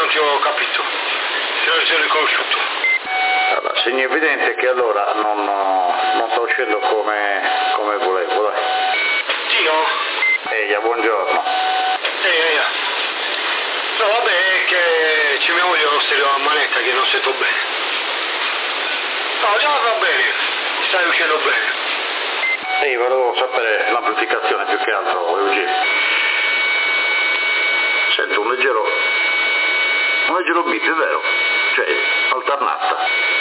non ti ho capito. Non ti ho riconosciuto. Allora, segno evidente che allora non sto uscendo come volevo, dai. Tino? Eia, buongiorno. Eia. No, vabbè, è che ci mia moglie lo stereo a manetta che non sento bene. No, già va bene. Stai uscendo bene. Volevo sapere l'amplificazione più che altro, Eugenio. Sento un leggero beat, è vero? Cioè, alternata.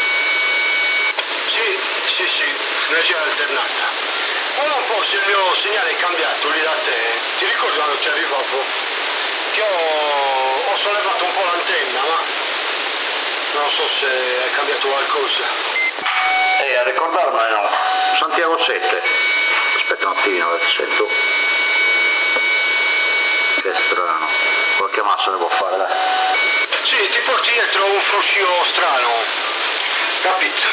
Sì, leggera alternata. Guarda un po' se il mio segnale è cambiato lì da te. Ti ricordi quando ci arrivavo? Che ho sollevato un po' l'antenna, ma non so se è cambiato qualcosa. A ricordarmene no. Santiago 7. Aspetta un attimino, sento. Che strano. Qualche massa ne può fare, dai. Sì, ti porti dietro un fruscio strano. Capito?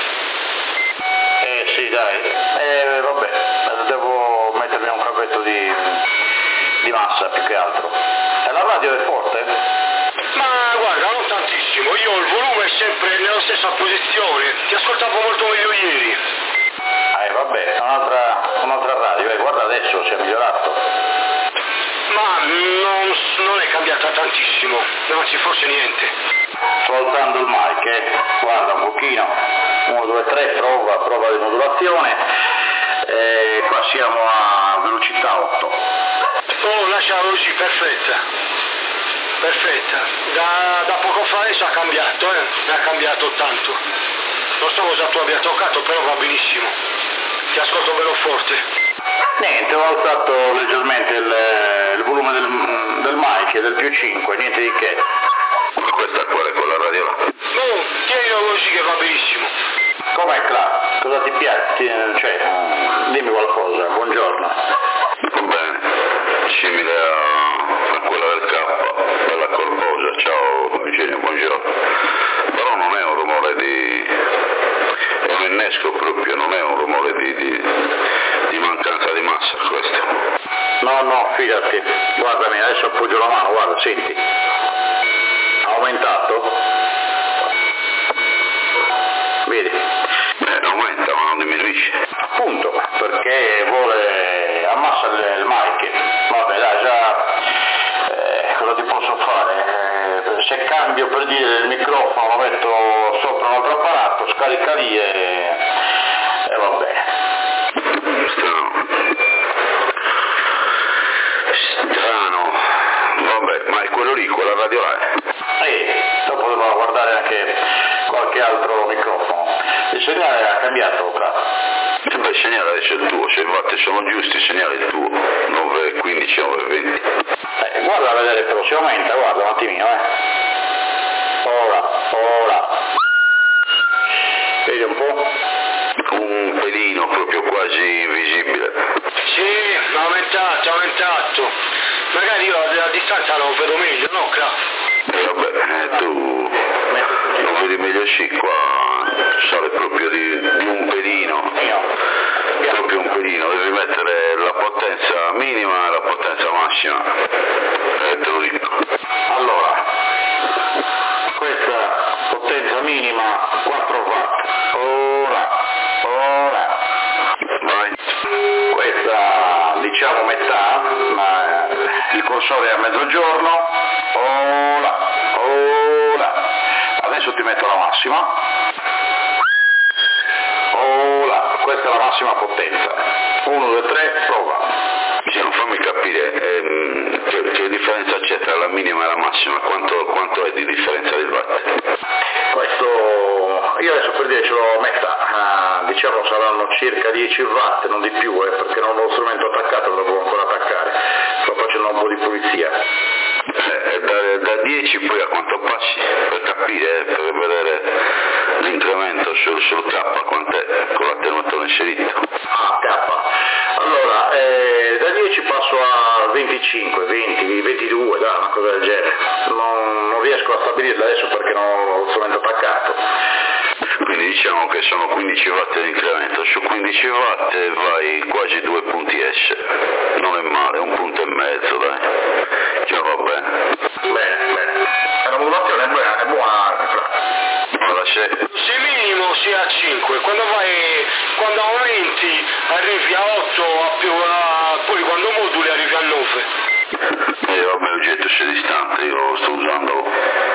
Sì, dai. Vabbè, devo mettermi un cavetto di massa più che altro. E la radio è forte? Ma guarda, non tantissimo. Io il volume è sempre nella stessa posizione. Ti ascoltavo molto meglio ieri. Vabbè, un'altra radio. Guarda adesso si è migliorato. Ma non è cambiata tantissimo. Anzi, forse niente. Sto alzando il mic, guarda un pochino. 1, 2, 3, prova di modulazione. Qua siamo a velocità 8. Oh, lasciala così, perfetta. Da poco fa adesso ha cambiato, ha cambiato tanto. Non so cosa tu abbia toccato, però va benissimo. Ti ascolto bello forte. Niente, ho alzato leggermente il volume del mic, del più 5, niente di che. Questa qua è quella radio là. No, tienilo così che va benissimo. Com'è Cla? Cosa ti piace? Cioè, dimmi qualcosa, buongiorno. Bene, simile a quella del K, bella corposa, ciao Eugenio, buongiorno. Però non è un rumore è un innesco proprio, non è un rumore di mancanza di massa questo. No, fidati, guardami, adesso appoggio la mano, guarda, senti. Ha aumentato? Vedi? Aumenta ma non diminuisce. Appunto, perché vuole ammassa il mic. Vabbè dai, già cosa ti posso fare? Se cambio per dire il microfono lo metto sopra un altro apparato, scarica lì e va bene. Strano. Vabbè, ma è quello lì, quella radio là. Dopo devo guardare anche qualche altro microfono. Il segnale ha cambiato, Beh, il segnale adesso è il tuo, se infatti sono giusti il segnale è il tuo, 9.15, 9.20. Guarda a vedere però, si aumenta, guarda un attimino, Ora. Vedi un po'? Un pelino, proprio quasi invisibile. Sì, ha aumentato. Magari io a distanza lo vedo meglio, no, Cla? Vabbè, tu lo vedi meglio sì, qua sale proprio di un pelino. Proprio un pelino, devi mettere la potenza minima e la potenza massima. Te lo dico. Allora, questa potenza minima 4 watt. Ora. Vai. Questa diciamo metà, ma il cursore è a mezzogiorno. Ora. Adesso ti metto la massima. Questa è la massima potenza. 1, 2, 3, prova. Sì, non fammi capire, che differenza c'è tra la minima e la massima? Quanto è di differenza di watt? Questo, io adesso per dire ce l'ho a metà, diciamo saranno circa 10 watt, non di più, perché non ho lo strumento attaccato, lo devo ancora attaccare, sto facendo un po' di pulizia. Da 10 poi a quanto passi? Per capire, per vedere l'incremento sul K, quant'è con l'attenuatore inserito? K. Allora, da 10 passo a 25, 20, 22, una cosa del genere. Non riesco a stabilirla adesso perché non ho lo strumento attaccato. Quindi diciamo che sono 15 watt di incremento, su 15 watt vai quasi 2 punti S, non è male, 1,5 punti, dai, già va bene. Bene. 6 a 5, quando aumenti arrivi a 8, poi quando moduli arrivi a 9. Vabbè, oggetto sei distante, io sto usando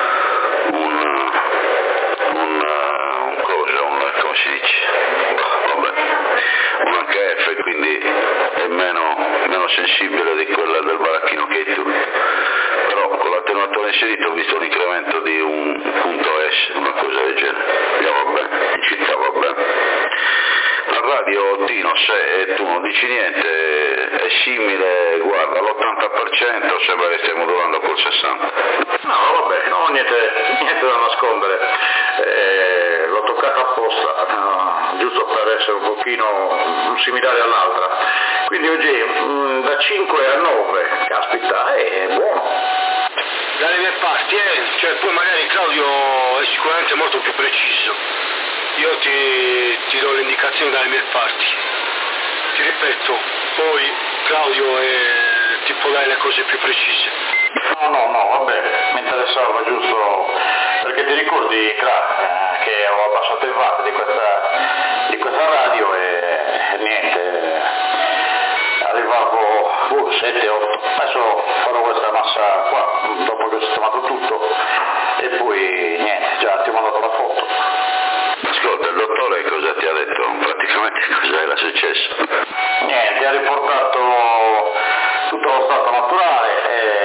come si dice? Vabbè, un HF, quindi è meno sensibile di quella del baracchino K2, però con l'attenuatore inserito ho visto un incremento di un punto S, una cosa del genere. Vabbè, in città va bene. La radio Tino, se tu non dici niente, è simile, guarda, all'80%, sembra che stia modulando col 60%. No, vabbè, no, niente da nascondere, l'ho toccata apposta, giusto per essere un pochino similare all'altra, quindi oggi da 5 a 9, caspita, è buono. Dalle mie parti, cioè poi magari Claudio è sicuramente molto più preciso. Io ti do le indicazioni dalle mie parti. Ti ripeto, poi Claudio ti può dare le cose più precise. No, vabbè, mi interessava giusto, perché ti ricordi, che ho abbassato il watt di questa radio e niente, arrivavo 7-8, adesso farò questa massa qua, dopo che ho sistemato tutto, e poi niente, già ti ho mandato la foto. Ascolta, il dottore cosa ti ha detto? Praticamente cosa era successo? Niente, ha riportato tutto lo stato naturale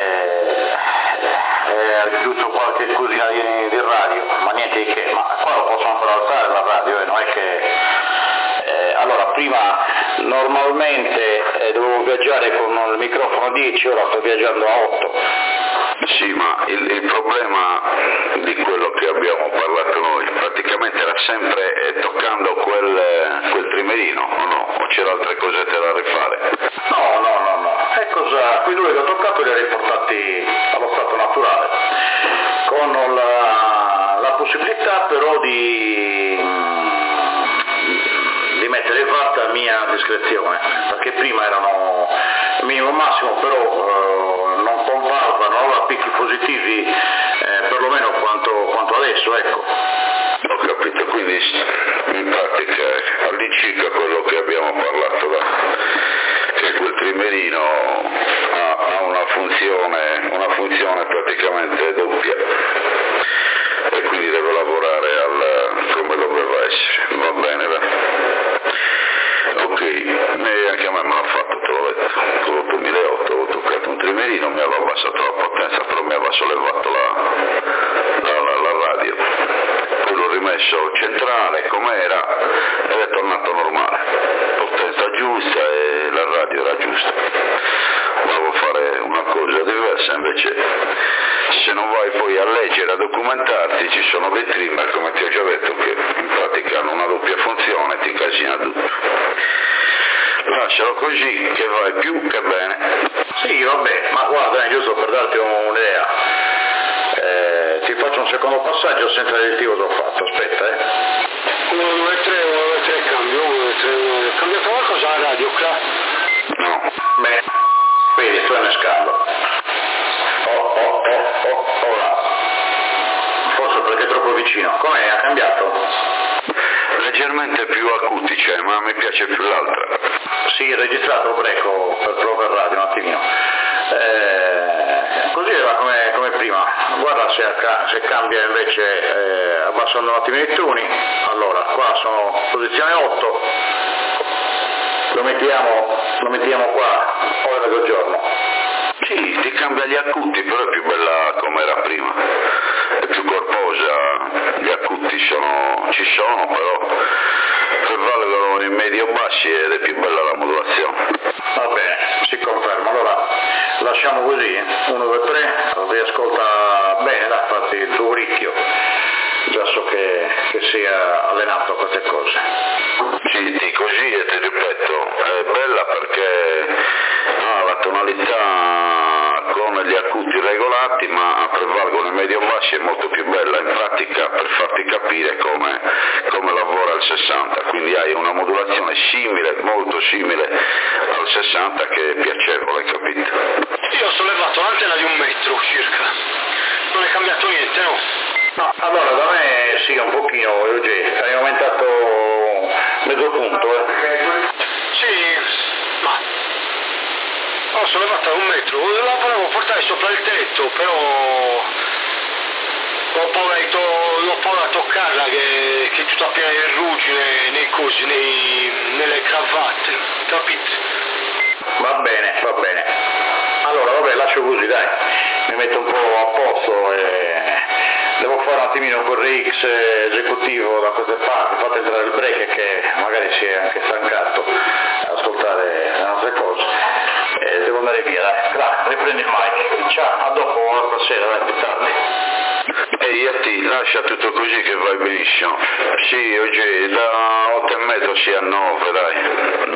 e ha aggiunto qualche cosina di radio, ma niente di che, ma qua lo posso ancora alzare la radio, non è che... allora, prima normalmente dovevo viaggiare con il microfono 10, ora sto viaggiando a 8. Sì, ma il problema di quello che abbiamo parlato noi praticamente era sempre toccando quel trimerino, o no? O c'era altre cosette da rifare? No. E cosa? Quei due che ho toccato li ho riportati allo stato naturale, con la possibilità però di mettere il watt a mia discrezione, perché prima erano minimo massimo, però non comparvano a picchi positivi perlomeno quanto adesso, ecco. Ho capito, quindi in pratica all'incirca quello che abbiamo parlato che quel trimerino ha una funzione praticamente doppia e quindi deve lavorare come doveva essere, va bene, ok, e anche a me me l'ha fatto, te l'ho detto, con l'8008 ho toccato un trimerino, mi aveva abbassato la potenza, però mi aveva sollevato la radio, poi l'ho rimesso centrale com'era ed è tornato normale, potenza giusta e la radio era giusta. Volevo fare una cosa diversa, invece se non vai poi a leggere, a documentarti, ci sono dei trimmer, come ti ho già detto, che in pratica hanno una doppia funzione, ti casina tutto. Lascialo così che vai più che bene. Sì, vabbè, ma guarda, giusto per darti un'idea, ti faccio un secondo passaggio senza dirti cosa ho fatto, aspetta. 1, 2, 3, cambio, 1, 2, 3, 1, 2. Cambiato qualcosa alla radio, No. Beh, vedi, sto innescando. Ora. Forse perché è troppo vicino. Com'è? Ha cambiato? Leggermente più acuti c'è, ma mi piace più l'altra. Sì, registrato breco per prova radio un attimino. Così era come prima. Guarda se cambia invece abbassando un attimino i toni. Allora, qua sono posizione 8. Lo mettiamo qua, ora del giorno. Sì, ti cambia gli acuti, però è più bella come era prima. È più corposa, gli acuti ci sono, però prevalgono i medio-bassi ed è più bella la modulazione. Va bene, si conferma. Allora, lasciamo così, 1, 2, 3, riascolta bene, dai, fatti il tuo orecchio. Già so che sia allenato a queste cose. Sì, così e ti ripeto, è bella perché ha la tonalità con gli acuti regolati, ma prevalgono i medio-bassi, è molto più bella in pratica, per farti capire come lavora il 60, quindi hai una modulazione simile, molto simile al 60 che è piacevole, capito? Io ho sollevato l'antenna di 1 metro circa, non è cambiato niente, no? No, allora da me sì, un pochino, hai aumentato mezzo punto, Sì, ma ho sollevato un metro, la volevo portare sopra il tetto, però ho paura a toccarla che è tutta piena di ruggine nei cosi, nelle cravatte, capito? Va bene. Allora, vabbè, lascio così, dai. Mi metto un po' a posto e devo fare un attimino un X esecutivo da queste parti, fate entrare il break che magari si è anche stancato a ascoltare le nostre cose. Devo andare via, dai, riprendi il mic. Ciao, a dopo, stasera, dai, più tardi. Ehi, lascia tutto così che vai benissimo. Sì, oggi da 8,5 sia 9, dai.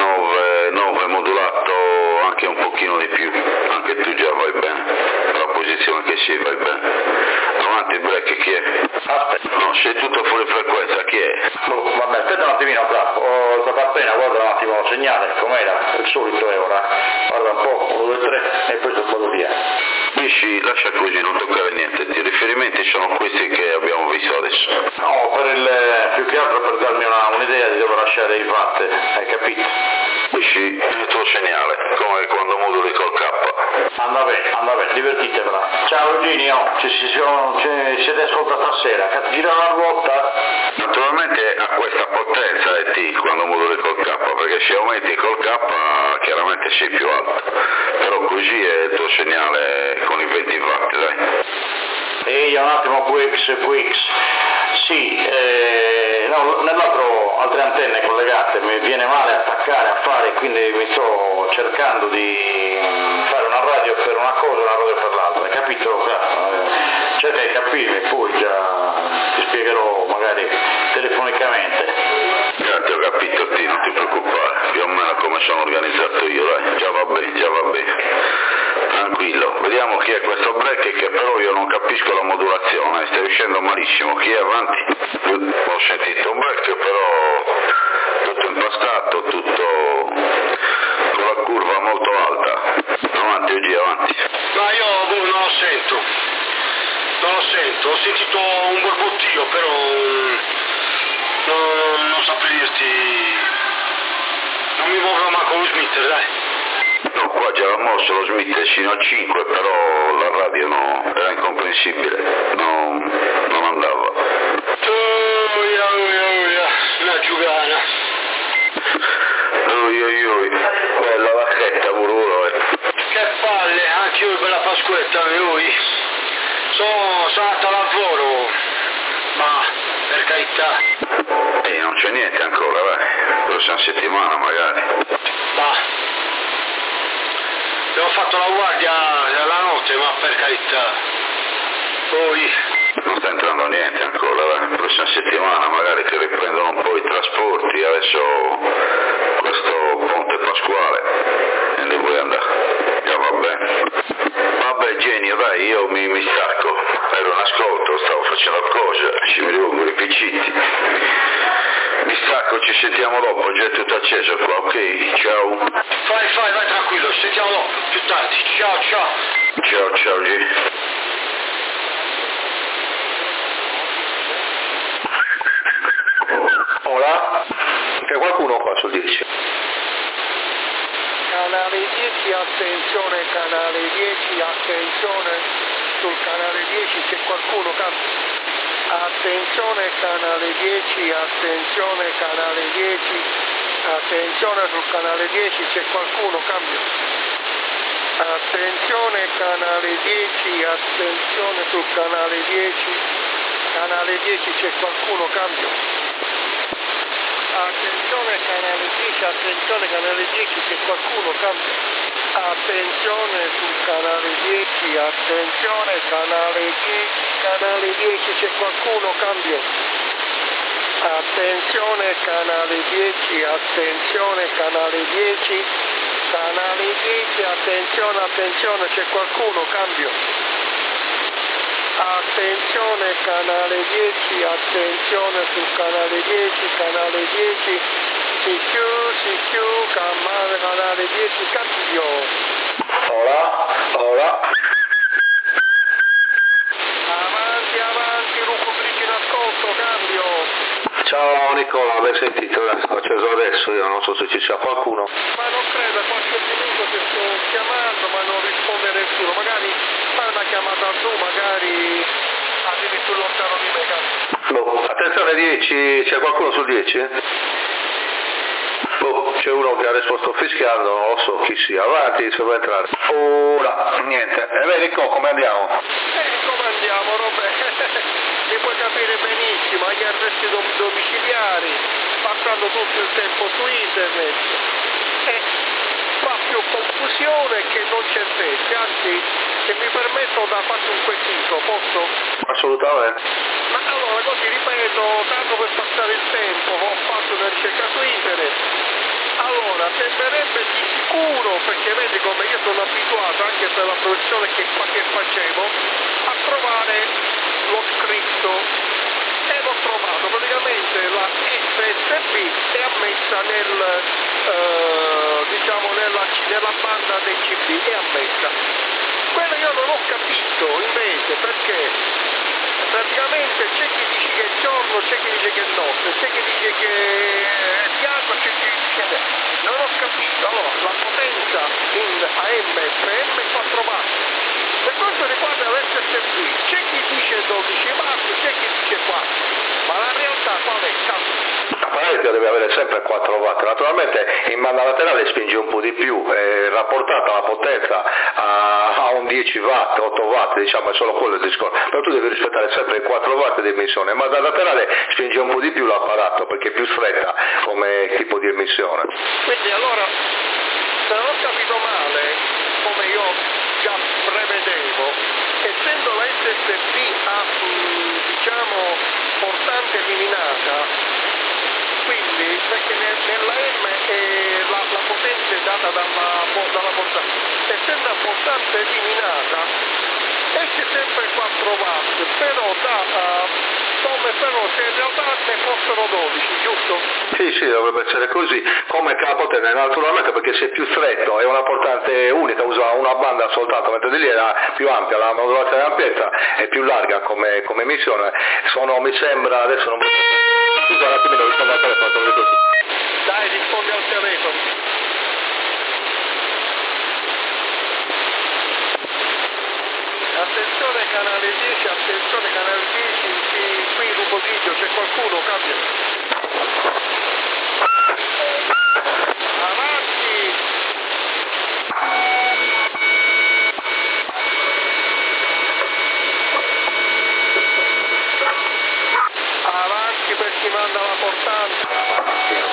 9 modulato, anche un pochino di più. Anche tu già vai bene. La posizione che sei vai bene. Avanti il break, chi è? Aspetta. No, sei tutto fuori frequenza, chi è? Vabbè, aspetta un attimino qua. Ho stato appena, guarda un attimo il segnale, com'era? Il solito è ora. Guarda un po', 1, 2, 3 e poi vado via. Dici, lascia così, non toccare niente. I riferimenti sono questi che abbiamo visto adesso. No, più che altro per darmi un'idea di dove lasciare i watt, hai capito? Dici, il tuo segnale, come quando moduli col K. Anda bene, divertitevela. Ciao Eugenio, ci siete ascoltati stasera, gira la ruota. Naturalmente a questa potenza è T quando moduli col K, perché se aumenti col K chiaramente sei più alto. Però così è il tuo segnale con i 20 watt, dai. Ehi, un attimo, QX. Sì, no, nell'altro altre antenne collegate, mi viene male attaccare a fare, quindi mi sto cercando di fare una radio per una cosa e una radio per l'altra, hai capito? Cerca di capirmi, poi già ti spiegherò magari telefonicamente. Ti ho capito, non ti preoccupare, più o meno come sono organizzato io, dai, già va bene. Tranquillo, vediamo chi è questo break che però io non capisco la modulazione, stai uscendo malissimo, chi è avanti? Ho sentito un break però tutto impastato, tutto con la curva molto alta, avanti oggi, avanti. Ma io non lo sento, ho sentito un borbottio però non saprei dirti, non mi muoverò manco lo smitter, dai. No, qua già l'ha mosso lo Smith fino a 5, però la radio no, era incomprensibile, non andava. La giugana. Bella vacchetta pure. Che palle, anche io bella Pasquetta, lui. Sono andato al lavoro, ma per carità. Non c'è niente ancora, dai, prossima settimana magari. Abbiamo fatto la guardia la notte, ma per carità. Poi... Non sta entrando niente ancora, dai. Prossima settimana magari ti riprendono un po' i trasporti, adesso questo ponte pasquale e ne vuoi andare. Già va bene. Vabbè genio, dai, io mi stacco. Ero in ascolto, stavo facendo cose, ci mi rivolgo i picciti. Mi stacco, ci sentiamo dopo, già è tutto acceso qua, ok? Ciao. Vai tranquillo, ci sentiamo dopo, più tardi. Ciao G. Ora? C'è qualcuno qua sul 10? Canale 10, attenzione, canale 10, attenzione, sul canale 10 c'è qualcuno, attenzione canale 10, attenzione canale 10, attenzione sul canale 10 c'è qualcuno, cambio. Attenzione canale 10, attenzione sul canale 10 c'è qualcuno, cambio. Attenzione canale 10, attenzione canale 10 c'è qualcuno, cambio. Attenzione sul canale 10, attenzione canale 10 c'è qualcuno, cambio. Attenzione canale 10, attenzione canale 10, attenzione c'è qualcuno, cambio. Attenzione canale 10, attenzione sul canale 10, CQ, canale 10, cambio. Ora. Avanti, Luco Grigi in ascolto, cambio. Ciao. Ciao Nicola, l'hai sentito? L'ho acceso adesso, io non so se ci sia qualcuno. Ma non credo, qualche minuto che sto chiamando, ma non risponde nessuno. Magari fai una chiamata su, magari arrivi più lontano di me, cazzo. Boh, attenzione 10, c'è qualcuno sul 10? Boh, c'è uno che ha risposto fischiando, non lo so chi sia. Avanti, se vuoi entrare. Ora, niente. E vedi Nico, come andiamo? Come andiamo, Roberto? Mi puoi capire benissimo, agli arresti domiciliari, passando tutto il tempo su internet, e fa più confusione che non certezze. Anzi, se mi permetto da farti un quesito, posso? Assolutamente. Ma allora, così ripeto, tanto per passare il tempo, ho fatto una ricerca su internet. Allora, sembrerebbe di sicuro, perché vedi come io sono abituato anche per la professione che facevo, a trovare lo scritto, e l'ho trovato. Praticamente la SSB è ammessa nella banda dei CD, è ammessa. Quello io non ho capito invece, perché praticamente c'è chi dice che è giorno, c'è chi dice che è notte, c'è chi dice che è piano, c'è chi dice che non ho capito. Allora, la potenza in AM e FM è 4 watt. Per quanto riguarda l'SSB, c'è chi dice 12 watt, c'è chi dice 4, ma la realtà qual è? L'apparecchio deve avere sempre 4 watt, naturalmente in banda laterale spinge un po' di più, rapportata la potenza a un 10 watt, 8 watt, diciamo, è solo quello il discorso, però tu devi rispettare sempre i 4 watt di emissione, ma da laterale spinge un po' di più l'apparato perché è più stretta come tipo di emissione. Quindi allora, se non ho capito male, come io già prevedevo, essendo la SSB a portante eliminata, quindi perché nella M la potenza è data dalla portante, essendo a portante eliminata esce sempre 4 watt, però se in realtà ne fossero 12, giusto? Sì, dovrebbe essere così, come che la potenza naturalmente, perché se è più stretto è una portante unica, usa una banda soltanto, mentre di lì era più ampia, la modulazione di ampiezza è più larga come emissione, mi sembra, adesso non scusa un attimino, rispondo al telefono. Dai, rispondi al telefono. Attenzione canale 10, attenzione canale 10, sì, qui Rubosillo, c'è qualcuno, cambia. Avanti! Avanti per chi manda la portante.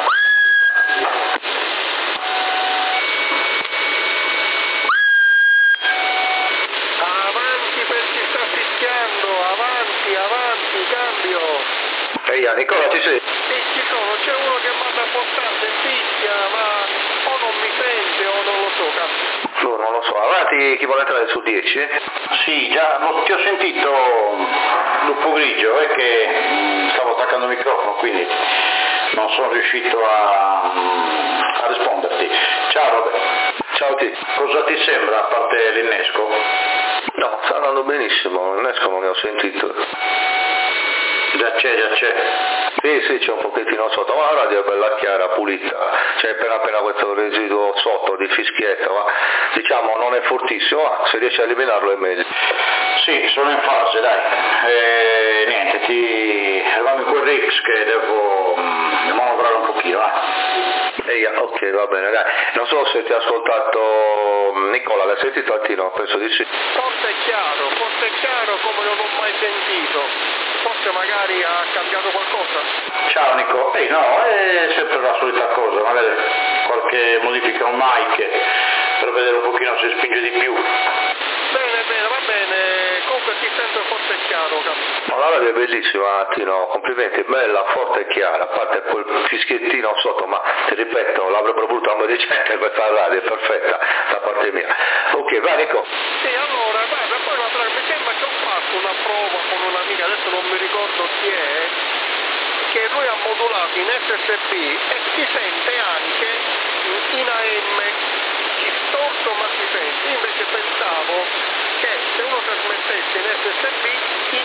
Avanti, cambio. Ehi, Nicola, ci sei? Sì, ci sono, c'è uno che manda portante, fischia, ma o non mi sente o non lo so, cambio. Non lo so, avanti, chi vuole entrare su 10? Sì, già ti ho sentito un pomeriggio, è che stavo attaccando il microfono, quindi non sono riuscito a risponderti. Ciao Robert. Ciao Ti. Cosa ti sembra, a parte l'innesco? No, sta andando benissimo, l'innesco non ne ho sentito. Già c'è. Sì, c'è un pochettino sotto, ma la radio è bella chiara, pulita, c'è appena questo residuo sotto di fischietto, ma diciamo non è fortissimo, ma se riesci a eliminarlo è meglio. Sì, sono in fase, dai. Niente, ti eravamo in quel Rix che devo manovrare un pochino, Ok, va bene, dai. Non so se ti ha ascoltato Nicola, l'hai sentito Altino? Penso di sì. Forse è chiaro come non l'ho mai sentito. Forse magari ha cambiato qualcosa. Ciao Nico, no, è sempre la solita cosa, magari qualche modifica un mic per vedere un pochino se spinge di più. Bene, va bene, comunque ti sento forte e chiaro, No, la radio è bellissima, Tino, complimenti, bella, forte e chiara, a parte quel fischiettino sotto, ma ti ripeto, l'avrebbero voluto a recente questa radio, è perfetta da parte mia. Ok, vai Nico. Sì, allora, guarda, poi mi sembra che ho fatto una prova con un'amica, adesso non mi ricordo chi è, che lui ha modulato in SSB e si sente anche in AM, distorto ma si sente. Io invece pensavo che se uno trasmettesse in SSB in AM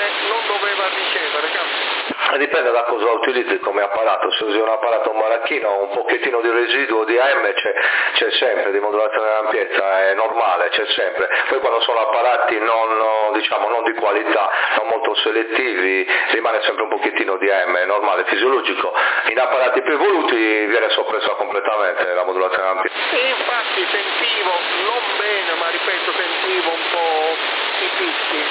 non doveva ricevere, Dipende da cosa utilizzi come apparato. Se usi un apparato maracchino, un pochettino di residuo di AM c'è sempre, di modulazione dell'ampiezza è normale, c'è sempre. Poi quando sono apparati non di qualità, non molto selettivi, rimane sempre un pochettino di AM, è normale, fisiologico. In apparati più evoluti viene soppressa completamente la modulazione dell'ampiezza. E infatti sentivo, non bene, ma ripeto, sentivo un po' i picchi.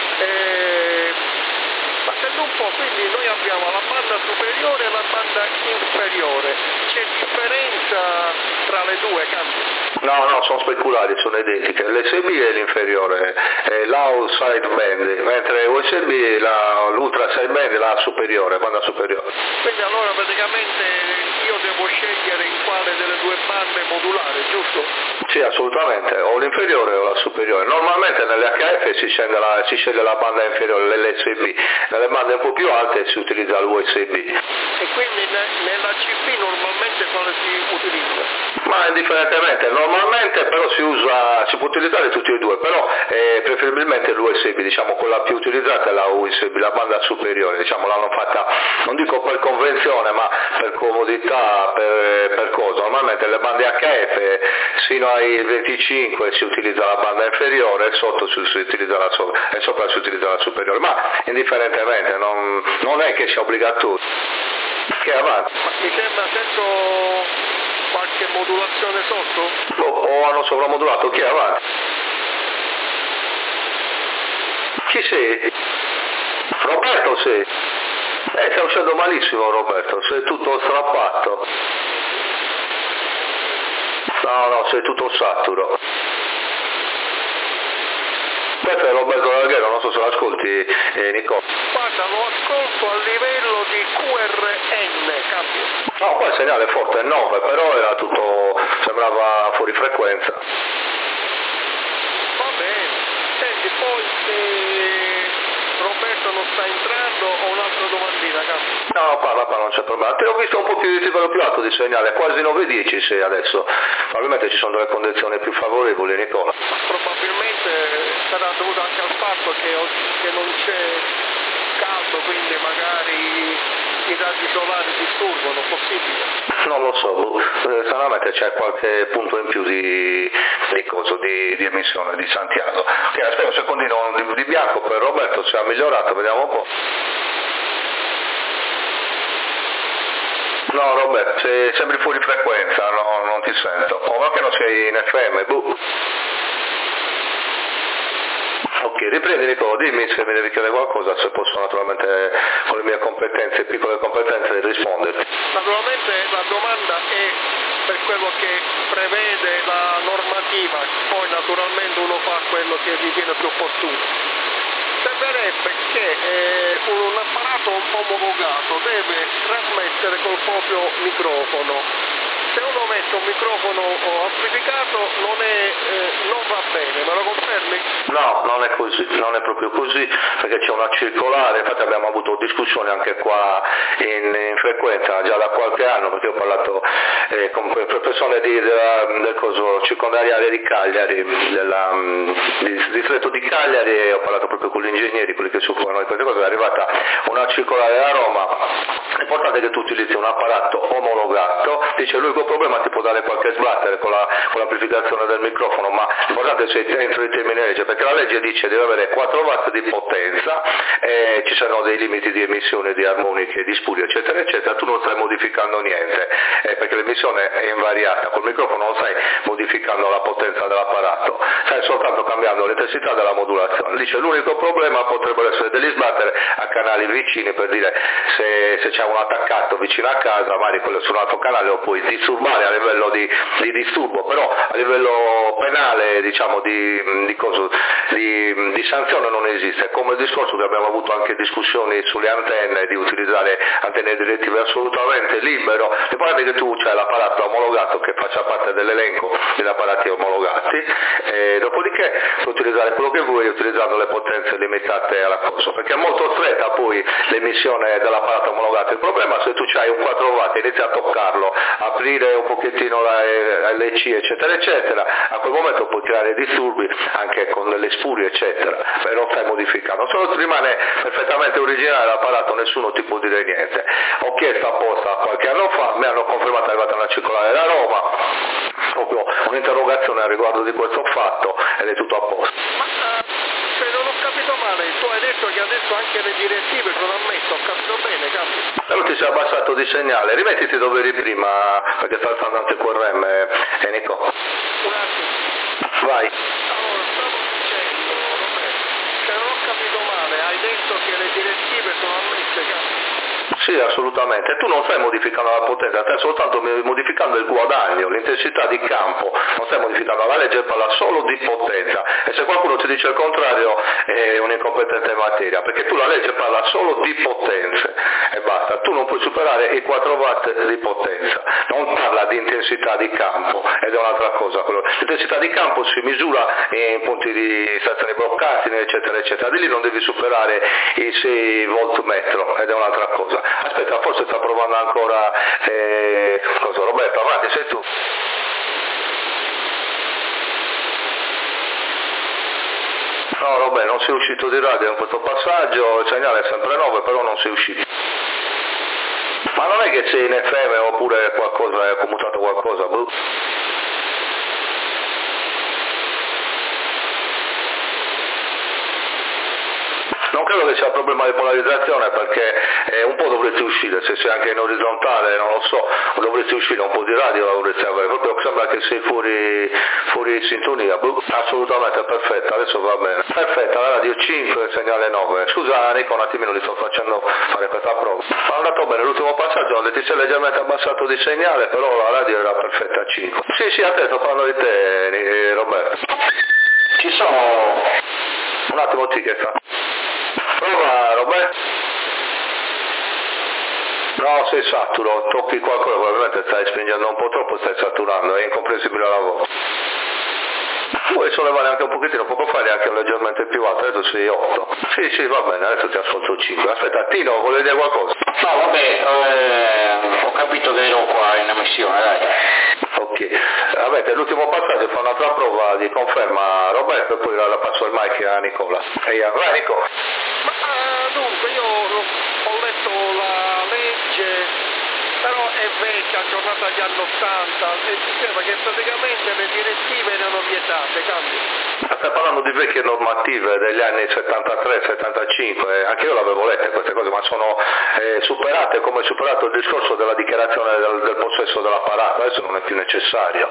Ma sento un po', quindi noi abbiamo la banda superiore e la banda inferiore, c'è differenza tra le due, No, sono speculari, sono identiche, l'SB è l'inferiore, è l'outside band, mentre USB l'ultra sideband è la superiore, banda superiore. Quindi allora praticamente io devo scegliere in quale delle due bande modulare, giusto? Sì, assolutamente, o l'inferiore o la superiore. Normalmente nelle HF si sceglie la banda inferiore, l'LSB, nelle bande un po' più alte si utilizza l'USB. E quindi nella CP normalmente quale si utilizza? Ma indifferentemente, normalmente però si può utilizzare tutti e due, però preferibilmente l'USB, quella più utilizzata è la USB, la banda superiore, l'hanno fatta, non dico per convenzione, ma per comodità, per cosa. Normalmente le bande HF sino ai 25 si utilizza la banda inferiore e sotto si utilizza e sopra si utilizza la superiore, ma indifferentemente, non è che sia obbligatorio. Che avanti. Ma mi sembra sento qualche modulazione sotto? O hanno sovramodulato, chi è avanti? Chi sei? Roberto sei? Stai uscendo malissimo Roberto, sei tutto strappato. No, sei tutto saturo. Questo è Roberto Larghero, non so se lo ascolti Nicola. Guarda, lo ascolto a livello di QRN, cambio. No, qua il segnale forte è 9, però era tutto, sembrava fuori frequenza. Va bene, senti, poi Roberto non sta entrando, ho un'altra domandina, cambio. No, parla, non c'è problema. Te ho visto un po' più di livello più alto di segnale, quasi 9-10 sei adesso. Probabilmente ci sono delle condizioni più favorevoli, Nicola. Probabilmente sarà dovuto anche al fatto che non c'è caldo, quindi magari i raggi solari disturbano, possibile? Non lo so, stranamente c'è qualche punto in più di emissione di Santiago. Aspetta un secondino di bianco per Roberto, se ha migliorato, vediamo un po'. No Roberto, sembri fuori frequenza, non ti sento. O perché non sei in FM, Ok, riprendi Nicola, dimmi se mi devi chiedere qualcosa, se posso naturalmente con le mie competenze, piccole competenze, risponderti. Naturalmente la domanda è per quello che prevede la normativa, poi naturalmente uno fa quello che ritiene più opportuno. Sembrerebbe che un apparato omologato deve trasmettere col proprio microfono. Se uno mette un microfono amplificato non va bene, me lo confermi? No, non è così, non è proprio così, perché c'è una circolare, infatti abbiamo avuto discussioni anche qua in frequenza già da qualche anno, perché ho parlato con persone del circondariale di Cagliari, del distretto di Cagliari, e ho parlato proprio con gli ingegneri, quelli che si occupano di queste cose. È arrivata una circolare da Roma, l'importante è che tu utilizzi un apparato omologato, dice l'unico problema ti può dare qualche sbattere con l'amplificazione del microfono, ma l'importante è se entro i termini legge, perché la legge dice deve avere 4 watt di potenza, ci saranno dei limiti di emissione di armoniche, di spurie eccetera eccetera, tu non stai modificando niente, perché l'emissione è invariata, col microfono non stai modificando la potenza dell'apparato, stai soltanto cambiando l'intensità della modulazione. Dice l'unico problema potrebbero essere degli sbattere a canali vicini, per dire se c'è un attaccato vicino a casa, magari quello su un altro canale lo puoi disturbare a livello di disturbo, però a livello penale di sanzione non esiste. Come il discorso che abbiamo avuto anche discussioni sulle antenne, di utilizzare antenne direttive assolutamente libero, l'importante è che tu c'hai l'apparato omologato che faccia parte dell'elenco degli apparati omologati, e dopodiché puoi utilizzare quello che vuoi utilizzando le potenze limitate alla cosa, perché è molto stretta poi l'emissione dell'apparato omologato. Il problema è se tu c'hai un 4 watt e inizi a toccarlo, aprire invertire un pochettino l'EC eccetera eccetera, a quel momento puoi creare disturbi anche con le spurie eccetera, e non stai modificando, solo rimane perfettamente originale l'apparato, nessuno ti può dire niente. Ho chiesto apposta qualche anno fa, mi hanno confermato, è arrivata una circolare da Roma, proprio un'interrogazione a riguardo di questo fatto ed è tutto a posto. Se non ho capito male, tu hai detto che adesso anche le direttive sono ammesse, ho capito bene, Cambio? Però ti sei abbassato di segnale, rimettiti dove eri prima, perché sta alzando anche quel rem, Nico. Un attimo. Vai. Allora, stavo dicendo, Roberto, se non ho capito male, hai detto che le direttive sono ammesse, Cambio? Sì, assolutamente. Tu non stai modificando la potenza, stai soltanto modificando il guadagno, l'intensità di campo, non stai modificando. La legge parla solo di potenza e se qualcuno ti dice il contrario è un incompetente in materia, perché tu la legge parla solo di potenze e basta. Tu non puoi superare i 4 watt di potenza, non parla di intensità di campo ed è un'altra cosa. L'intensità di campo si misura in punti di stazioni bloccati eccetera eccetera, di lì non devi superare i 6 volt metro ed è un'altra cosa. Aspetta, forse sta provando ancora cosa? Roberto, avanti, sei tu. No, Roberto, non sei uscito di radio in questo passaggio, il segnale è sempre 9, però non sei uscito. Ma non è che sei in FM oppure qualcosa, hai commutato qualcosa? Non credo che sia un problema di polarizzazione perché un po' dovresti uscire, se sei anche in orizzontale, non lo so, dovresti uscire un po' di radio, la dovresti avere, proprio sembra che sei fuori sintonia, assolutamente perfetta, adesso va bene. Perfetta, la radio 5, segnale 9. Scusa Nico, un attimino, li sto facendo fare questa prova. Ma è andato bene, l'ultimo passaggio, ti sei leggermente abbassato di segnale, però la radio era perfetta a 5. Sì, a te, sto parlando di te, Roberto. Ci sono... Un attimo, ticket. Prova, Roberto. No, sei saturo, tocchi qualcosa, probabilmente stai spingendo un po' troppo, stai saturando, è incomprensibile la voce. Puoi sollevare anche un pochettino, poco fare anche leggermente più alto, adesso sei 8. Sì, va bene, adesso ti ascolto 5. Aspetta, Tino, volevi dire qualcosa? No, vabbè, ho capito che ero qua in emissione, dai. Ok, avete l'ultimo passaggio, fa un'altra prova di conferma a Roberto e poi la passo il mic a Nicola. Vai Nico. Ma dunque io ho letto la legge, però è vecchia, aggiornata agli anni 80, e diceva che praticamente le direttive erano vietate, Cambio. Stai parlando di vecchie normative degli anni 73-75, anche io l'avevo lette queste cose, ma sono superate come è superato il discorso della dichiarazione del possesso dell'apparato, adesso non è più necessario.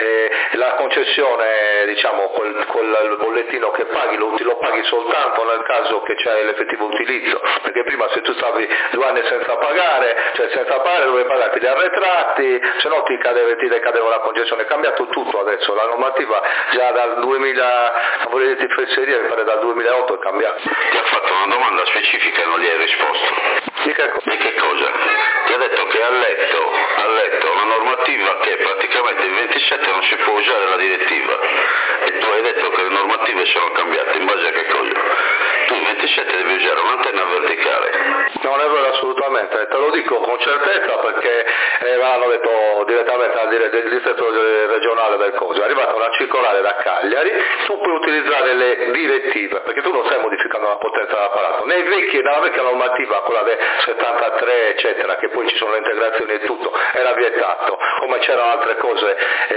La concessione, diciamo, quel bollettino che paghi, lo paghi soltanto nel caso che c'è l'effettivo utilizzo, perché prima se tu stavi 2 anni senza pagare dovevi pagarti gli arretrati, se no ti decadeva la concessione. È cambiato tutto adesso, la normativa già dal 2000, non voglio dirti fesseria, mi pare dal 2008 è cambiato. Ti ha fatto una domanda specifica e non gli hai risposto. Di che cosa? Di che cosa? Ti ha detto che ha letto una normativa che praticamente il 27 non si può usare la direttiva e tu hai detto che le normative sono cambiate, in base a che cosa? Tu il 27 devi usare un'antenna verticale. Non è vero assolutamente, te lo dico con certezza perché me l'hanno detto direttamente del distretto regionale del Coso. È arrivata una circolare da Cagliari, tu puoi utilizzare le direttive perché tu non stai modificando la potenza dell'apparato. Nella vecchia normativa, quella del 73 eccetera, che poi ci sono le integrazioni e tutto, era vietato, come c'erano altre cose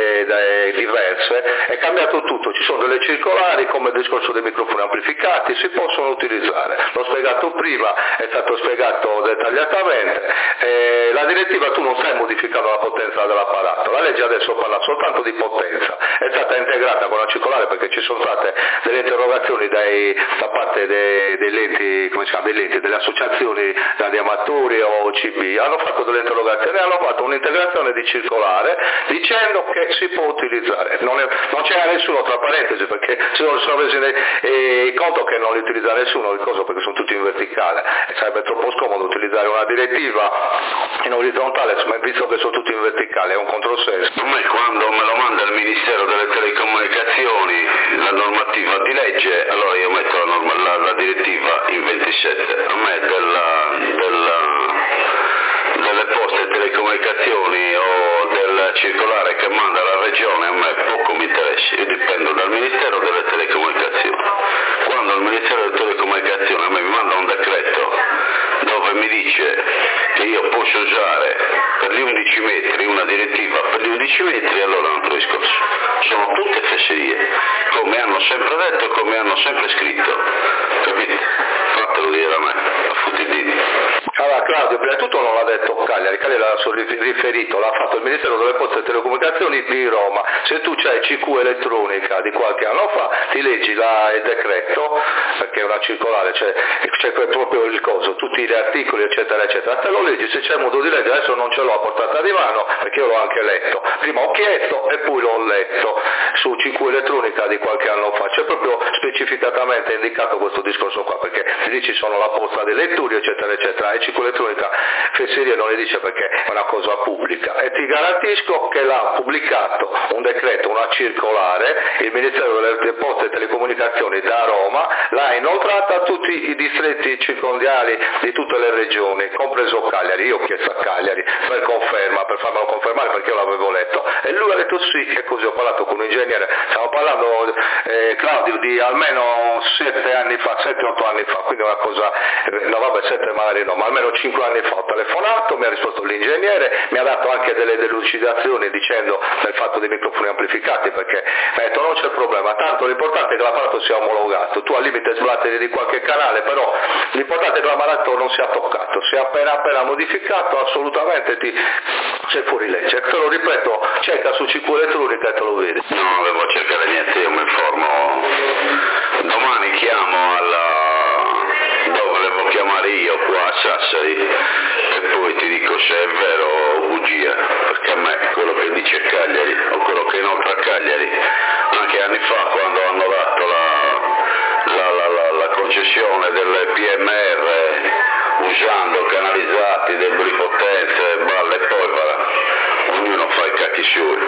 diverse, è cambiato tutto, ci sono delle circolari come il discorso dei microfoni amplificati, si possono utilizzare, l'ho spiegato prima, è stato spiegato dettagliatamente, la direttiva tu non stai modificando la potenza dell'apparato, la legge adesso parla soltanto di potenza, è stata integrata con la circolare perché ci sono state delle interrogazioni da parte degli enti, come si chiama, degli enti, delle associazioni radioamatori o OCB, hanno fatto delle interrogazioni e hanno fatto un'integrazione di circolare dicendo che si può utilizzare, non c'era nessuno tra parentesi perché se non sono resi conto che non li utilizza nessuno, perché sono tutti in verticale e sarebbe troppo scomodo utilizzare una direttiva in orizzontale, visto che sono tutti in verticale, è un controsenso. A me quando me lo manda il Ministero delle Telecomunicazioni la normativa di legge, allora io metto la direttiva in 27, a me delle poste e telecomunicazioni o del la circolare che manda la regione a me poco mi interessa, io dipendo dal Ministero delle Telecomunicazioni. Quando il Ministero delle Telecomunicazioni a me mi manda un decreto dove mi dice che io posso usare per gli 11 metri una direttiva per gli 11 metri, allora è un altro discorso. Sono tutte fesserie, come hanno sempre detto e come hanno sempre scritto, capite? Fatelo dire a me, a Futidini. Allora Claudio, prima di tutto non l'ha detto Cagliari l'ha riferito, l'ha fatto il Ministero delle Poste e Telecomunicazioni di Roma. Se tu c'hai CQ elettronica di qualche anno fa, ti leggi il decreto, perché è una circolare, c'è proprio il coso, tutti gli articoli eccetera eccetera, te lo leggi, se c'è modo di leggere, adesso non ce l'ho a portata di mano perché io l'ho anche letto, prima ho chiesto e poi l'ho letto su CQ elettronica di qualche anno fa, c'è proprio specificatamente indicato questo discorso qua, perché lì ci sono la posta dei lettori eccetera eccetera, e CQ elettronica fesseria non le dice perché è una cosa pubblica, e ti garantisco che l'ha pubblicato un decreto, una circolare, il Ministero delle Poste e Telecomunicazioni da Roma, l'ha inoltrata a tutti i distretti circondari di tutte le regioni, compreso Cagliari. Io ho chiesto a Cagliari per conferma, per farmelo confermare perché io l'avevo letto, e lui ha detto sì, e così ho parlato con un ingegnere, stiamo parlando Claudio di almeno 7-8 anni fa, quindi una cosa, no vabbè 7 magari no, ma almeno 5 anni fa ho telefonato, mi ha risposto l'ingegnere, mi ha dato anche delle delucidazioni dicendo del fatto dei microfoni amplificati, perché mi ha detto non c'è problema, tanto l'importante è che l'apparato sia omologato, tu al limite sblatteri di qualche canale, però l'importante è che l'apparato non sia toccato, sia appena modificato assolutamente sei fuori legge, te lo ripeto, cerca su CQ elettronica e te lo vedi. Non devo cercare niente, io mi informo, domani chiamo dove devo chiamare io qua a Sassari e poi ti dico se è vero o bugia, perché a me quello che dice Cagliari o quello che inoltra Cagliari anche anni fa quando hanno dato la concessione delle PMR usando canalizzati, deboli potenze, balle e polvere, ognuno fa i cacchi suoi,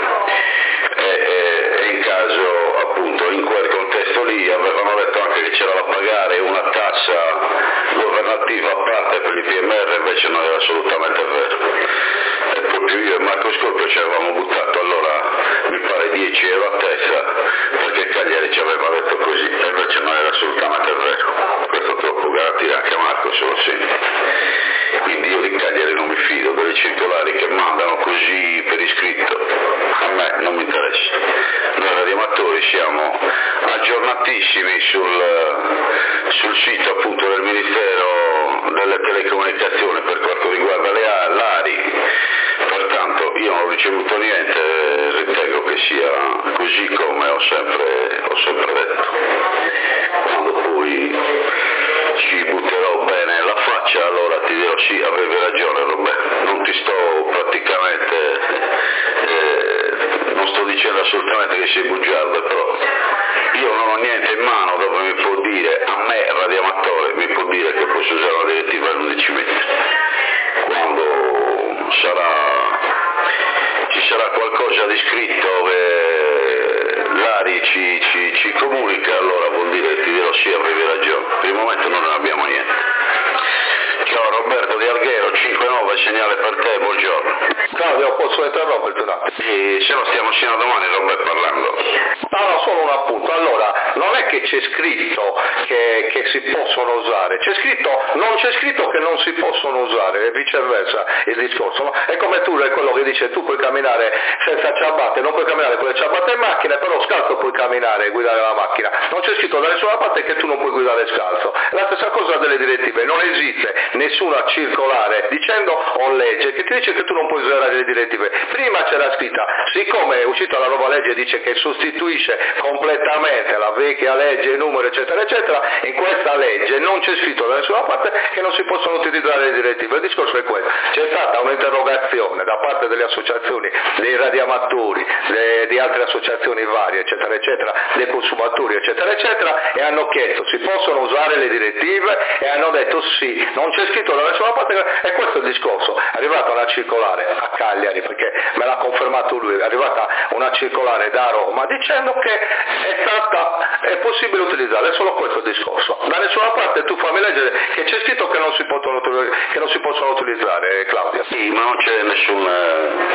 e in caso appunto in quel contesto lì avevano detto anche che c'era da pagare una tassa governativa a parte per i PMR, invece non era assolutamente vero, e proprio io e Marco Scorpio ci avevamo buttato allora mi pare 10 euro a testa perché Cagliari ci aveva detto così, e invece non era assolutamente vero, questo te lo può garantire anche Marco se lo senti. Quindi io di Cagliari non mi fido delle circolari che mandano così per iscritto, a me non mi interessa. Noi radioamatori siamo aggiornatissimi sul sito appunto del Ministero delle Telecomunicazioni per quanto riguarda l'ARI, pertanto io non ho ricevuto niente, ritengo che sia così come ho sempre detto. Quando poi ci butterò bene la faccia allora ti dirò sì, avevi ragione Roberto, non ti sto praticamente non sto dicendo assolutamente che sei bugiardo, però io non ho niente in mano dove mi può dire, a me radioamatore mi può dire che posso usare una direttiva a 11 metri. Quando ci sarà qualcosa di scritto l'ARI ci comunica, allora vuol dire che ti dirò sì, avevi ragione, per il momento non ne abbiamo niente. Ciao Roberto di Alghero, 5-9, segnale per te, buongiorno. Claudio, posso interromperti un attimo? Sì, se no stiamo sino a domani Roberto parlando. No, solo un appunto. Allora, non è che c'è scritto che si possono usare, non c'è scritto che non si possono usare, e viceversa il discorso, no? È come tu, è quello che dice, tu puoi camminare senza ciabatte, non puoi camminare con le ciabatte in macchina, però scalzo puoi camminare e guidare la macchina. Non c'è scritto da nessuna parte che tu non puoi guidare scalzo. È la stessa cosa delle direttive, non esiste nessuna circolare dicendo o legge che ti dice che tu non puoi usare le direttive. Prima c'era scritta, siccome è uscita la nuova legge dice che sostituisce completamente la vecchia legge, i numeri eccetera eccetera, in questa legge non c'è scritto da nessuna parte che non si possono utilizzare le direttive. Il discorso è questo, c'è stata un'interrogazione da parte delle associazioni dei radioamatori, di altre associazioni varie eccetera eccetera, dei consumatori eccetera eccetera, e hanno chiesto si possono usare le direttive e hanno detto sì, non c'è scritto da nessuna parte, e questo è il discorso. È arrivata una circolare a Cagliari, perché me l'ha confermato lui, è arrivata una circolare da Roma dicendo che è possibile utilizzare, è solo questo il discorso. Da nessuna parte tu fammi leggere che c'è scritto che non si possono utilizzare, Claudia. Sì, ma non c'è nessun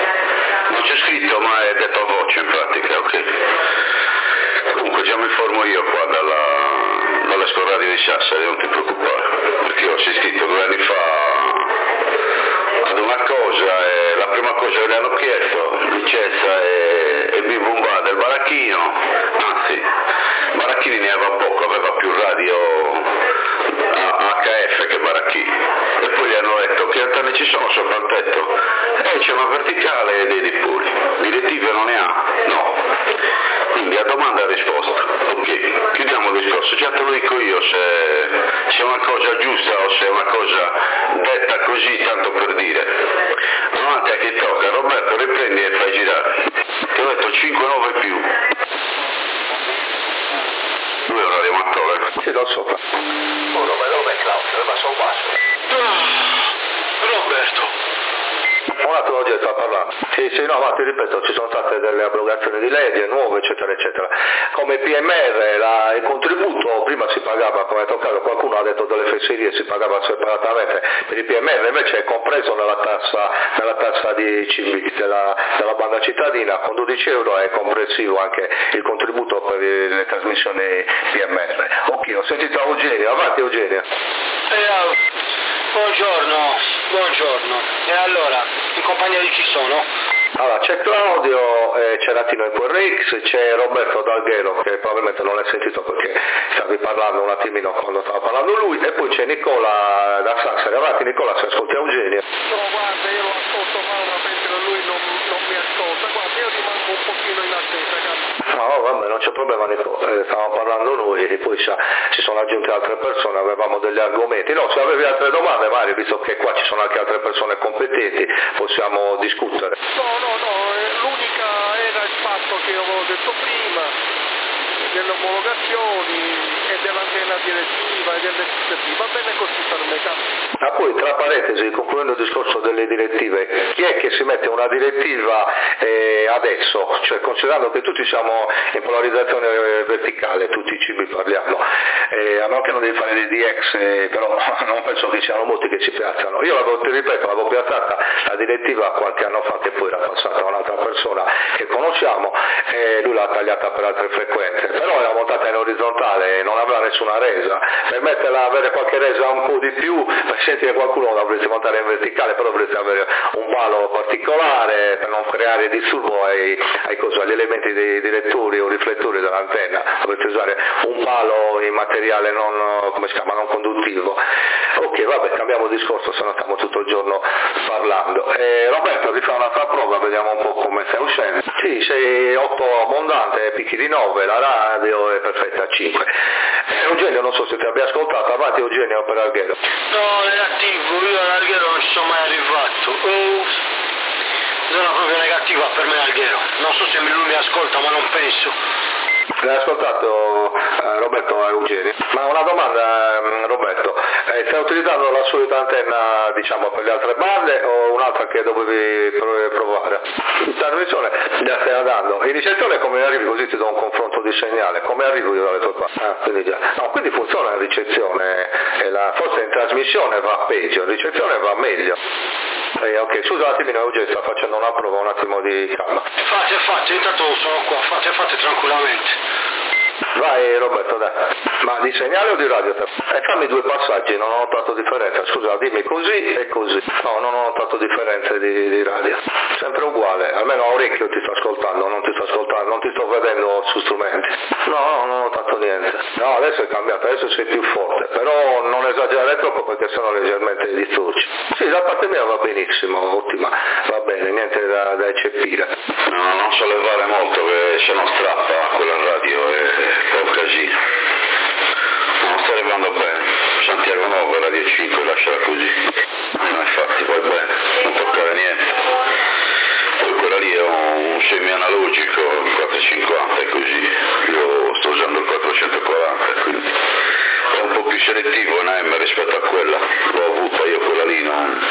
Non c'è scritto, ma è detto a voce in pratica, ok? Comunque già mi informo io qua dalla Scorradio di Sassari, non ti preoccupare, perché io ho assistito 2 anni fa ad una cosa e la prima cosa che le hanno chiesto, licenza e bim bum ba del baracchino, anzi Baracchini ne aveva poco, aveva più radio HF che Baracchini, e poi gli hanno detto che antenne ci sono sopra il tetto, c'è una verticale e dei dippuri, direttive non ne ha? No. Quindi a domanda e risposta, ok, chiudiamo il discorso, già te lo dico io se è una cosa giusta o se è una cosa detta così tanto per dire. Avanti a chi tocca, Roberto riprendi e fai girare. Ti ho detto 5-9 più. Lui è un radioamatore? Sì, lo so. Dove è Claudio? Ma sono basso. Roberto. Un attimo oggi sta parlando. Sì, no, ma ti ripeto, ci sono state delle abrogazioni di legge nuove, eccetera, eccetera. Come PMR, il contributo prima si pagava, come toccato, qualcuno ha detto delle fesserie, si pagava separatamente per il PMR, invece è compreso nella tassa di CB della banda cittadina, con 12 euro è comprensivo anche il contributo per le trasmissioni PMR. Ok, ho sentito Eugenio, avanti Eugenio. Buongiorno. E allora, in compagnia di chi sono? Allora, c'è Claudio, c'è Latino in QRX, c'è Roberto D'Alghero che probabilmente non l'hai sentito perché stavi parlando un attimino quando stava parlando lui, e poi c'è Nicola da Sassari. Avanti Nicola, se ascolti Eugenio. No, guarda, io lo ascolto male mentre lui non mi ascolta, guarda, io rimango un pochino in attesa, cazzo. No, vabbè, non c'è problema Nicola, stavamo parlando noi e poi ci sono aggiunte altre persone, avevamo degli argomenti. No, se avevi altre domande, Mario, visto che qua ci sono anche altre persone competenti, possiamo discutere. No, l'unica era il fatto che io avevo detto prima, delle omologazioni e dell'antenna direttiva e dell'SSB, va bene così per me, cazzo. Ma poi, tra parentesi, concludendo il discorso delle direttive, chi è che si mette una direttiva adesso? Cioè, considerando che tutti siamo in polarizzazione verticale, tutti i cibi parliamo, a meno che non devi fare dei DX, però non penso che siano molti che ci piazzano. Io l'avevo piazzata la direttiva qualche anno fa, che poi era passata a un'altra persona che conosciamo, e lui l'ha tagliata per altre frequenze, però era montata in orizzontale e non aveva nessuna resa. Per metterla avere qualche resa un po' di più, per sentire qualcuno la dovresti montare in verticale, però dovresti avere un palo particolare per non creare disturbo agli elementi dei direttori o riflettori dell'antenna, dovresti usare un palo in materiale non conduttivo. Ok, vabbè, cambiamo discorso, se no stiamo tutto il giorno parlando. Roberto, ti fa un'altra prova, vediamo un po' come stai uscendo. Sì, sei 8 abbondante, picchi di 9, la radio è perfetta a 5. Eugenio, non so se ti abbia ascoltato, avanti Eugenio per Alghero. No, negativo, io all'Alghero non ci sono mai arrivato. Zona proprio negativa per me Alghero. Non so se lui mi ascolta, ma non penso. L'hai ascoltato Roberto Eugenio? Ma una domanda Roberto, stai utilizzando la solita antenna diciamo per le altre bande o un'altra che dovevi provare? In trasmissione la stai andando, in ricezione come arrivi, così ti do un confronto di segnale, come arrivo io dalle tue parti? Quindi già. No, quindi funziona in ricezione, forse in trasmissione va peggio, in ricezione va meglio. Ok, scusa un attimino Eugenio, sta facendo una prova, un attimo di calma. Fate, intanto sono qua, fate tranquillamente. Vai Roberto, dai. Ma di segnale o di radio? Fammi 2 passaggi, non ho notato differenza. Scusa, dimmi così e così. No, non ho notato differenze di radio. Sempre uguale, almeno a orecchio ti sto ascoltando, non ti sto vedendo su strumenti. No, non ho notato niente. No, adesso è cambiato, adesso sei più forte, però non esagerare troppo perché sennò leggermente distorci. Sì, da parte mia va benissimo, ottima, va bene, niente da eccepire. No, non sollevare molto che se no strappa quella radio e fa casino. No, sta arrivando bene. Santiago Nuovo, Radio 5, lasciala così. No, infatti va bene, non toccare niente. Poi quella lì è un semi-analogico, 450 e così. Io sto usando il 440, quindi è un po' più selettivo in AM rispetto a quella. L'ho avuta io quella lì,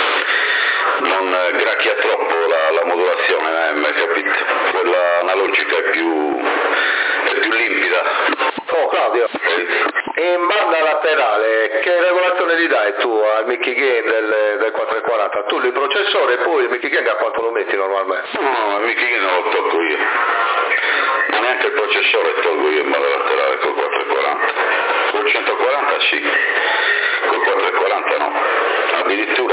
non gracchia troppo la modulazione in AM, capito? Quella analogica è più limpida. Oh Claudio, In banda laterale, che regolazione gli dai tu al Mickey Gain del 440? Tu il processore e poi il Mickey Gain a quanto lo metti normalmente? No, il Mickey Gain non lo tocco io. Ma neanche il processore tolgo io in banda laterale col 440. Col 140 sì, col 440 no. Addirittura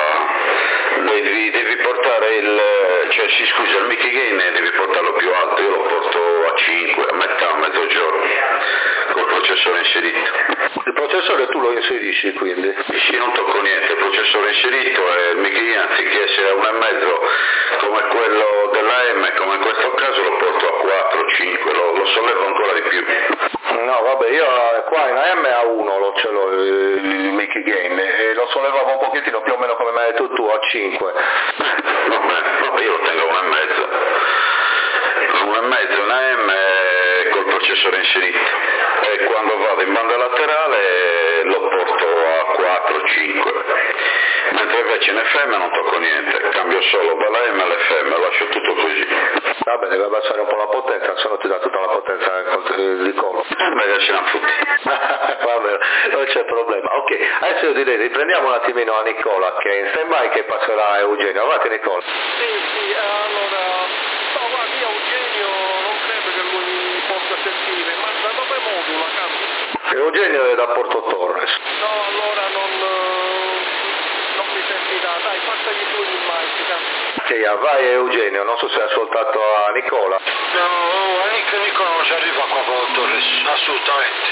devi portare il Mickey Gain devi portarlo più alto, io lo porto a 5, a metà, a mezzogiorno, col processore inserito. Il processore tu lo inserisci quindi? Sì, non tocco niente, il processore inserito e il Mickey Gain anziché essere a 1,5 come quello della M, come in questo caso lo porto a 4, 5, lo sollevo ancora di più. No, vabbè, io qua in AM a 1 lo ce l'ho il Mickey Gain e lo sollevavo un pochettino più o meno come mi hai detto tu a 5. Vabbè, io lo tengo a 1,5. 1,5 in AM col processore inserito e quando vado in banda laterale lo porto a 4, 5. Mentre invece in FM non tocco niente, cambio solo dalla M all'FM, lascio tutto così. Vabbè, deve abbassare un po' la potenza, se no ti dà tutta la potenza di collo. Beh, ce l'hanno tutti. Vabbè, non c'è problema. Ok, adesso io direi riprendiamo un attimino a Nicola che è in stand-by che passerà a Eugenio. Avanti Nicola. Sì, allora, no, guarda, io Eugenio non credo che lui possa sentire, ma da dove modula, cambia? Eugenio è da Porto Torres. No, allora non mi sentirà, dai, passagli tu il mic, cambia. Sì, vai Eugenio, non so se hai ascoltato a Nicola. No, a Nicola non ci arriva qua a Torres, assolutamente.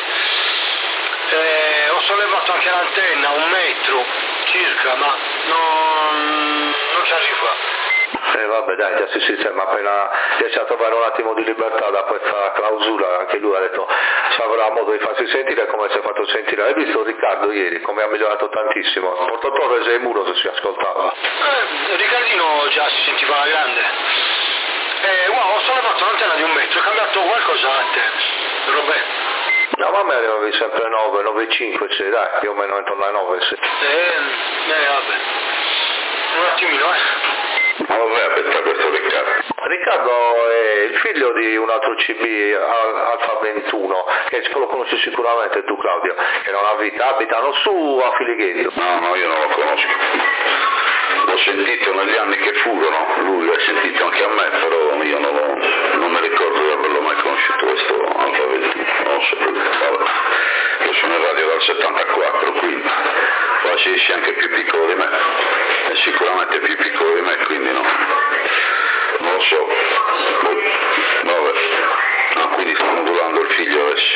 Ho sollevato anche l'antenna, 1 metro circa, ma non ci arriva. Vabbè dai, già si sistema, appena riesce a trovare un attimo di libertà da questa clausura, anche lui ha detto ci avrà modo di farsi sentire come si è fatto sentire. Hai visto Riccardo ieri come ha migliorato tantissimo? Porto Torres e Muro se si ascoltava. Riccardino già si sentiva alla grande. Wow, ho sollevato l'antenna di 1 metro, ho cambiato qualcosa l'antenna. Robè. No, ma a me arrivavi sempre 9, 9,5, sì, dai, più o meno intorno ai 9, sì. Vabbè. Un attimino, Ma lo vai a pensare questo Riccardo? Riccardo è il figlio di un altro CB Alfa 21, che lo conosci sicuramente tu Claudio, che non ha vita, abitano su a Filighetto. No, io non lo conosco. L'ho sentito negli anni che furono, lui l'ha sentito anche a me, però io non mi ricordo di averlo mai conosciuto questo Alfa 21, non lo so, vabbè. Io sono in radio dal 74, quindi quasi sia anche più piccolo di me, è sicuramente più piccolo di me, quindi no, non lo so, vabbè, no, quindi sto modulando il figlio adesso,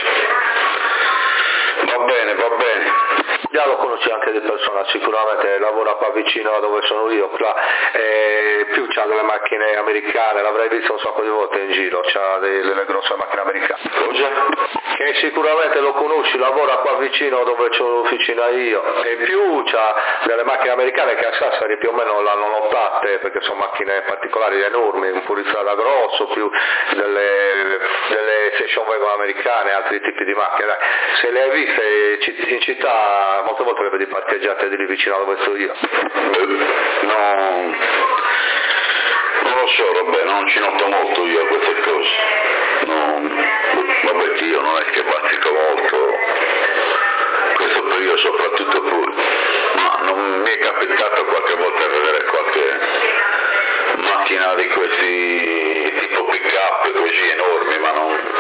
va bene, Già lo conosci anche di persona, sicuramente lavora qua vicino a dove sono io, più c'ha delle macchine americane, l'avrai visto un sacco di volte in giro, c'ha delle grosse macchine americane. cosa? Che sicuramente lo conosci, lavora qua vicino dove c'ho l'officina io, e più c'ha delle macchine americane che a Sassari più o meno l'hanno notate, perché sono macchine particolari enormi, un fuoristrada grosso, più delle station wagon americane, altri tipi di macchine. Dai. Se le hai viste in città molte volte le vedi parcheggiate di lì vicino a dove sto io. No, non lo so, vabbè, non ci noto molto io a queste cose. No, vabbè, io non è che bazzico molto questo periodo, soprattutto pure, ma non mi è capitato qualche volta vedere qualche macchina di questi tipo pick-up così enormi, ma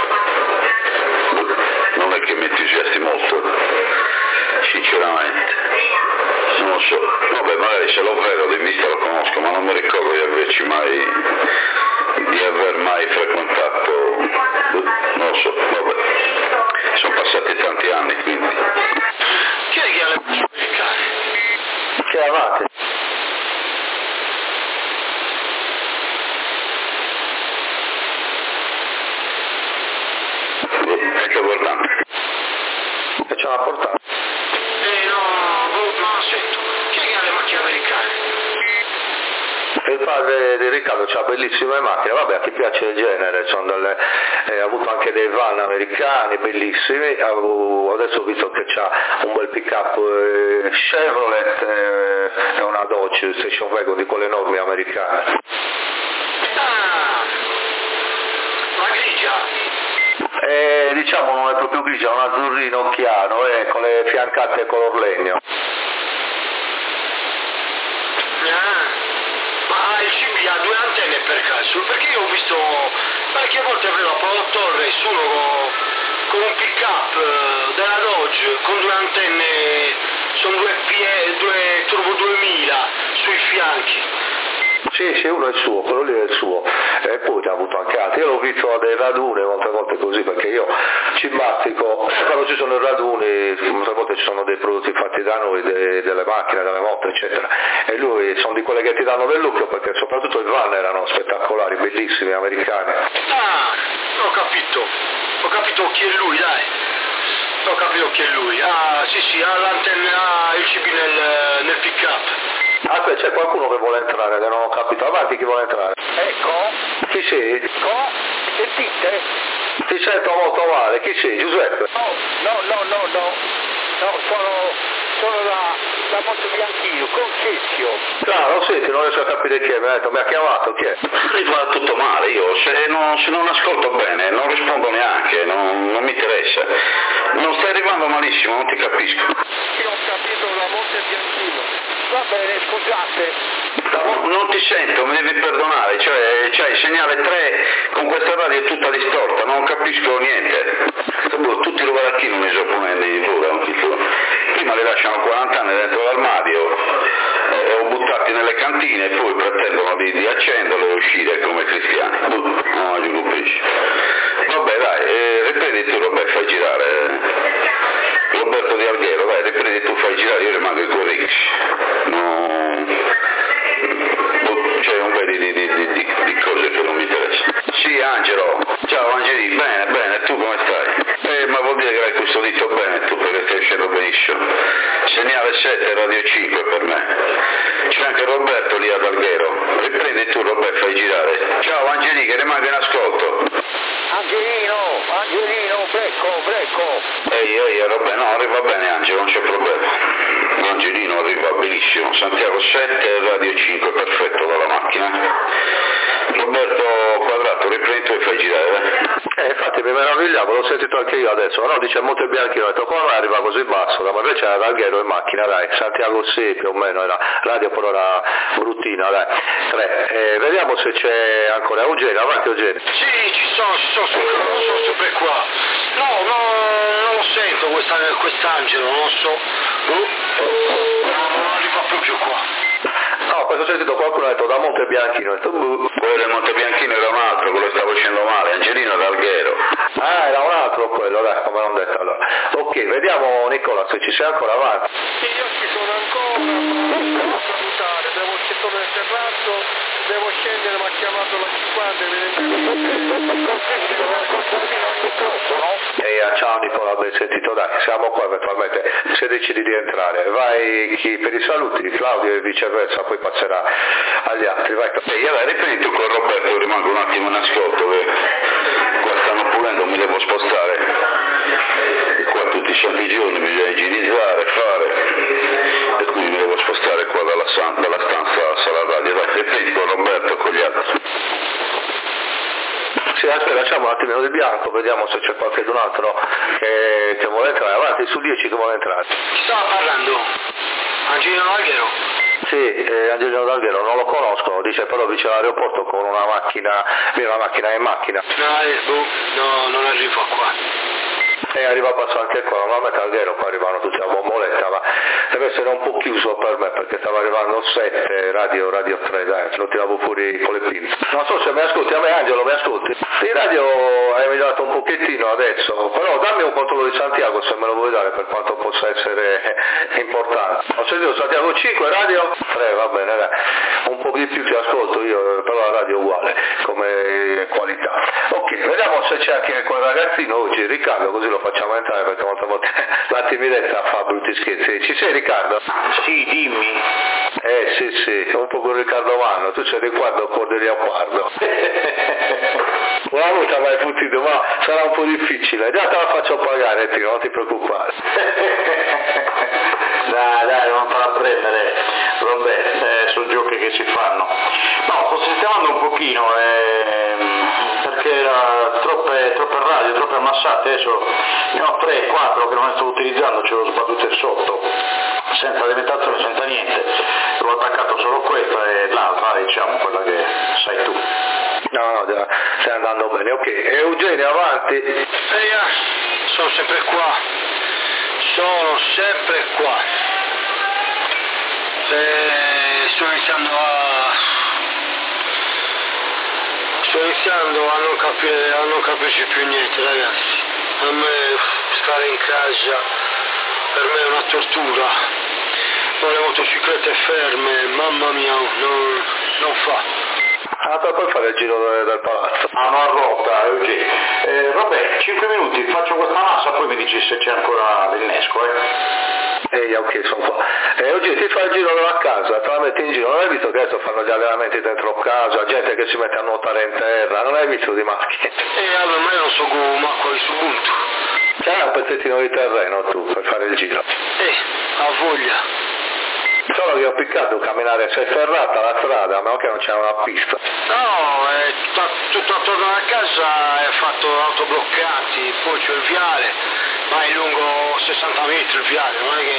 non è che mi entusiasti molto, sinceramente. Non lo so, vabbè, magari se lo vedo di vista lo conosco, ma non mi ricordo di aver mai frequentato, non lo so, vabbè, sono passati tanti anni, quindi. Chi è che ha le macchine americane? Che avanti? Ecco guardando. Che ce l'ha portato? No, sento. Chi è che ha le macchine americane? Il padre di Riccardo c'ha bellissime macchine, vabbè, a chi piace il genere, ha avuto anche dei van americani bellissimi, adesso ho visto che c'ha un bel pick-up Chevrolet e una Dodge Station Wagon di quelle enormi americane. La grigia? Diciamo non è proprio grigio, è un azzurrino chiaro, con le fiancate color legno. Ma il CB ha 2 antenne per caso? Perché io ho visto qualche volta vedo a Paolo Torres uno con un pick-up della Dodge con 2 antenne, sono 2 Turbo 2000 sui fianchi. Sì, uno è il suo, quello lì è il suo, e poi ne ha avuto anche altri. Io l'ho visto a dei raduni molte volte così, perché io ci mazzico, quando ci sono i raduni molte volte ci sono dei prodotti fatti da noi, delle macchine, delle moto eccetera, e lui sono di quelle che ti danno del lucro, perché soprattutto i van erano spettacolari, bellissimi, americani. Ho capito chi è lui, dai. Ho capito chi è lui. Sì, ha l'antenna, ha il CB nel pick-up. Aspetta, c'è qualcuno che vuole entrare, che non ho capito. Avanti, chi vuole entrare? Ecco. Chi sei? Ecco. Sentite? Ti sento molto male. Chi sei? Giuseppe? No, sono da Montebianchino, con Cecchio. No, senti, non riesco a capire chi è, mi ha chiamato, chi è? Mi va tutto male, io se non ascolto bene, non rispondo neanche, non mi interessa. Non stai arrivando malissimo, non ti capisco. Io ho capito da Montebianchino. Va bene, scusate. Non ti sento, mi devi perdonare, cioè c'hai il segnale 3 con questa radio tutta distorta, non capisco niente. Tutti i lugaracchini mi sono ponendo di pure, prima li lasciano 40 anni dentro l'armadio, o buttati nelle cantine e poi pretendono di accenderlo e uscire come cristiani. Non ci capisci. Vabbè dai, riprendi tu Roberto, fai girare. Roberto Di Alghero, dai, riprendi tu, fai girare, io rimango in quel Rix. C'è un po' di cose che non mi interessano. Sì, Angelo, ciao Angeli, bene, tu come stai? Ma vuol dire che hai custodito bene tu, perché stai uscendo benissimo. Segnale 7, radio 5 per me. C'è anche Roberto lì ad Alghero. Riprendi tu Roberto, fai girare. Ciao Angeli, che rimango in ascolto. Angelino, brecco. Ehi, Roberto, no, arriva bene Angelo, non c'è problema. Angelino arriva benissimo. Santiago 7, radio 5, perfetto dalla macchina. Roberto Quadrato, riprendi tu e fai girare. Infatti mi meravigliavo, l'ho sentito anche io adesso, no, dice Montebianchino, ho detto come mai arriva così basso, ma invece era Alghero in macchina, dai, Santiago 6 più o meno, era radio però era bruttina, dai, 3, vediamo se c'è ancora Eugenio, avanti Eugenio. Sì, ci sono sempre qua. No, non lo sento quest'Angelo, non so. Non arriva proprio qua. No, poi ho sentito qualcuno ha detto da Montebianchino, ho detto quello del Montebianchino era un altro, quello stava facendo male, Angelino d'Alghero. Era un altro quello, dai, come non detto allora. Ok, vediamo Nicola se ci sei ancora avanti. Sì, io ci sono ancora, devo salutare, sono nel terrazzo, devo scendere, mi ha chiamato la 50, ciao Nicola, ben sentito, dai, siamo qua eventualmente se decidi di entrare. Vai chi per i saluti, Claudio e viceversa, poi passerà agli altri, vai. Riprendi tu con Roberto, rimango un attimo in ascolto, che qua stanno pulendo, mi devo spostare. Qua tutti i santi giorni bisogna igienizzare, fare, e quindi mi devo spostare qua dalla stanza sala radio. Vai, riprendi con Roberto e con gli altri. Sì, aspetta, facciamo un attimino di bianco, vediamo se c'è qualcun altro che vuole entrare, avanti su 10 che vuole entrare. Chi stava parlando? Angelino d'Alghero? Sì, Angelino d'Alghero, non lo conosco, dice però vicino all'aeroporto con una macchina in macchina. No, non arrivo qua. Arriva a passare anche qua, normalmente Alghero qua arrivano tutti a bomboletta, ma deve essere un po' chiuso per me perché stava arrivando 7, radio 3, dai, lo tiravo fuori con le pinze. Non so se mi ascolti, a me Angelo mi ascolti? Il radio hai migliorato un pochettino adesso, però dammi un controllo di Santiago se me lo vuoi dare per quanto possa essere importante. Ho sentito Santiago 5, radio 3, va bene, dai. Un po' di più ti ascolto io, però la radio è uguale come qualità. Ok, vediamo se c'è anche quel ragazzino oggi, Riccardo, così lo facciamo entrare perché molte volte la timidezza fa brutti scherzi. Ci sei Riccardo? Sì, dimmi. Sì, un po' con Riccardo Manno, tu sei di quarto corderia a quarto. Una volta mai fottito, ma sarà un po' difficile, già te la faccio pagare, Tino, non ti preoccupare. Dai, non farà prendere, Roberto, sono giochi che si fanno. No, sto sistemando un pochino, perché perché era troppe radio, troppe ammassate, adesso ne ho 3-4 che non sto utilizzando, ce l'ho sbattute sotto, senza alimentazione, senza niente, l'ho attaccato solo questa e l'altra, diciamo, quella che sai tu. No, stai andando bene, ok. E Eugenio, avanti? Sono sempre qua. Sto iniziando a non capirci più niente, ragazzi. A me stare in casa per me è una tortura. Ho le motociclette ferme, mamma mia, non fa. Poi fare il giro del palazzo. Una rotta, Eugenio. Vabbè, 5 minuti, faccio questa massa, poi mi dici se c'è ancora l'innesco, ok, sono qua. Oggi ti fa il giro della casa, te la metti in giro, non hai visto che adesso fanno gli allenamenti dentro casa, gente che si mette a nuotare in terra, non hai visto di macchine? Allora, ma io non so come qua su punto. C'hai un pezzettino di terreno tu per fare il giro? Ha voglia. Solo che ho piccato camminare, si è ferrata la strada, ma che non c'è una pista. No, tutto attorno alla casa è fatto autobloccati, poi c'è il viale, ma è lungo 60 metri il viale, non è che...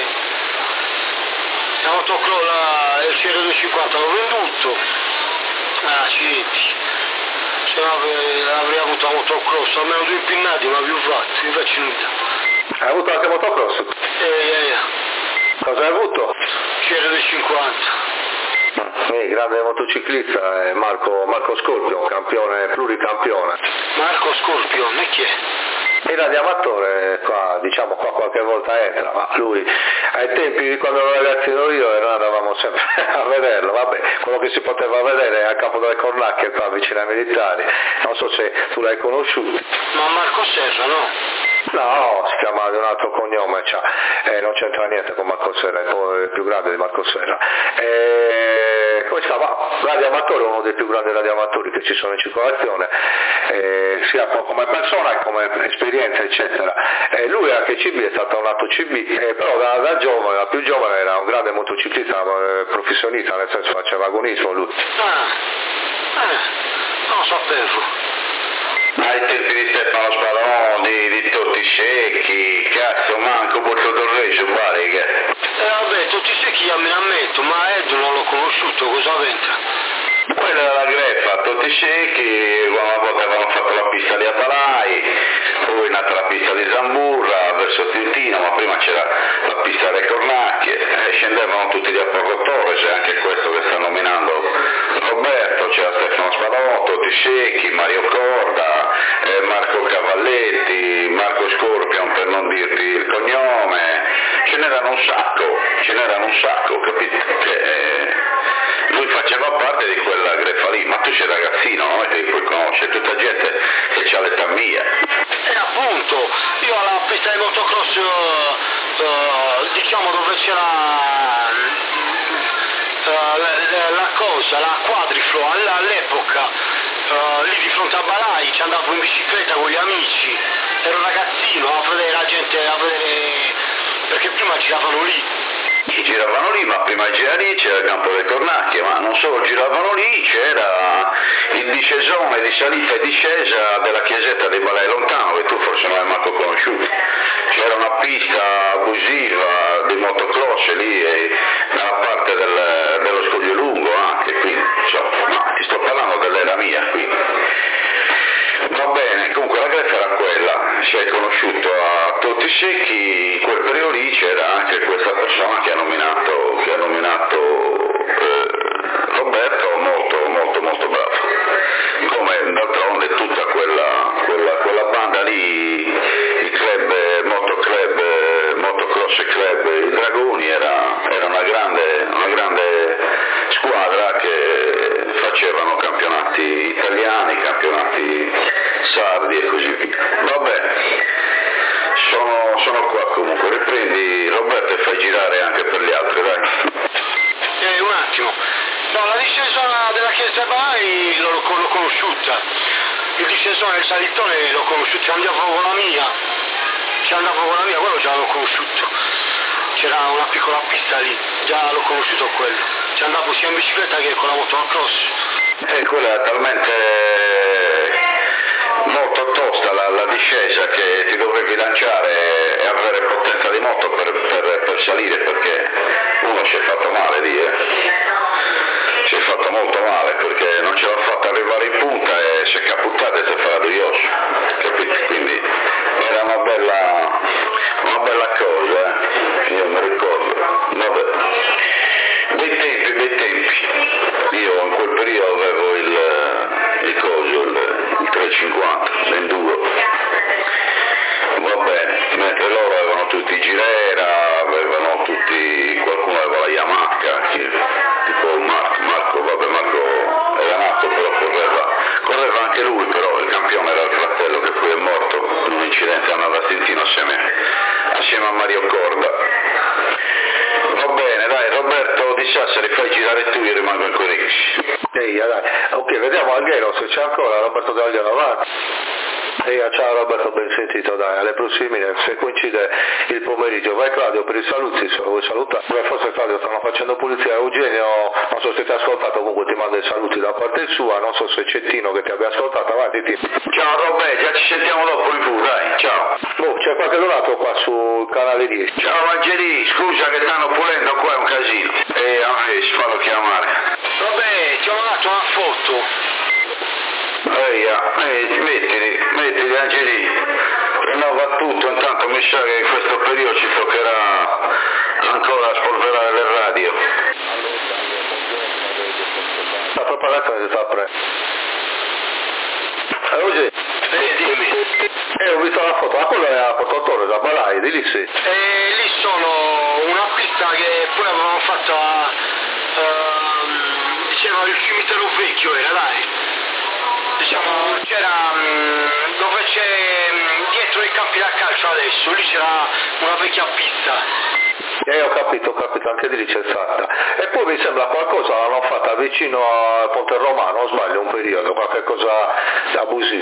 il CR250 l'ho venduto, accidenti, se no avrei avuto la motocross, almeno 2 impinnati ma più fatti, invece nulla. Hai avuto anche motocross? Cosa hai avuto? CR250. Grande motociclista è Marco Scorpio, campione, pluricampione. Marco Scorpio, e chi è? Era di amatore qua, diciamo qua qualche volta entra, ma lui ai tempi di quando ero ragazzino io e noi andavamo sempre a vederlo, vabbè, quello che si poteva vedere è a Capo delle Cornacchie qua vicino ai militari, non so se tu l'hai conosciuto. Ma Marco Serra, no? No, si chiama di un altro cognome, non c'entra niente con Marco Serra, è più grande di Marco Serra. Come si chiama? Radioamatore, uno dei più grandi radioamatori che ci sono in circolazione, sia come persona che come esperienza, eccetera. Lui anche CB, è stato un altro CB, però da giovane, da più giovane era un grande motociclista, professionista, nel senso faceva agonismo lui. Non lo sapevo. Ai tempi di Stefano Spadoni, di Totti Secchi, cazzo, manco Borto Torreggio, pare che... vabbè, Totti Secchi io me ne ammetto, ma Ed non l'ho conosciuto, cosa c'entra? Quella era la greffa, Totti Secchi, una volta avevano fatto la pista di Atalai, poi nata la pista di Zamburra, verso Tintino, ma prima c'era la pista delle Cornacchie, scendevano tutti di Apollo Torres, c'è anche questo che sta nominando Roberto, c'era Stefano Spadotto, Totti Secchi, Mario Corda, Marco Cavalletti, Marco Scorpion per non dirti il cognome, ce n'erano un sacco, capito? Lui faceva parte di quella greffa lì, ma tu sei ragazzino, non è che li puoi conoscere, tutta gente che ha l'età mia. Appunto, io alla pista di motocross, diciamo dove c'era la quadriflo, all'epoca, lì di fronte a Balai ci andavo in bicicletta con gli amici, ero ragazzino a vedere la gente, perché prima giravano lì. Giravano lì, ma prima di girare lì c'era il Campo delle Cornacchie, ma non solo giravano lì, c'era il discesone di salita e discesa della chiesetta dei Balai Lontano, che tu forse non hai manco conosciuto. C'era una pista abusiva di motocross lì nella parte dello Scoglio Lungo anche, quindi insomma, no, ti sto parlando dell'era mia, quindi. Va bene, comunque la greffa era quella, si è conosciuto a Totti Secchi, in quel periodo lì c'era anche questa persona che ha nominato Roberto, molto bravo, come d'altronde tutta quella banda lì, il club, motocross club, i Dragoni era una grande squadra che facevano campionati italiani, campionati sardi e così via. Vabbè, sono qua comunque, riprendi Roberto e fai girare anche per gli altri, dai. Un attimo, no, la discesa della chiesa Balai l'ho conosciuta, il discesone del salitone l'ho conosciuto, ci andavo con la mia, quello già l'ho conosciuto, c'era una piccola pista lì, già l'ho conosciuto quello, ci andavo sia in bicicletta che con la motocross. Quella è talmente molto tosta la discesa, che ti dovevi lanciare e avere potenza di moto per salire, perché uno si è fatto male lì, si è fatto molto male perché non ce l'ha fatta arrivare in punta e si è caputtata e si è fatto Dios, capito? Quindi era una bella cosa, io mi ricordo, vabbè. Bei tempi, io in quel periodo avevo il 350, l'enduro, va bene, mentre loro avevano tutti i Girera, avevano tutti, qualcuno aveva la Yamaha, tipo Marco era nato, però correva anche lui, però il campione era il fratello che poi è morto in un incidente a Navastintino assieme a Mario Corda. Va bene, dai, Roberto Di Sassari, fai girare tu, io rimango in Corixi. Dai. Ok, vediamo Alghero se c'è ancora Roberto D'Agliano avanti. Ciao Roberto, ben sentito, dai, alle prossime, se coincide il pomeriggio. Vai Claudio per i saluti, se lo vuoi salutare. Forse Claudio stanno facendo pulizia. Eugenio, non so se ti ha ascoltato, comunque ti manda i saluti da parte sua, non so se c'è Tino che ti abbia ascoltato, avanti Tino. Ciao Roberto, già ci sentiamo dopo in tu, dai, ciao. C'è qualche donato qua sul canale 10. Ciao Angeli, scusa che stanno pulendo, qua è un casino. A me si fanno chiamare. Vabbè, ti ho mandato una foto. Mettili Angeli, rinnova tutto, intanto mi sa che in questo periodo ci toccherà ancora spolverare le radio. La propagazione si sta aprendo. Oggi? Dimmi. Ho visto la foto, ma quello è a Porto Torre, da Balai, di lì sì. Lì sono una pista che poi avevamo fatto diciamo il cimitero vecchio era, dai. Diciamo c'era dove c'è dietro i campi da calcio adesso, lì c'era una vecchia pista. Ho capito, anche di lì c'è stata. E poi mi sembra qualcosa l'hanno fatta vicino a Ponte Romano, o sbaglio, un periodo, qualche cosa abusivo.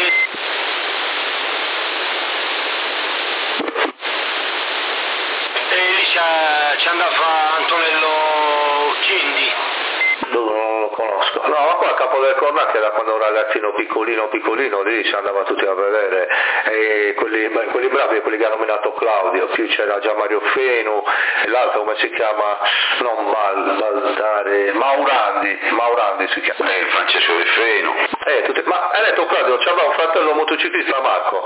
E lì ci andava Antonello Chindi. Non lo conosco. No, ma qua a Capo del Cornacchio era quando un ragazzino piccolino, lì ci andava tutti a vedere, e quelli bravi, quelli che hanno nominato Claudio, più c'era già Mario Fenu, e l'altro come si chiama, non Baldare, Maurandi si chiama. Francesco Di Fenu. Ma hai detto Claudio, c'aveva un fratello motociclista Marco,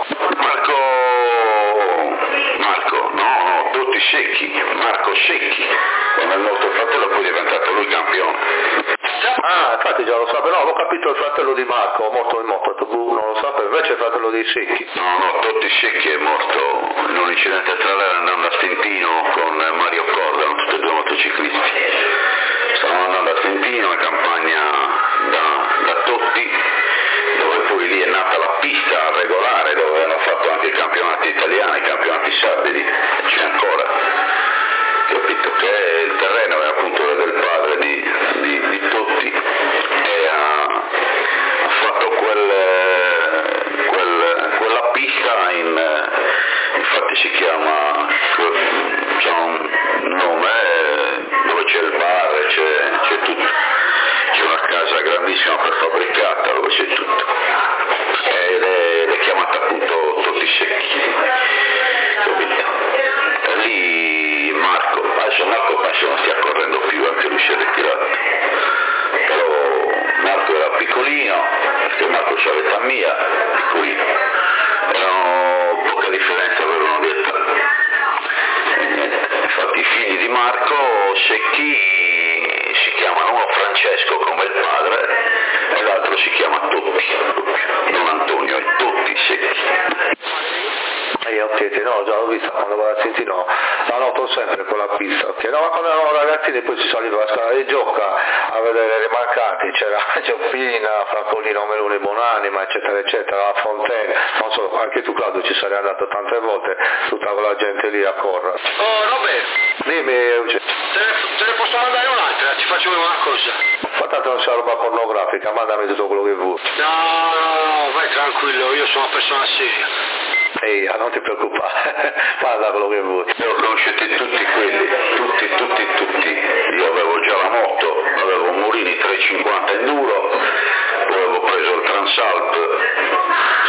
no, tutti Secchi, Marco Secchi, come il nostro fratello, poi è diventato lui campione. Ah, infatti già lo sapevo, no, avevo capito il fratello di Marco, morto in moto, non lo sapevo, invece il fratello dei Secchi. No, Totti Secchi è morto in un incidente stradale andando a Stintino con Mario Corda, erano tutti e due motociclisti. Stavano andando a Stintino in campagna da Totti, dove poi lì è nata la pista regolare, dove hanno fatto anche i campionati italiani, i campionati sardi, c'è ancora. Capito che il terreno è appunto del padre di Totti e ha fatto quella pista infatti si chiama, c'è un nome dove c'è il bar, c'è tutto, c'è una casa grandissima prefabbricata dove c'è tutto ed è chiamata appunto Totti Secchi, capito? E lì Marco penso non stia correndo più, anche lui si è ritirato, però Marco era piccolino, perché Marco c'ha l'età mia, piccolino, erano poca differenza, avevano detto. Infatti i figli di Marco Secchi si chiamano uno Francesco come il padre e l'altro si chiama Totti, non Antonio, è Totti Secchi. No, già l'ho vista quando vado a Trentino, la noto sempre con la pista, ok? No, ma quando erano ragazzini poi si saliva alla scala di Gioca a vedere le mancanti, c'era Gioppina, Francolino, Meloni, Bonanima, eccetera, eccetera, la Fontaine, non so, anche tu Claudio ci sarei andato tante volte, tutta quella gente lì a correre. Oh Robert, dimmi Eugenio. Te ne posso mandare un'altra, ti faccio una cosa. Ma tanto non c'è roba pornografica, mandami tutto quello che vuoi. No, vai tranquillo, io sono una persona seria. Ehi, non ti preoccupare, parla quello che vuoi. Io ho conosciuto tutti quelli, tutti. Io avevo già la moto, avevo un Morini 350 Enduro, poi avevo preso il Transalp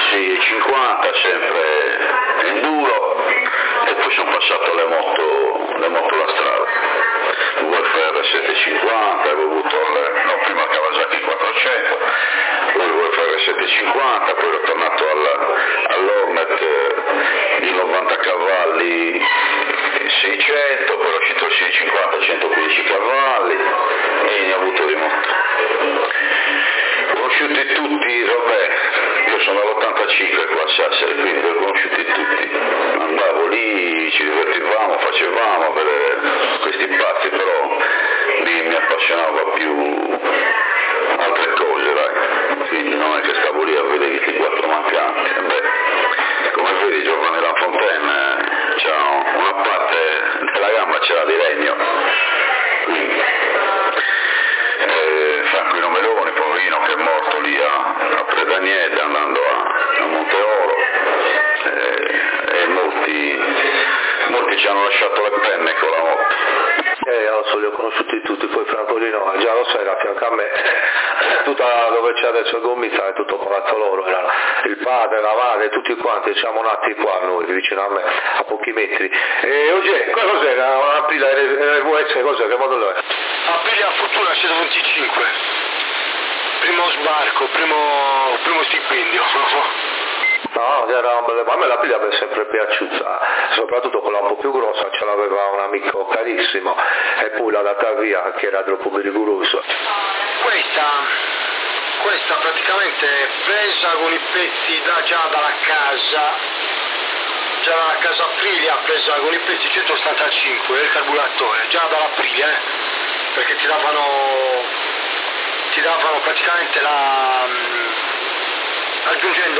lo so, li ho conosciuti tutti, poi Francolino già lo sai, era a fianco a me, tutta dove c'è adesso il Gomita è tutto palazzo loro, era il padre, la madre, tutti quanti, siamo nati qua noi, vicino a me, a pochi metri. E oggi, cos'era? Una pila RVS, cos'è? Che modello è? Aprilia Fortuna 125, primo sbarco, primo stipendio. No, era a me la piglia mi è sempre piaciuta, soprattutto quella un po' più grossa, ce l'aveva un amico carissimo e poi l'ha data via che era troppo pericoloso. Questa praticamente è presa con i pezzi già dalla casa Aprilia, presa con i pezzi 185 del carburatore, già dall'Aprilia, perché ti davano praticamente aggiungendo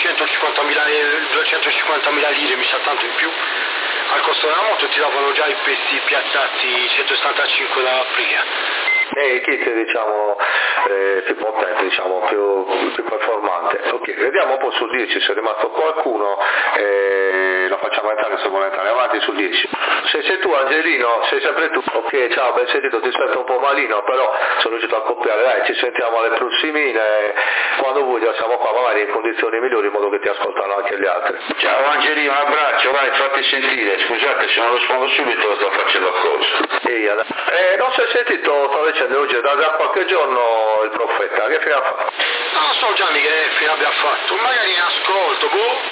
250.000 lire, mi sa tanto in più, al costo della moto ti davano già i pezzi piazzati 175 dall'Aprilia. E il kit diciamo più potente, diciamo più performante. Ok, vediamo un po' sul 10 se è rimasto qualcuno, lo facciamo entrare se vuole entrare avanti sul 10. Se sei tu Angelino, sei sempre tu. Ok, ciao, ben sentito, ti sento un po' malino, però sono riuscito a accoppiare, dai, ci sentiamo alle prossimine, quando vuoi già siamo qua magari in condizioni migliori in modo che ti ascoltano anche gli altri. Ciao Angelino, un abbraccio, vai, fatti sentire, scusate se non rispondo subito, lo sto facendo apposta. Non si è sentito, sto dicendo oggi da qualche giorno il profeta, che fine ha fatto? Non so Gianni che fine abbia fatto, magari in ascolto,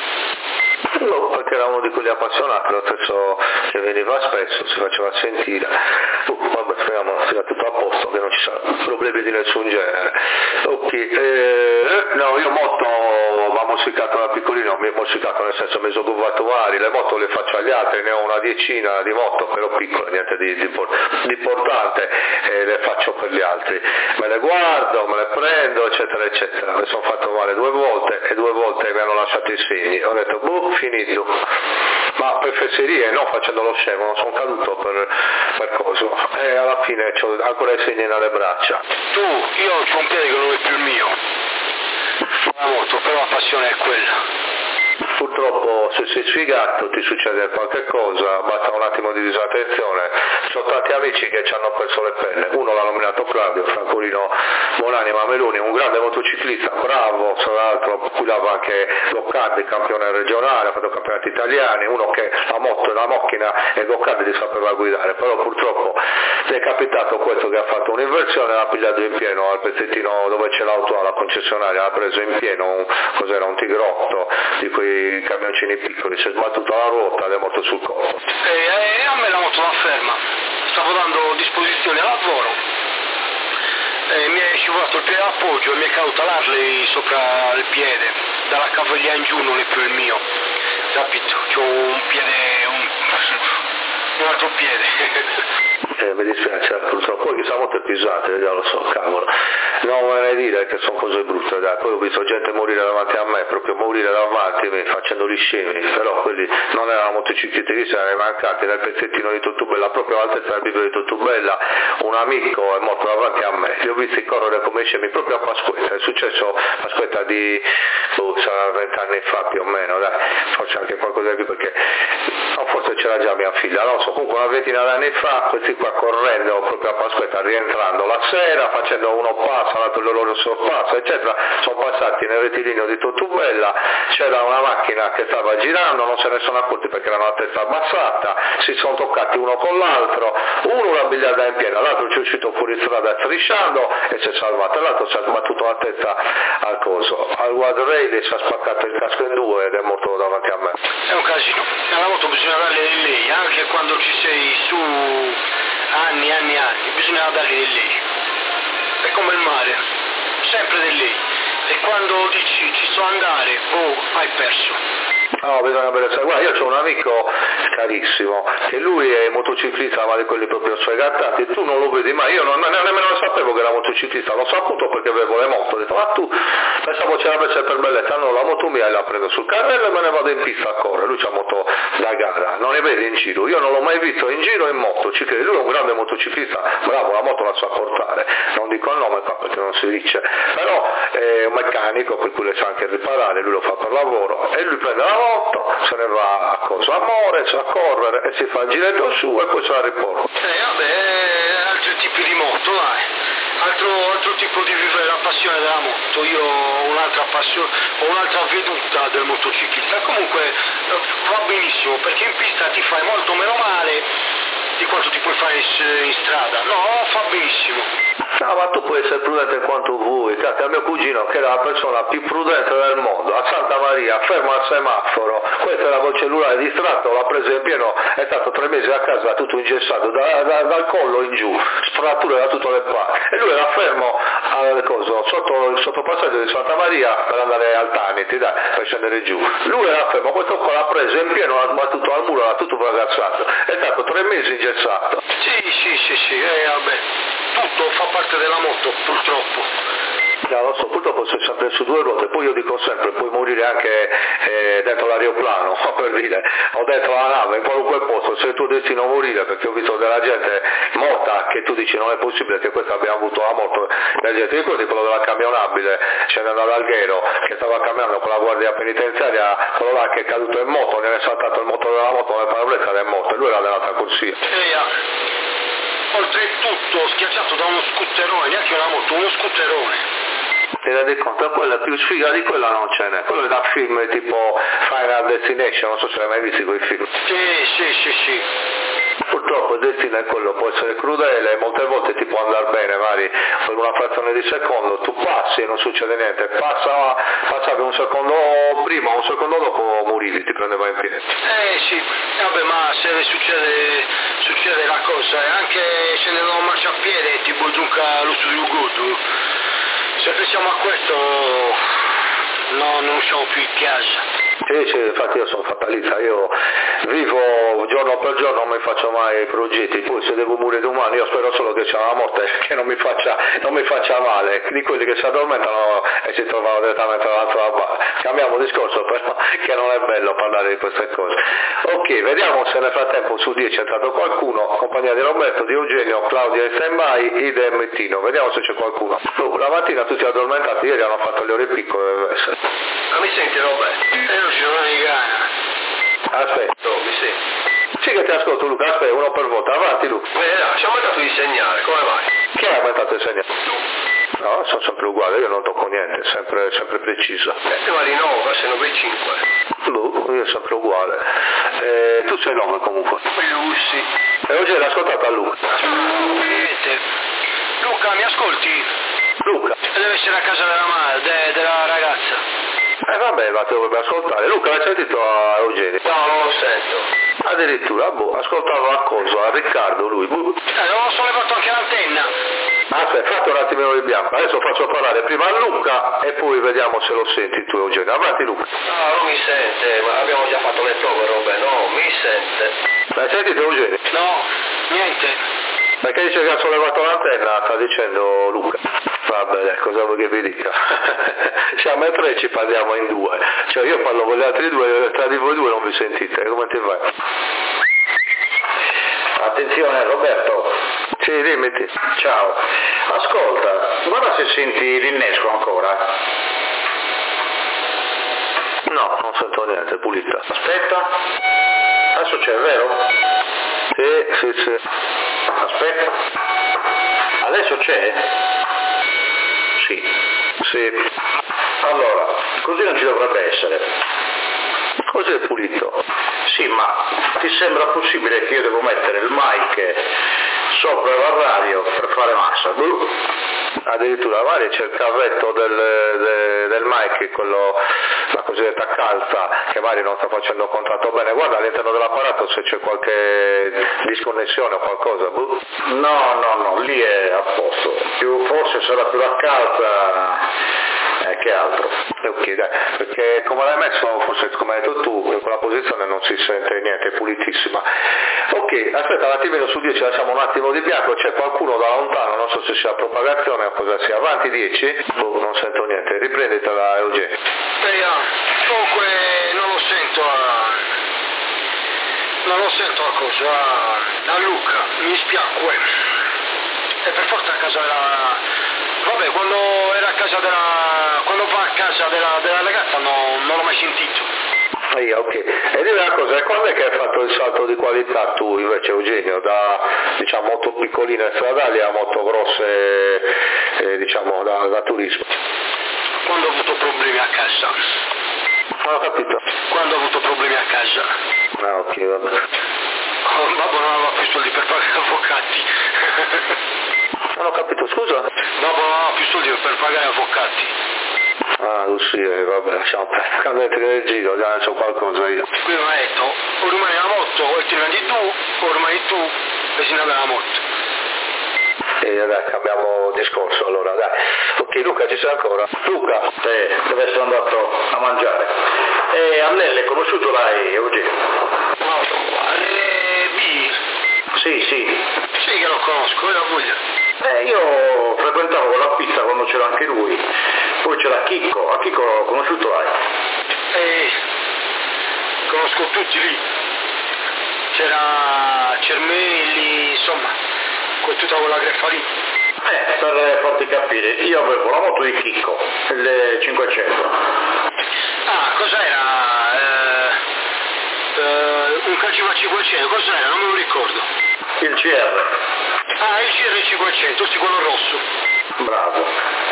No, perché era uno di quelli appassionati, lo stesso che veniva spesso, si faceva sentire. Vabbè, speriamo sia tutto a posto, che non ci saranno problemi di nessun genere. Ok, no, io moto ho mosicato da piccolino, mi ho mosicato nel senso mi sono occupato vari, le moto le faccio agli altri, ne ho una decina di moto, però piccole, niente di importante, e le faccio per gli altri. Me le guardo, me le prendo, eccetera, eccetera. Mi sono fatto male 2 volte e 2 volte mi hanno lasciato i segni. Ho detto, finito. Ma per fesserie, no, facendo lo scemo, non sono caduto per coso. E alla fine ho ancora i segni nelle braccia. Io ho un piede che non è più il mio. La moto, però la passione è quella. Purtroppo se sei sfigato ti succede qualche cosa, basta un attimo di disattenzione. Sono tanti amici che ci hanno perso le penne, uno l'ha nominato Claudio, Francolino Bonanima Meloni, un grande motociclista, bravo, tra l'altro guidava anche Goccardi, campione regionale, ha fatto campionati italiani, uno che la moto, la macchina e Goccardi li sapeva guidare, però purtroppo gli è capitato questo che ha fatto un'inversione, l'ha pigliato in pieno al pezzettino dove c'è l'auto alla concessionaria, ha preso in pieno un Tigrotto di quei camioncini piccoli, si è sbattuta la ruota ed è morto sul colpo. A me la moto la ferma, stavo dando disposizione al lavoro, mi è scivolato il piede d'appoggio e mi è caduta l'Harley sopra il piede, dalla caviglia in giù non è più il mio, capito? C'ho un altro piede. Mi dispiace, purtroppo, poi chissà molte pisate, già lo so, cavolo, non me ne dire che sono cose brutte, dai, poi ho visto gente morire davanti a me, proprio morire davanti, facendo gli scemi, però quelli non erano motociclisti, erano mancati nel pezzettino di Totubella, proprio all'altezza del bivio di Totubella, un amico è morto davanti a me, li ho visti correre come scemi proprio a Pasquetta, è successo a Pasquetta di, sarà 20 anni fa più o meno, dai, forse anche qualcosa di più, perché no, forse c'era già mia figlia, non so, comunque una ventina d'anni fa, questi qua correndo proprio a Pasquetta, rientrando la sera, facendo uno passo, l'altro il loro sorpasso, eccetera, sono passati nel rettilineo di Totubella, c'era una macchina che stava girando, non se ne sono accorti perché erano a testa abbassata, si sono toccati uno con l'altro, uno una biliarda in piena, l'altro ci è uscito fuori strada strisciando e si è salvato, l'altro si è sbattuto la testa al coso, al guardrail, si è spaccato il casco in 2 ed è morto davanti a me. È un casino, alla moto bisogna darle di lei, anche quando ci sei su anni, bisogna darle di lei, è come il mare, sempre di lei, e quando dici ci so andare, hai perso. No, bisogna vedere, guarda, io ho un amico carissimo, che lui è motociclista, ma di quelli proprio sfegattati, tu non lo vedi mai, io nemmeno sapevo che era motociclista, l'ho saputo perché avevo le moto, ho detto, ma tu pensavo c'era invece per bellezza, no, la moto mia la prendo sul carrello e me ne vado in pista a correre, lui c'ha moto da gara, non ne vede in giro, io non l'ho mai visto in giro in moto, ci credi, lui è un grande motociclista, bravo, la moto la sa portare, non dico il nome qua perché non si dice, però è un meccanico per cui le sa anche riparare, lui lo fa per lavoro e lui prende la moto, se ne va a cosa, amore, a correre e si fa il giretto su e poi se la riporta. Vabbè, altri tipi di moto, dai. Altro tipo di vivere la passione della moto, io ho un'altra passione, ho un'altra veduta del motociclista, comunque va benissimo perché in pista ti fai molto meno male di quanto ti puoi fare in strada, no, fa benissimo. No, ma tu puoi essere prudente quanto vuoi, a mio cugino che era la persona più prudente del mondo, a Santa Maria, fermo al semaforo, questo era col cellulare distratto, l'ha preso in pieno, è stato 3 mesi a casa tutto ingessato, dal collo in giù, fratture da tutte le parti, e lui era fermo sotto il sottopassaggio di Santa Maria per andare al Taniti, per scendere giù, lui era fermo, questo qua l'ha preso in pieno, l'ha sbattuto al muro, l'ha tutto ragazzato, è stato 3 mesi ingessato. Sì, vabbè, tutto fa parte della moto, purtroppo. No, lo so, purtroppo sei sempre su 2 ruote, poi io dico sempre, puoi morire anche dentro l'aeroplano, per dire, o dentro la nave, in qualunque posto, se tu destino a morire, perché ho visto della gente morta che tu dici non è possibile che questa abbia avuto la morte, della gente, ricordi quello della camionabile, scendendo ad Alghero, che stava camminando con la guardia penitenziaria, quello là che è caduto in moto, ne è saltato il motore della moto nel parabrezza ed è morto, e lui era dell'altra corsia. Oltretutto schiacciato da uno scooterone, neanche una moto, uno scooterone. Ti rendi conto? Quella più sfiga di quella non ce n'è, quello è da film tipo Final Destination, non so se l'hai mai visto quei film. Sì. Purtroppo il destino è quello, può essere crudele, molte volte ti può andare bene, magari per una frazione di secondo, tu passi e non succede niente, passavi un secondo prima, un secondo dopo morivi, ti prendeva in piedi. Sì, vabbè, ma se succede la cosa, anche scendendo a marciapiede ti può giuncare lo studio godo. Se pensiamo a questo, no, non usciamo più in casa. Sì, infatti io sono fatalista, io vivo giorno per giorno, non mi faccio mai progetti, poi se devo morire domani io spero solo che c'è la morte che non mi faccia male, di quelli che si addormentano e si trovano direttamente dall'altra parte. Cambiamo discorso però, che non è bello parlare di queste cose. Ok, vediamo se nel frattempo su 10 è entrato qualcuno, compagnia di Roberto, di Eugenio, Claudia e Stand-by, Ide e Tino, vediamo se c'è qualcuno. La mattina tutti addormentati, ieri hanno fatto le ore piccole, deve essere. Ma mi senti Roberto? Non ci sono di gana. Aspetta. Mi senti? Sì che ti ascolto Luca, aspetta, uno per volta, avanti Luca. Ci ha aumentato di segnale, come mai? Chi ha aumentato il segnale? Tu. No, sono sempre uguale, io non tocco niente, sempre preciso. Prima di 9, adesso 9 e 5. Io sempre uguale. Tu sei 9 comunque. Sì. E oggi l'hai ascoltato a Luca? Niente. Luca, mi ascolti? Luca. Deve essere a casa della ragazza. Vabbè, ma te dovrebbe ascoltare. Luca, l'hai sentito a Eugenio? No, non lo sento. Addirittura, ascoltavo a cosa? A Riccardo, lui. Non ho sollevato anche l'antenna. Aspetta, fate un attimino di bianco. Adesso faccio parlare prima a Luca e poi vediamo se lo senti tu, Eugenio. Avanti, Luca. No, non mi sente, ma abbiamo già fatto le prove, Robe. No, mi sente. L'hai sentito, Eugenio? No, niente. Perché dice che ha sollevato l'antenna, sta dicendo Luca. Vabbè, cosa vuoi che vi dica? Siamo in 3 ci parliamo in 2. Cioè io parlo con gli altri 2, tra di voi 2 non vi sentite, come ti va? Attenzione Roberto. Sì, dimmi. Ciao. Ascolta, guarda se senti l'innesco ancora. No, non sento niente, pulita. Aspetta. Adesso c'è, vero? Sì. Aspetta. Adesso c'è? Sì. Allora, così non ci dovrebbe essere. Così è pulito. Sì, ma ti sembra possibile che io devo mettere il mic sopra la radio per fare massa? Addirittura magari c'è il cavetto del mic, quello, la cosiddetta calza, che magari non sta facendo contatto bene. Guarda all'interno dell'apparato se c'è qualche disconnessione o qualcosa. No, lì è a posto. Forse sarà più la calza che altro? Ok, dai, perché come l'hai messo, forse come hai detto tu, in quella posizione non si sente niente, è pulitissima. Ok, aspetta un attimino, su 10 lasciamo un attimo di bianco, c'è qualcuno da lontano, non so se sia propagazione o cosa sia, avanti 10, non sento niente, riprenditela Eugenio. Comunque non lo sento a cosa, a Luca, mi spiacque, e per forza a casa vabbè, quando va a casa della ragazza non l'ho mai sentito. Ok, e dimmi una cosa, quando è che hai fatto il salto di qualità tu invece Eugenio, da diciamo moto piccoline stradali a moto grosse diciamo da turismo? Quando ho avuto problemi a casa. Non ho capito. Quando ho avuto problemi a casa. Ah ok, vabbè. Babbo non aveva più soldi per pagare avvocati. Non ho capito, scusa? Babbo non aveva più soldi per pagare avvocati. Ah, sì, vabbè, lasciamo perdere. Quando entri nel giro, già c'ho qualcosa io. Quindi mi ha detto, o rimani la moto, o ti prendi tu, o rimani tu, e si andava la moto. E dai, cambiamo discorso allora, dai. Ok, Luca, ci sei ancora? Luca? Dove sono andato a mangiare. E a lei l'hai conosciuto l'hai, Eugenio? No, B? Sì. Sì che lo conosco, la voglia. Io frequentavo quella pista quando c'era anche lui, poi c'era Chicco, a Chicco l'ho conosciuto l'hai? Conosco tutti lì, c'era Cermelli, insomma, con tutta quella greffa lì. Per farti capire, io avevo la moto di Chicco, il 500. Ah, cos'era? Un Calciva 500, cos'era? Non me lo ricordo. Il CR. Ah, il CR 500, sì, quello rosso. Bravo.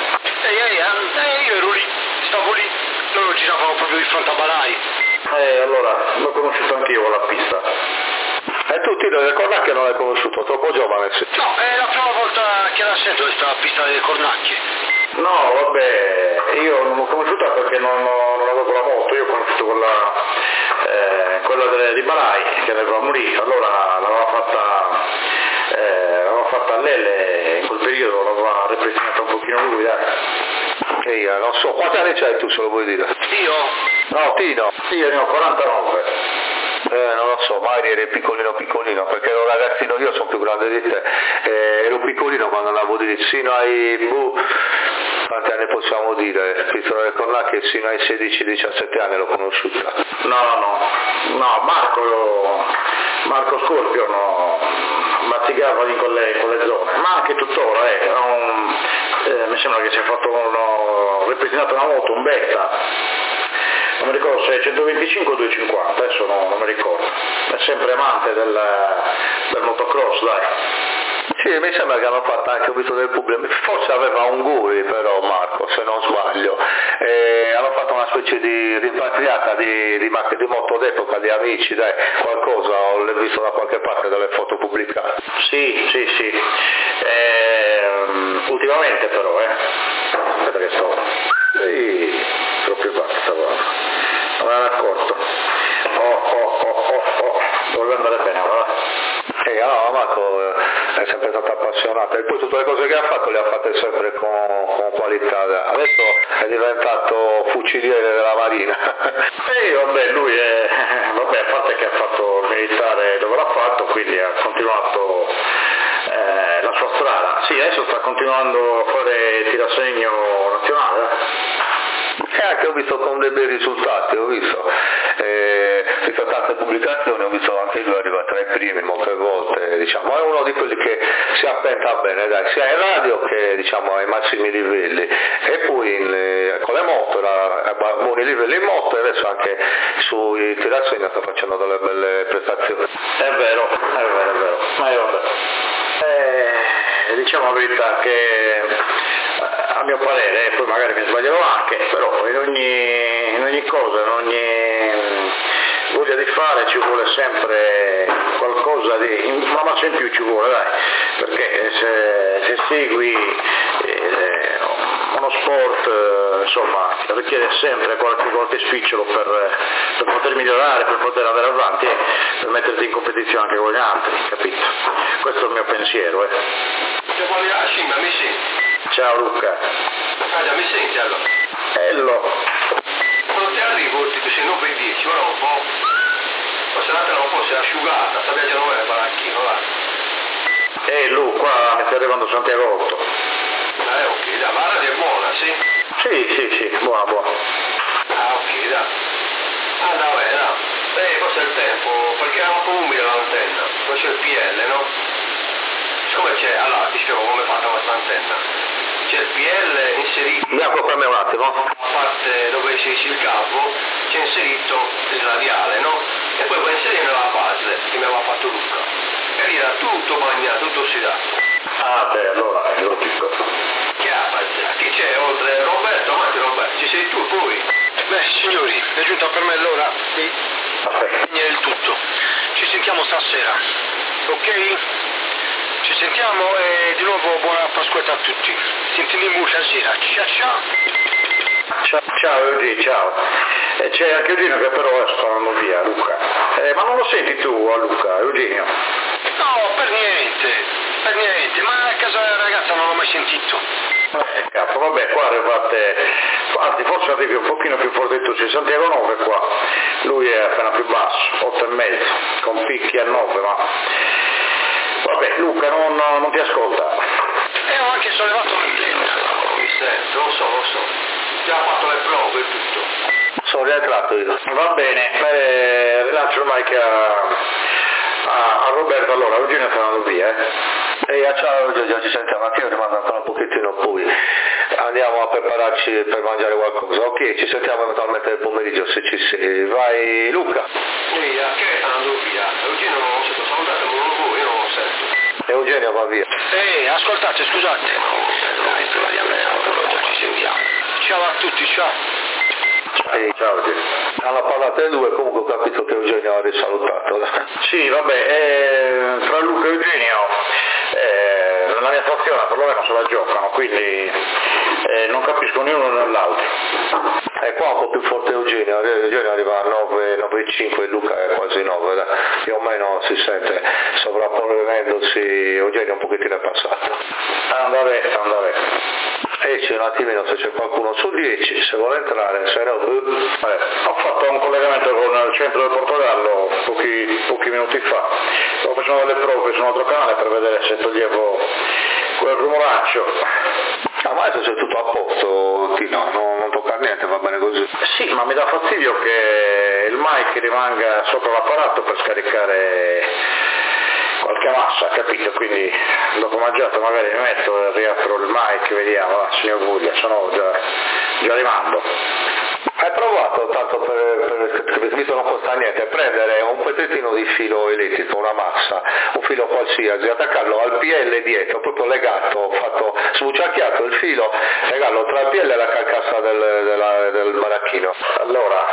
Io ero lì, stavo lì, loro giravano proprio di fronte a Balai. Allora, l'ho conosciuto anch'io la pista. E tu ti devi ricordare che non l'hai conosciuto, troppo giovane sì. No, è la prima volta che la sento questa pista delle cornacchie. No, vabbè, io non l'ho conosciuta perché non avevo la moto, io ho conosciuto quella di Balai, che aveva morì, allora l'aveva fatta a Lele, in quel periodo l'aveva ripristinata un pochino lui, dai. E io non so, quanti anni c'hai tu, se lo vuoi dire? Io? No, Tino, io ne ho 49. Non lo so, magari eri piccolino, perché ero ragazzino, io sono più grande di te, ero piccolino quando andavo di lì, sino ai, quanti anni possiamo dire, Pistola del Cornacchie, sino ai 16-17 anni l'ho conosciuta. No, Marco Scorpio bazzicava in quelle zone, ma anche tuttora, mi sembra che si è fatto ripristinato una moto, un Betta. Non mi ricordo se è 125 o 250, adesso non mi ricordo. È sempre amante del motocross, dai. Sì, mi sembra che hanno fatto anche, ho visto del pubblico, forse aveva un Guri però Marco, se non sbaglio. Hanno fatto una specie di rimpatriata di moto d'epoca, di amici, dai, qualcosa, ho visto da qualche parte delle foto pubblicate. Sì. Ultimamente però, aspetta che sto... Sì, proprio basta, guarda. Non me ne accorto. Dovrebbe andare bene, guarda. No, Marco è sempre stato appassionato e poi tutte le cose che ha fatto le ha fatte sempre con qualità. Adesso è diventato fuciliere della Marina. Vabbè, lui a parte che ha fatto il militare dove l'ha fatto, quindi ha continuato la sua strada. Sì, adesso sta continuando a fare tirassegno nazionale. Anche ho visto con dei bei risultati, ho visto tante pubblicazioni, ho visto anche lui arriva tra i primi molte volte, diciamo, è uno di quelli che si appenta bene, dai, sia in radio che diciamo ai massimi livelli, e poi con le moto a buoni livelli in moto, e adesso anche sui tirassegno sta facendo delle belle prestazioni. È vero, ma diciamo la verità che a mio parere, poi magari mi sbaglierò anche, però in ogni cosa, in ogni voglia di fare ci vuole sempre qualcosa di, una marcia in più ci vuole, dai, perché se segui uno sport, insomma, richiede sempre qualche spicciolo per poter migliorare, per poter andare avanti e per metterti in competizione anche con gli altri, capito? Questo è il mio pensiero. Se vuoi la scimmia, mi senti? Ciao Luca. Già mi senti allora? Bello. Non ti arrivo, tu sei 9:10, ora un po'. Ma se l'altra un po' si è asciugata, sta viaggiando bene il baracchino, là. Lu, qua mi sta arrivando Santiago 8. Ok, dai, ma la radio è buona, sì? Sì, buona. Ok, dai. Vabbè, dai. Forse è il tempo, perché è un po' umida l'antenna, poi c'è il PL, no? Siccome c'è, allora ti spiego come è fatta questa antenna. C'è il PL inserito. Mi accompagna un attimo. A parte dove c'è il cavo, c'è inserito il radiale, no? E poi puoi inserire la base, che mi aveva fatto Luca. E lì era tutto bagnato, tutto ossidato. Allora è logico. Che chi c'è oltre Roberto? Avanti Roberto, ci sei tu poi? Beh signori, è giunta per me l'ora di finire il tutto. Ci sentiamo stasera, ok? Ci sentiamo e di nuovo buona Pasquetta a tutti. Sentiremo stasera. Ciao Eugenio, ciao. C'è anche Eugenio che però sta andando via, Luca. Ma non lo senti tu a Luca, Eugenio? No, per niente, ma a casa della ragazza non l'ho mai sentito. Cazzo, vabbè, qua arrivate, anzi forse arrivi un pochino più forte di tu, c'è Santiago 9 qua, lui è appena più basso, 8,5, con picchi a 9, ma vabbè Luca non ti ascolta. Ho anche sollevato l'antenna. Mi sento, lo so, già fatto le prove e tutto. Sono rientrato io. Va bene, rilancio il mic a Roberto, allora Eugenio sta andando via, ciao Eugenio, ci sentiamo, anche io rimando ancora un pochettino, poi andiamo a prepararci per mangiare qualcosa, ok, ci sentiamo eventualmente nel pomeriggio se ci sei, vai Luca. Via, che sta andando via? Eugenio non si può salutare, ma non voi, io non lo sento. Eugenio va via. Ascoltate, scusate. Dai, spariamo l'orologio, ci sentiamo. Ciao a tutti, ciao. Ciao Eugenio. Hanno parlato le due, comunque ho capito che Eugenio ha risalutato. Sì, vabbè, tra Luca e Eugenio nella mia frazione perlomeno se la giocano, quindi non capisco né uno né l'altro. Qua un po' più forte Eugenio arriva a 9,5 e Luca è quasi 9, più o meno si sente sovrapponendosi, Eugenio un pochettino è passato. Andare. Esce un attimino se c'è qualcuno su 10, se vuole entrare, se no. Ho fatto un collegamento con il centro del Portogallo pochi minuti fa, stavo facendo delle prove su un altro canale per vedere se toglievo quel rumoraccio. Ma adesso c'è tutto a posto, Tino, non tocca niente, va bene così. Sì, ma mi dà fastidio che il mic rimanga sopra l'apparato per scaricare qualche massa, capito? Quindi dopo mangiato magari mi metto e riapro il mic, vediamo, signor Guglia, sono già rimando. Hai provato, tanto per visto non costa niente, prendere un pezzettino di filo elettrico, una massa, un filo qualsiasi, attaccarlo al PL dietro, proprio legato, fatto sbucciacchiato il filo, legarlo tra il PL e la carcassa del baracchino. Allora,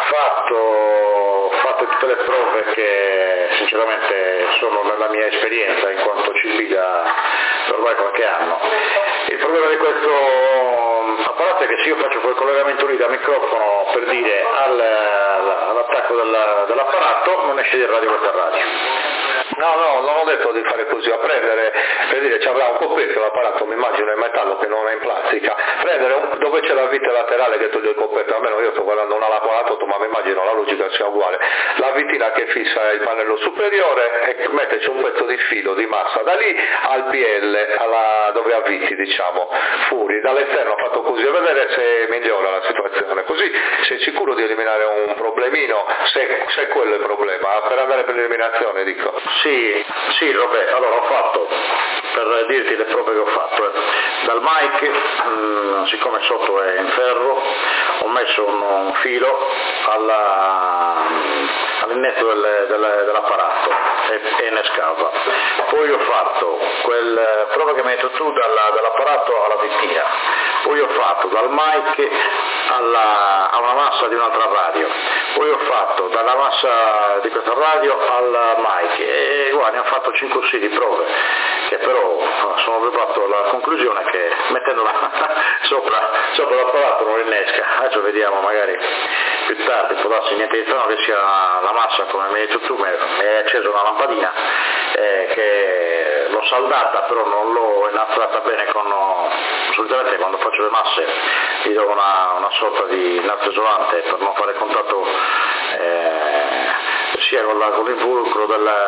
fatte tutte le prove che sinceramente sono nella mia esperienza in quanto civile da ormai qualche anno. Il problema di questo apparato è che se io faccio quel collegamento lì da microfono per dire all'attacco dell'apparato non esce il radio questa radio. No, non ho detto di fare così, a prendere, per dire ci avrà un coperchio l'apparato, mi immagino in metallo che non è in plastica, prendere dove c'è la vite laterale che toglie il coperchio, almeno io sto guardando una alla 48 ma mi immagino la logica sia uguale, la vitina che fissa il pannello superiore e metterci un pezzo di filo di massa da lì al PL, dove avviti diciamo, fuori, dall'esterno fatto così a vedere se migliora la situazione, così sei sicuro di eliminare un problemino, se quello è il problema, per andare per l'eliminazione dico. Sì, Roberto, allora ho fatto, per dirti le prove che ho fatto, dal mic, siccome sotto è in ferro, ho messo un filo all'innesto dell'apparato e innescava. Poi ho fatto quel prova che mi hai detto tu dall'apparato alla vittina, poi ho fatto dal mic a una massa di un'altra radio, poi ho fatto dalla massa di questa radio al mic e guarda, ne ho fatto 5 o 6 di prove che però sono arrivato alla conclusione che mettendola sopra l'apparato non innesca. Adesso vediamo magari più tardi, può darsi niente di strano che sia la massa come mi hai detto tu, mi hai acceso una lampadina che l'ho saldata, però non l'ho innastrata bene solitamente quando faccio le masse gli do una sorta di nastro isolante per non fare contatto sia con l'involucro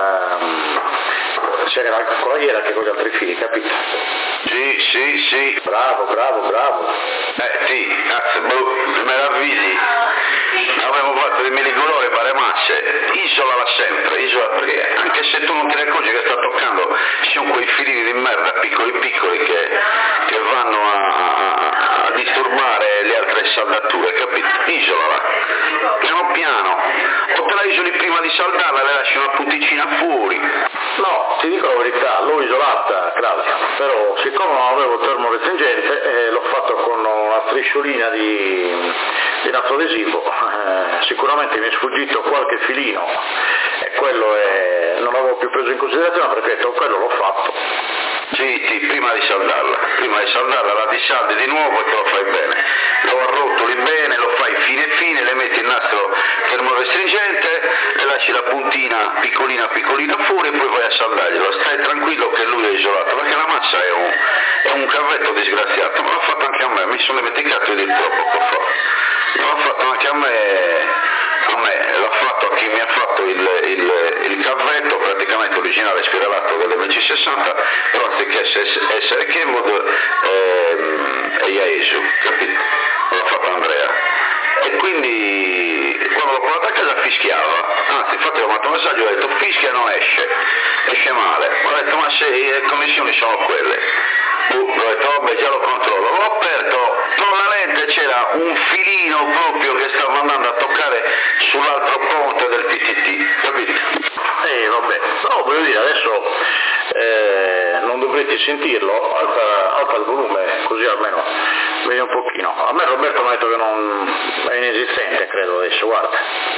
sia con la ghiera che con gli altri fili, capito? Sì. Bravo. Sì, cazzo, meravigli. Avevo fatto dei melicolore fare masse, isola perché anche se tu non ti ne accorgi che sta toccando, ci sono quei filini di merda piccoli che vanno a disturbare le altre saldature, capito? Isolala, piano, o te la isoli prima di saldarla, le lasci una punticina fuori. No, ti dico la verità, l'ho isolata, Claudia, però siccome non avevo termorestringente l'ho fatto con una strisciolina di nastro adesivo, sicuramente mi è sfuggito qualche filino e quello non l'avevo più preso in considerazione perché quello l'ho fatto. Sì, prima di saldarla la dissaldi di nuovo e te lo fai bene, lo arrotoli bene, lo fai fine, le metti il nastro termorestringente, le lasci la puntina piccolina fuori e poi vai a saldarglielo, stai tranquillo che lui è isolato, perché la massa è un cavetto disgraziato, ma l'ha fatto anche a me, mi sono dimenticato di dire troppo fa. L'ha fatto anche a me, l'ha fatto a chi mi ha fatto il cavetto praticamente originale spiralato dell'MC60, però anziché essere Kenwood è Yaesu, capito? L'ha fatto Andrea. E quindi quando l'ho portato a casa fischiava, anzi infatti ho fatto un messaggio e ho detto fischia non esce male, ho detto ma se le connessioni sono quelle, ho detto vabbè già lo controllo, l'ho aperto, con la lente c'era un filino proprio che stava andando a toccare sull'altro ponte del PTT, capito? Vabbè, però voglio dire adesso non dovrete sentirlo, alza il volume così almeno vedi un pochino. A me Roberto mi ha detto che non è inesistente, credo adesso, guarda.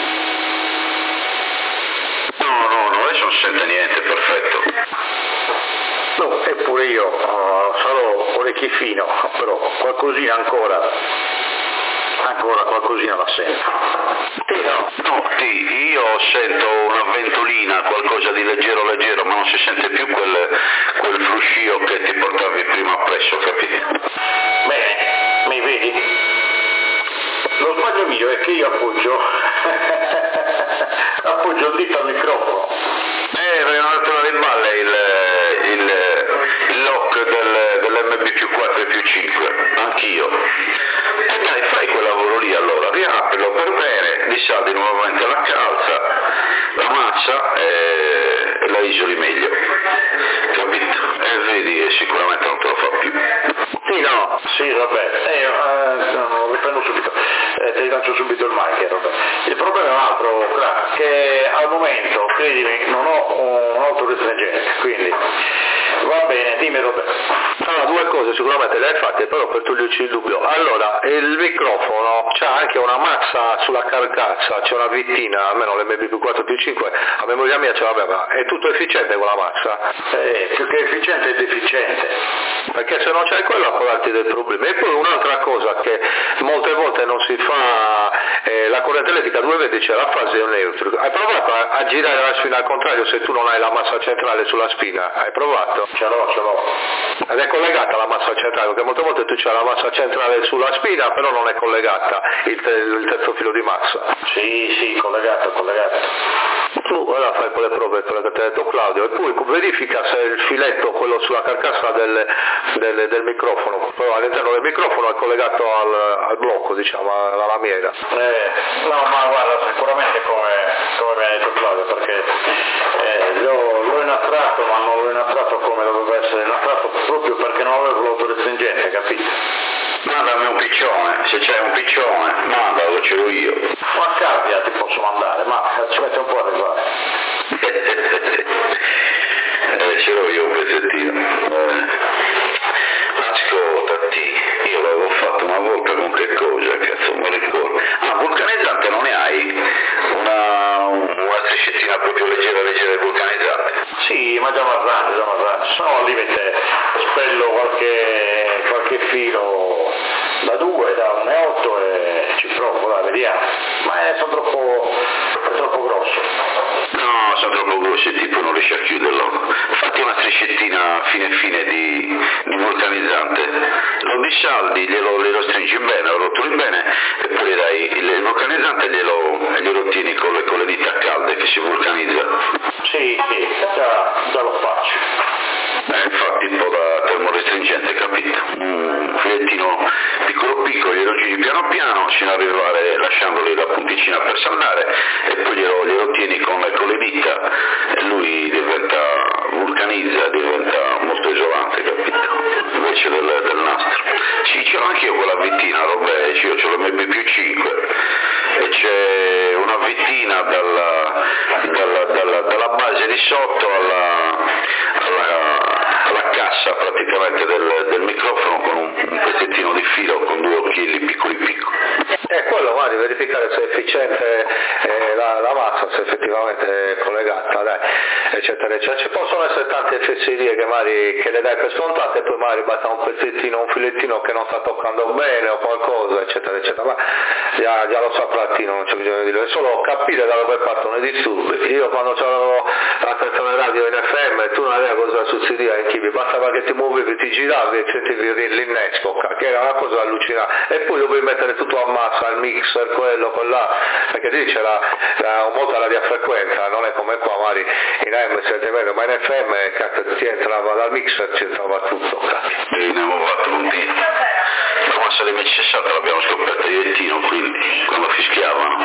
No, adesso non si sente niente, perfetto. No, eppure io sarò orecchi fino, però qualcosina ancora qualcosina la sento. No, io sento una ventolina, qualcosa di leggero, ma non si sente più quel fruscio che ti portavi prima appresso, capito? Bene, mi vedi? Lo sbaglio mio è che io appoggio il dito al microfono. Perché non te la riballe il lock dell'MB+4 e +5, anch'io. Dai, fai quel lavoro lì allora, riaprilo per bene, dissaldi nuovamente la calza, la massa e la isoli meglio, capito? E vedi, sicuramente non te lo fa più. Sì, vabbè, riprendo subito, ti rilancio subito il mic, Roberto. Il problema è un altro, che al momento, credimi, non ho un autorestringente, quindi va bene, dimmi Roberto. Allora, due cose sicuramente le hai fatte, però per toglierci il dubbio. Allora, il microfono c'ha anche una massa sulla carcassa, c'è una vittina, almeno l'MB+4 +5, a memoria mia ce l'aveva, è tutto efficiente con la massa? Più che efficiente è deficiente. Perché se non c'hai quello può darti dei problemi. E poi un'altra cosa che molte volte non si fa, la corrente elettrica dove vedi c'è la fase neutrica. Hai provato a girare la spina al contrario se tu non hai la massa centrale sulla spina? Hai provato? Ce l'ho. Ed è collegata la massa centrale, perché molte volte tu c'hai la massa centrale sulla spina, però non è collegata il terzo filo di massa. Sì, collegato. Tu allora fai quelle prove, quelle che ti ha detto Claudio, e poi verifica se il filetto, quello sulla carcassa del microfono, però all'interno del microfono è collegato al blocco, diciamo, alla lamiera. No, ma guarda, sicuramente come mi ha detto Claudio, perché l'ho innastrato, ma non l'ho innastrato come doveva essere innastrato, proprio perché non avevo l'autorestringente, capito? Mandami un piccione, se c'è un piccione, mandalo, ce l'ho io. Ma cambia, ti posso mandare, ma ci mette un po' a arrivare. Ce l'ho io un pezzettino. Ascoltati, io l'avevo fatto una volta con che cosa, cazzo, mi ricordo. Vulcanizzante non ne hai? Una striscettina proprio leggera vulcanizzante? Sì, ma già marrante, sono al limite, spello qualche filo da 2, da 1,8 e ci provo, vediamo, ma sono troppo grosso. No, sono troppo grossi, tipo non riesce a chiuderlo. Fatti una striscettina fine di vulcanizzante, lo dissaldi, glielo stringi bene, lo rotoli bene e poi gli dai il vulcanizzante e glielo tieni con le dita calde che si vulcanizza. Sì, già lo faccio. Infatti un po' da termorestringente, capito? Un filettino piccolo, glielo giri piano piano sino ad arrivare lasciandogli la punticina per saldare e poi glielo tieni con le dita e lui vulcanizza, diventa molto isolante, capito? Invece del nastro. Sì, ce l'ho anch'io quella vittina, io ce l'ho MB+5 e c'è una vittina dalla base di sotto alla cassa praticamente del microfono con un pezzettino di filo con 2 occhielli piccoli. Quello magari verificare se è efficiente la massa, se effettivamente è collegata, dai, eccetera. Ci possono essere tante fesserie che le dai per scontate e poi magari basta un pezzettino, un filettino che non sta toccando bene o qualcosa, eccetera, ma già lo sa Plattino, non c'è bisogno di dire, è solo capire da dove partono i disturbi. Io quando c'avevo la stazione radio in FM, tu non avevi cosa succedeva in Chibi, bastava che ti muovevi, ti giravi e sentivi l'innesco, che era una cosa allucinante, e poi dovevi mettere tutto a massa, il mixer, quello, là, perché lì c'era molta radiofrequenza, non è come qua magari in AM sente meno, ma in FM cazzo, ti entrava dal mixer, ci entrava tutto, cazzo. Ne abbiamo fatto un tiro. La massa dei MC60 l'abbiamo scoperta io e Tino, quindi quando fischiavano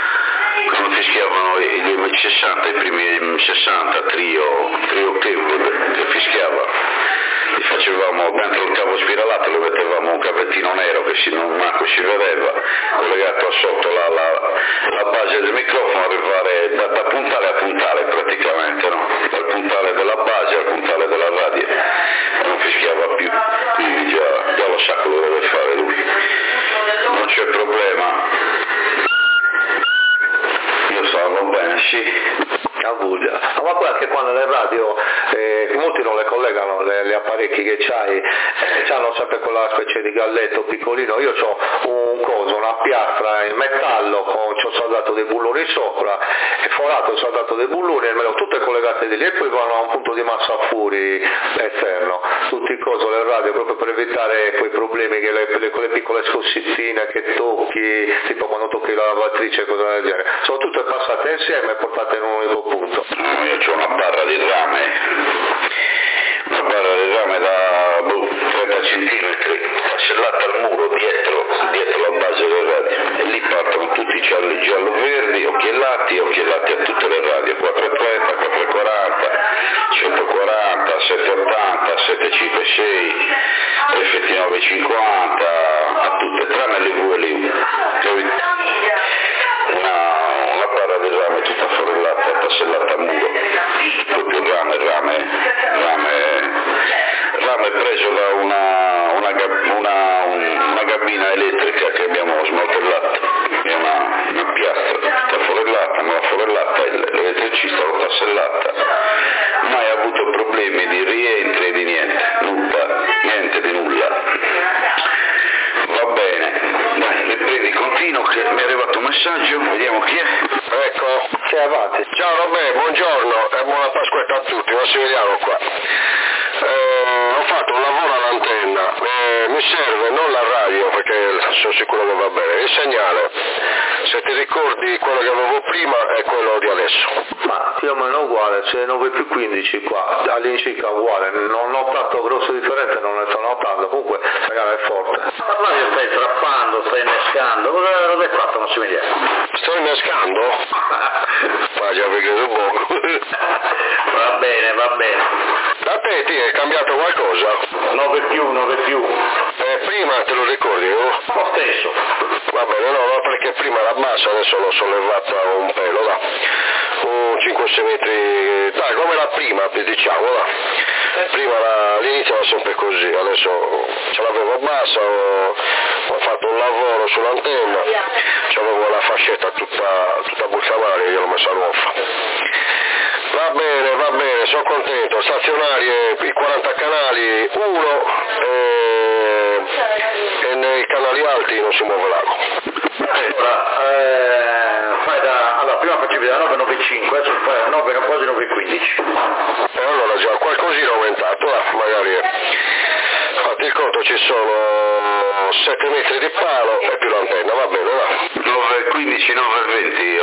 gli MC60, i primi MC60 trio Kenwood che fischiava, li facevamo dentro il cavo spiralato, lo mettevamo un cavettino nero che manco si vedeva, collegato a sotto la base del microfono, arrivare da puntale a puntale praticamente, no? Dal puntale della base al puntale della radio, non fischiava più, quindi già lo sa quello che deve fare lui, non c'è problema. Io stavo bene, sì. Ma poi anche quando le radio molti non le collegano gli apparecchi che c'hai, hanno sempre quella specie di galletto piccolino. Io ho una piastra in metallo c'ho saldato dei bulloni sopra e forato, ho saldato dei bulloni e tutte collegate di lì e poi vanno a un punto di massa fuori esterno, tutti le radio, proprio per evitare quei problemi che quelle piccole scossitine che tocchi, tipo quando tocchi la lavatrice e cose del genere, sono tutte passate insieme e portate in un unico punto. Io ho una barra di rame da 30 centimetri, fascellata al muro dietro la base del radio, e lì partono tutti i gialli giallo-verdi, occhiellati a tutte le radio, 430, 440, 140, 780, 756, FT950, a tutte, tranne le VLU, una barra di rame tutta forellata, tasellata a muro, proprio rame preso da una gabina elettrica che abbiamo smaltellato, è una piastra forellata, ma la forellata l'elettricista l'ha tassellata, mai avuto problemi di rientri di niente di nulla. Va bene, dai, le prendi, continuo che mi è arrivato un messaggio, vediamo chi è. Ecco, C'è avanti. ciao Robè, buongiorno e buona Pasquetta a tutti, ma si vediamo qua. Ho fatto un lavoro all'antenna, mi serve non la radio perché sono sicuro che va bene, il segnale, se ti ricordi quello che avevo prima è quello di adesso. Ma più o meno uguale, c'è 9+15 qua, all'incirca uguale, non ho tanto grosse differenze, non ne sto notando, comunque il segnale è forte. Ma io stai trappando, stai innescando, cosa hai fatto Massimiliano? Sto innescando? Ma già vi credo poco. Va bene. Da te ti è cambiato qualcosa? 9+. Prima te lo ricordi, no? Lo stesso. Va bene, no, perché prima era bassa, adesso l'ho sollevata un pelo, da. 5-6 metri, dai, come la prima, diciamo, da. Prima all'inizio era sempre così, adesso ce l'avevo bassa, ho fatto un lavoro sull'antenna, c'avevo la fascetta tutta bucciamale, io l'ho messa nuova. Va bene, sono contento, stazionarie, i 40 canali, uno e nel canale ascolto ci sono 7 metri di palo e più l'antenna, va bene, va. 9,15, 9,20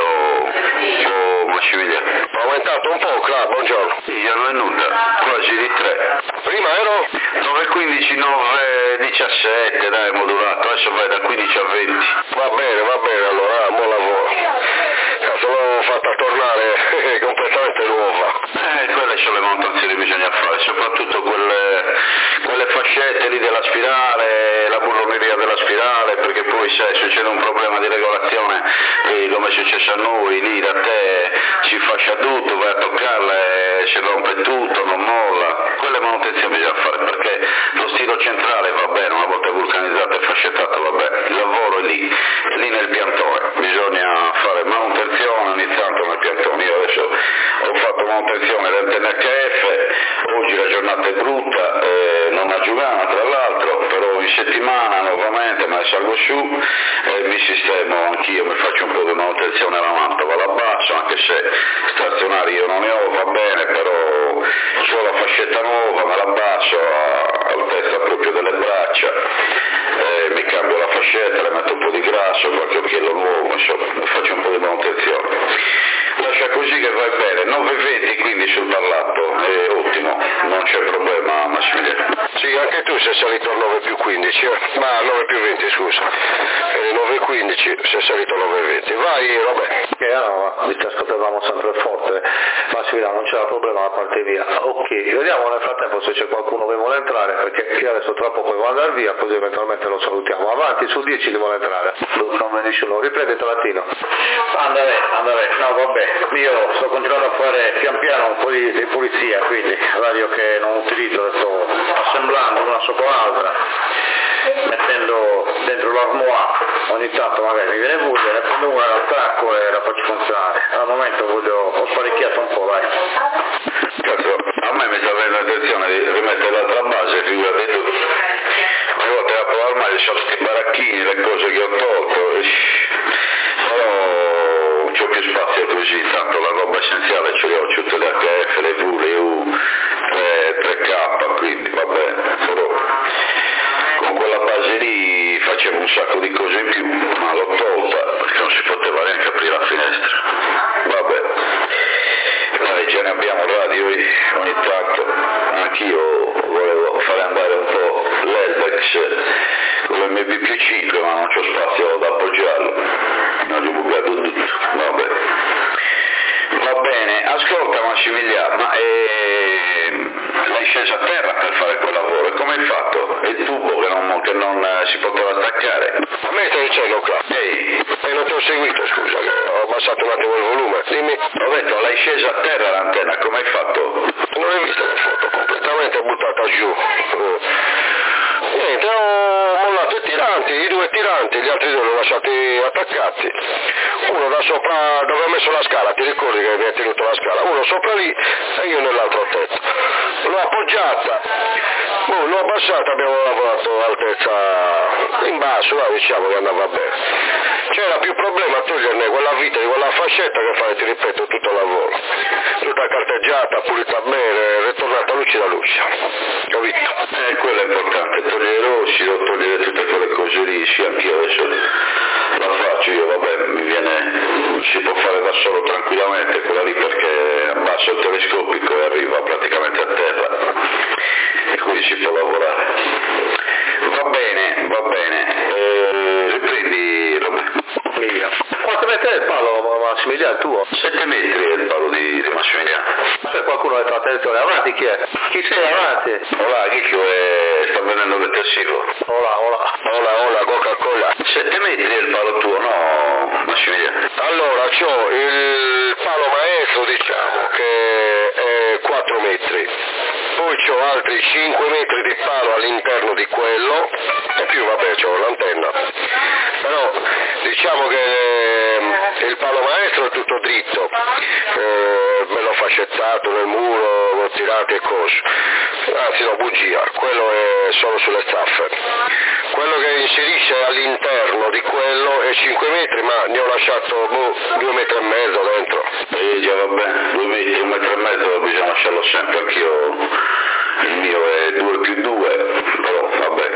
o Massimiliano. Ho aumentato un po', Cla, buongiorno. Io non è nulla, quasi di 3. Prima ero? 9,15, 9,17, dai, modulato, adesso vai da 15 a 20. Va bene, allora, buon lavoro. Se l'ho fatta tornare completamente nuova. Quelle sono le manutenzioni che bisogna fare, soprattutto quelle fascette lì della spirale, la burroneria della spirale, perché poi se succede un problema di regolazione, come è successo a noi, lì da te si fascia tutto, vai a toccarla e si rompe tutto, non molla. Quelle manutenzioni bisogna fare, perché lo stilo centrale va bene, una volta vulcanizzato e fascettato va bene, il lavoro è lì nel piantone, bisogna fare manutenzione ogni tanto nel piantone. Io adesso ho fatto manutenzione dell'antenna HF, oggi la giornata è brutta, non a Giugana tra l'altro, però in settimana nuovamente me ne salgo su e mi sistemo anch'io, mi faccio un po' di manutenzione alla mantova, la basso, anche se stazionari io non ne ho, va bene, però ho la fascetta nuova, me la basso all'altezza proprio delle braccia, mi cambio la fascetta, le metto un po' di grasso, qualche occhiello nuovo, insomma, faccio un po' di manutenzione. Lascia così che va bene, 9,20 quindi sul parlato, è ottimo, non c'è problema Massimiliano. Sì, anche tu sei salito al 9 più 15, ma 9 più 20 scusa, 9,15 sei salito a 9,20, vai, vabbè. Vi ascoltavamo sempre forte, Massimiliano, non c'era problema da parte mia. Ok, vediamo nel frattempo se c'è qualcuno che vuole entrare, perché io adesso tra poco devo andare via, così eventualmente lo salutiamo. Avanti, su 10 che vuole entrare. Non me nessuno, riprende Talatino. Andare, no vabbè, io sto continuando a fare pian piano un po' di pulizia, quindi radio che non utilizzo, sto assemblando una sopra l'altra, mettendo dentro l'armoire, ogni tanto magari mi viene voglia, ne prendo una dal tracco e la faccio funzionare. Al momento ho sparecchiato un po', dai. Cazzo, a me mi sta avendo l'intenzione di rimettere l'altra base, figurati tu. Ogni volta che apro l'armadio sono questi baracchini, le cose che ho tolto, però c'ho più spazio così, tanto la roba essenziale ce l'ho, tutte le HF, le V, le U, 3K, quindi va bene, però con quella base lì facevo un sacco di cose in più, ma l'ho tolta perché non si poteva neanche aprire la finestra. Vabbè, dai, ce ne abbiamo radio ogni tanto, anch'io volevo fare andare un po' l'Elbex con l'MP+5, ma non c'ho spazio da appoggiarlo, non ho bucato tutto, vabbè. Va bene, ascolta Massimiliano, ma l'hai sceso a terra per fare quel lavoro, e come hai fatto? E il tubo che non si poteva attaccare? A me stai dicendo qua? Non ti ho seguito, scusa, ho abbassato un attimo il volume, dimmi. Ho detto, l'hai scesa a terra l'antenna, come hai fatto? Non hai visto le foto, completamente buttata giù. Niente, ho mollato i due tiranti, gli altri due li ho lasciati attaccati. Uno da sopra dove ho messo la scala, ti ricordi che mi ha tenuto la scala? Uno sopra lì e io nell'altro tetto. L'ho appoggiata, l'ho abbassata, abbiamo lavorato all'altezza in basso, diciamo che andava bene. C'era più problema a toglierne quella vita di quella fascetta che fare, ti ripeto, tutto il lavoro. Tutta carteggiata, pulita bene, ritornata lucida, capito? Quello è importante, togliere l'ossido, togliere tutte quelle cose lì, sì, anch'io adesso la faccio, io vabbè, si può fare da solo tranquillamente, quella lì perché abbassa il telescopico e arriva praticamente a terra, e quindi si può lavorare. Va bene, riprendi Romeo. Quanto metri è il palo Massimiliano tuo? 7 metri è il palo di Massimiliano. C'è qualcuno che fa attenzione, avanti chi è? Chi sei avanti? Hola, Ghicchio, sta venendo detersivo. Hola, Coca-Cola. 7 metri è il palo tuo, no Massimiliano? Allora, c'ho il palo maestro, diciamo, che è 4 metri. Poi c'ho altri 5 metri di palo all'interno di quello, e più vabbè c'ho l'antenna. Però diciamo che il palo maestro è tutto dritto, me l'ho fascettato nel muro, l'ho tirato e cose. Anzi no, bugia, quello è solo sulle staffe. Quello che inserisce all'interno di quello è 5 metri, ma ne ho lasciato 2 metri e mezzo dentro. Già vabbè, 2 metri, 1 metro e mezzo bisogna lasciarlo sempre, anch'io il mio è 2 più 2, però vabbè,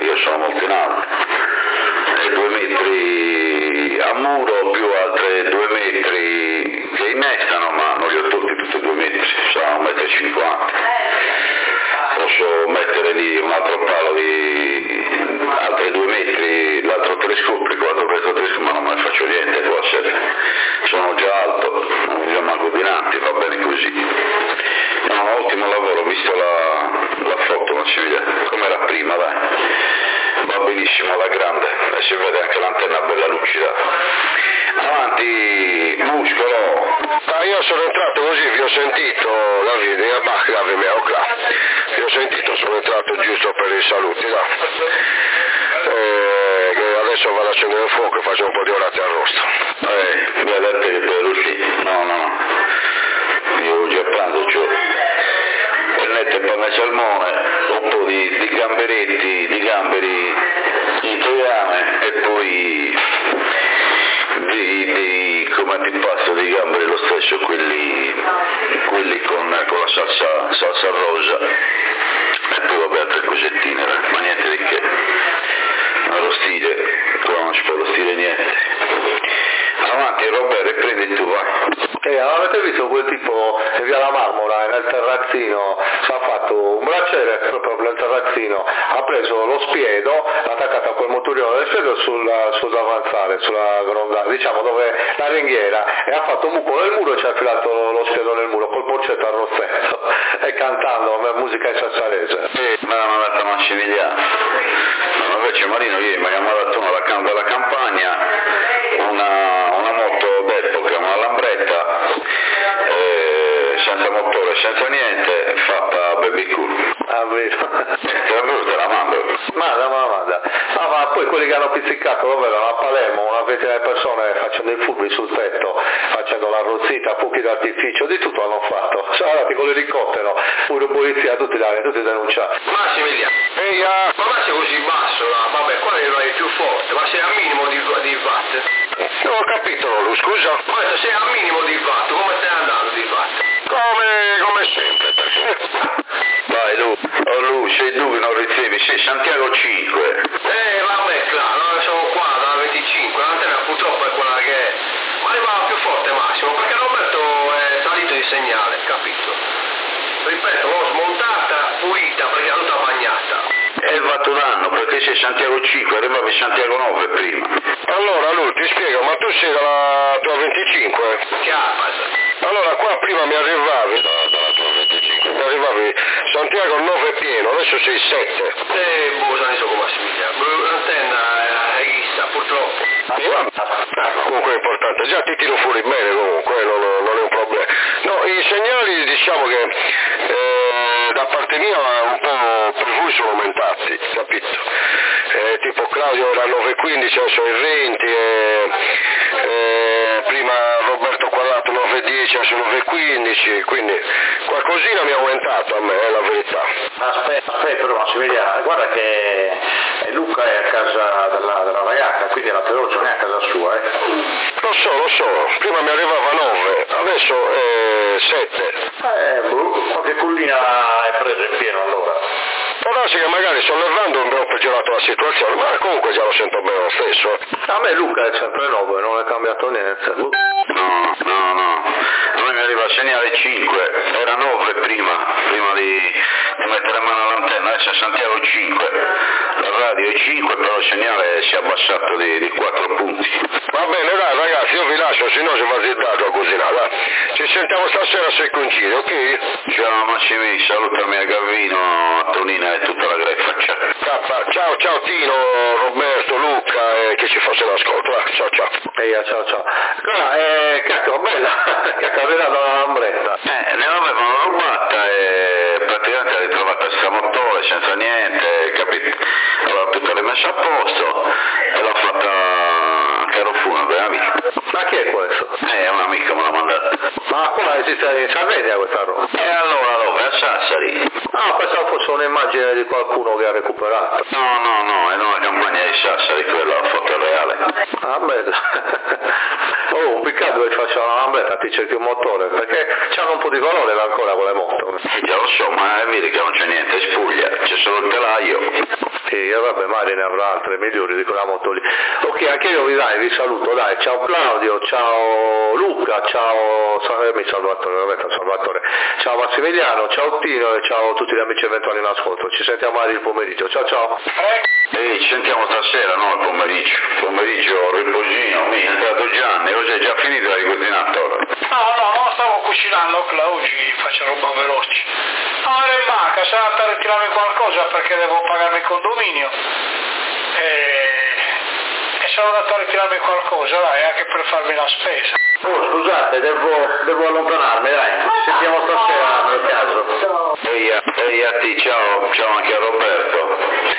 stabilissimo alla grande e si vede anche l'antenna bella lucida. Avanti, muscolo. Io sono entrato così, vi ho sentito, Davide, vi ho sentito, sono entrato giusto per i saluti, no? Che adesso vado a accendere il fuoco e faccio un po' di orate arrosto. Mi ha detto che per uscire? No, io già pranzo, c'ho pennette e panna salmone, un po' di gamberetti, di gamberi in toiame e poi come antipasto dei gamberi lo stesso, quelli con la salsa rosa e poi vabbè altre cosettine, ma niente di che, arrostire, qua non ci può arrostire niente. Avanti Roberto, riprendi tu, vai. Avete visto quel tipo che via la Marmora nel terrazzino si è fatto un bracciere proprio nel terrazzino, ha preso lo spiedo, l'ha attaccato a quel motorino del spiedo sul davanzale, sulla gronda, diciamo dove la ringhiera, e ha fatto un buco nel muro e ci ha infilato lo spiedo nel muro col porcetto al rossetto e cantando musica in sassarese. Ma non ha dato Massimiliano. Invece Marino ieri mi ha mandato dalla campagna una moto d'epoca, una Lambretta, senza motore, senza niente, fatta baby cool. Ah, vero? Te la mando. Manda. Ma poi quelli che hanno pizzicato, lo vedono a Palermo, una ventina di persone facendo i furbi sul tetto, facendo l'arrozzita, fuochi d'artificio, di tutto hanno fatto. Sono andati con l'elicottero, pure polizia, tutti denunciati. Massimiliano, ma sei così basso là? Vabbè, qua è più forte, ma sei al minimo di watt? Non ho capito, Lu, scusa. Ma sei al minimo di watt, come stai andando di watt? Come sempre, perché? Vai Lu, sei tu che non ricevi, sei Santiago 5. Vabbè, claro, sono qua da 25, l'antenna purtroppo è quella che è. Ma arrivava più forte Massimo, perché Roberto è salito di segnale, capito? Ripeto, l'ho smontata, pulita, perché è tutta bagnata. È il fatto danno, perché sei Santiago 5, arrivavi Santiago 9 prima. Allora Lu, ti spiego, ma tu sei dalla tua 25? Che appasa? Allora qua prima mi arrivavi dalla tua 25, mi arrivavi Santiago 9 pieno, adesso sei 7. Non so come Massimiliano, l'antenna è chissà, purtroppo. Comunque è importante, già ti tiro fuori bene comunque, non è un problema. No, i segnali diciamo che da parte mia un po' per voi sono aumentati, capito? Tipo Claudio era 9.15, adesso è 20, prima Roberto Quadrato 9.10, adesso 9.15, quindi qualcosina mi ha aumentato a me, è la verità. Aspetta però Massimiliano, guarda che Luca è a casa della ragazza, quindi la Peroso non è a casa sua, Lo so, prima mi arrivava 9, adesso è 7. Qualche collina è preso in pieno allora. Può darsi che magari sollevando abbiamo peggiorato la situazione, ma comunque già lo sento bene lo stesso. A me Luca è sempre 9, non è cambiato niente. No, a me mi arriva il segnale 5, era 9 prima di mettere mano all'antenna, adesso è Santiago 5, la radio è 5, però il segnale si è abbassato di 4 punti. Va bene dai ragazzi, io vi lascio, se no si va zittato a cucinare, dai. Ci sentiamo stasera se coincide, ok? Ciao Massimi, salutami a Gavino, a Tonina e tutta la greffa, ciao. Ciao Tino, Roberto, Luca, che ci fosse l'ascolto, ciao. Ciao. Cacchio, bella, che ha carrerato la Lambretta. Ne avevano rubata e praticamente ha ritrovato il motore senza niente, capito? Allora tutto l'ho messo a posto e l'ho fatta caro funebre, amico. Ma chi è questo? È un amico me l'ha mandato. Ma come esiste in Sardegna questa roba? E allora dove? A Sassari. Pensavo fosse un'immagine di qualcuno che ha recuperato. No, è una campagna di Sassari, quella foto reale. Ah, bella. Un piccato che faccia la Lambretta, ti cerchi un motore, perché c'hanno un po' di valore ancora quelle moto. Già lo so, ma vedi che non c'è niente, è spuglia, c'è solo il telaio. Sì, vabbè, magari ne avrà altre migliori di quella moto lì. Ok, anche io vi saluto, dai, ciao Claudio, ciao Luca, ciao Salvatore, ciao Massimiliano, ciao Tino e ciao a tutti gli amici eventuali in ascolto. Ci sentiamo magari il pomeriggio, ciao. Ci sentiamo stasera, no, il pomeriggio riposino, mi è entrato Gianni, cos'è già finito di cucinare ora? No, stavo cucinando, oggi faccio roba veloce. Ero in banca, sarà per ritirarmi qualcosa perché devo pagarmi il condominio. sono andato a ritirarmi qualcosa, dai, anche per farmi la spesa. Oh, scusate, devo allontanarmi, dai, ci sentiamo stasera nel caso. Ehi a te, ciao anche a Roberto.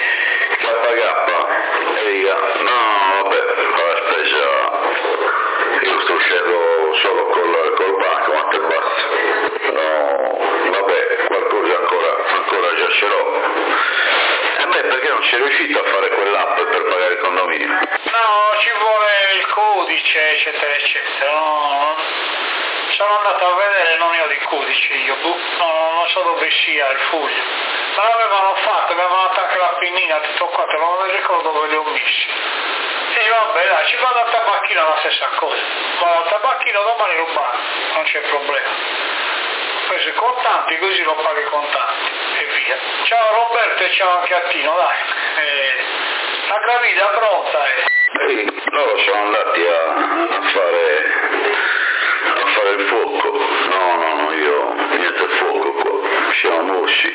KK, ehi, no, vabbè, la spesa, io sto uscendo solo col bancomat e basta. No, vabbè, qualcosa ancora già ce l'ho. A me perché non sei riuscito a fare quell'app per pagare il condominio? No, ci vuole il codice, eccetera, eccetera. No, sono andato a vedere, non ne ho di codice io, non so dove sia il foglio. Ma l'avevano fatto, mi avevano dato anche la pennina, tutto quanto, ma non mi ricordo dove li ho messi. E vabbè, dai, ci vado al tabacchino la stessa cosa. Vado al tabacchino domani lo pago, non c'è problema. Ho preso i contanti, così lo pago i contanti e via. Ciao Roberto e ciao anche a Tino, dai. La gravida pronta Loro sono andati a fare il fuoco. No, io niente fuoco qua, siamo mosci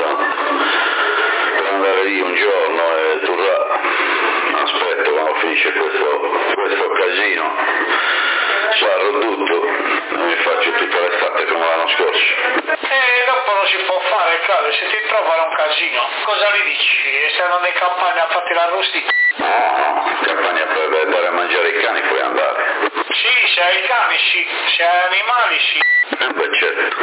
per andare lì un giorno e tornare. Aspetta quando finisce questo casino, sarò tutto e mi faccio tutta l'estate come l'anno scorso. E dopo non si può fare, Claudio, se ti trovano un casino, cosa gli dici? Se andano in campagna a fare l'arrostito? No, campagna per dare a mangiare i cani puoi andare. Sì, se hai cani sì, se hai animali sì. Beh,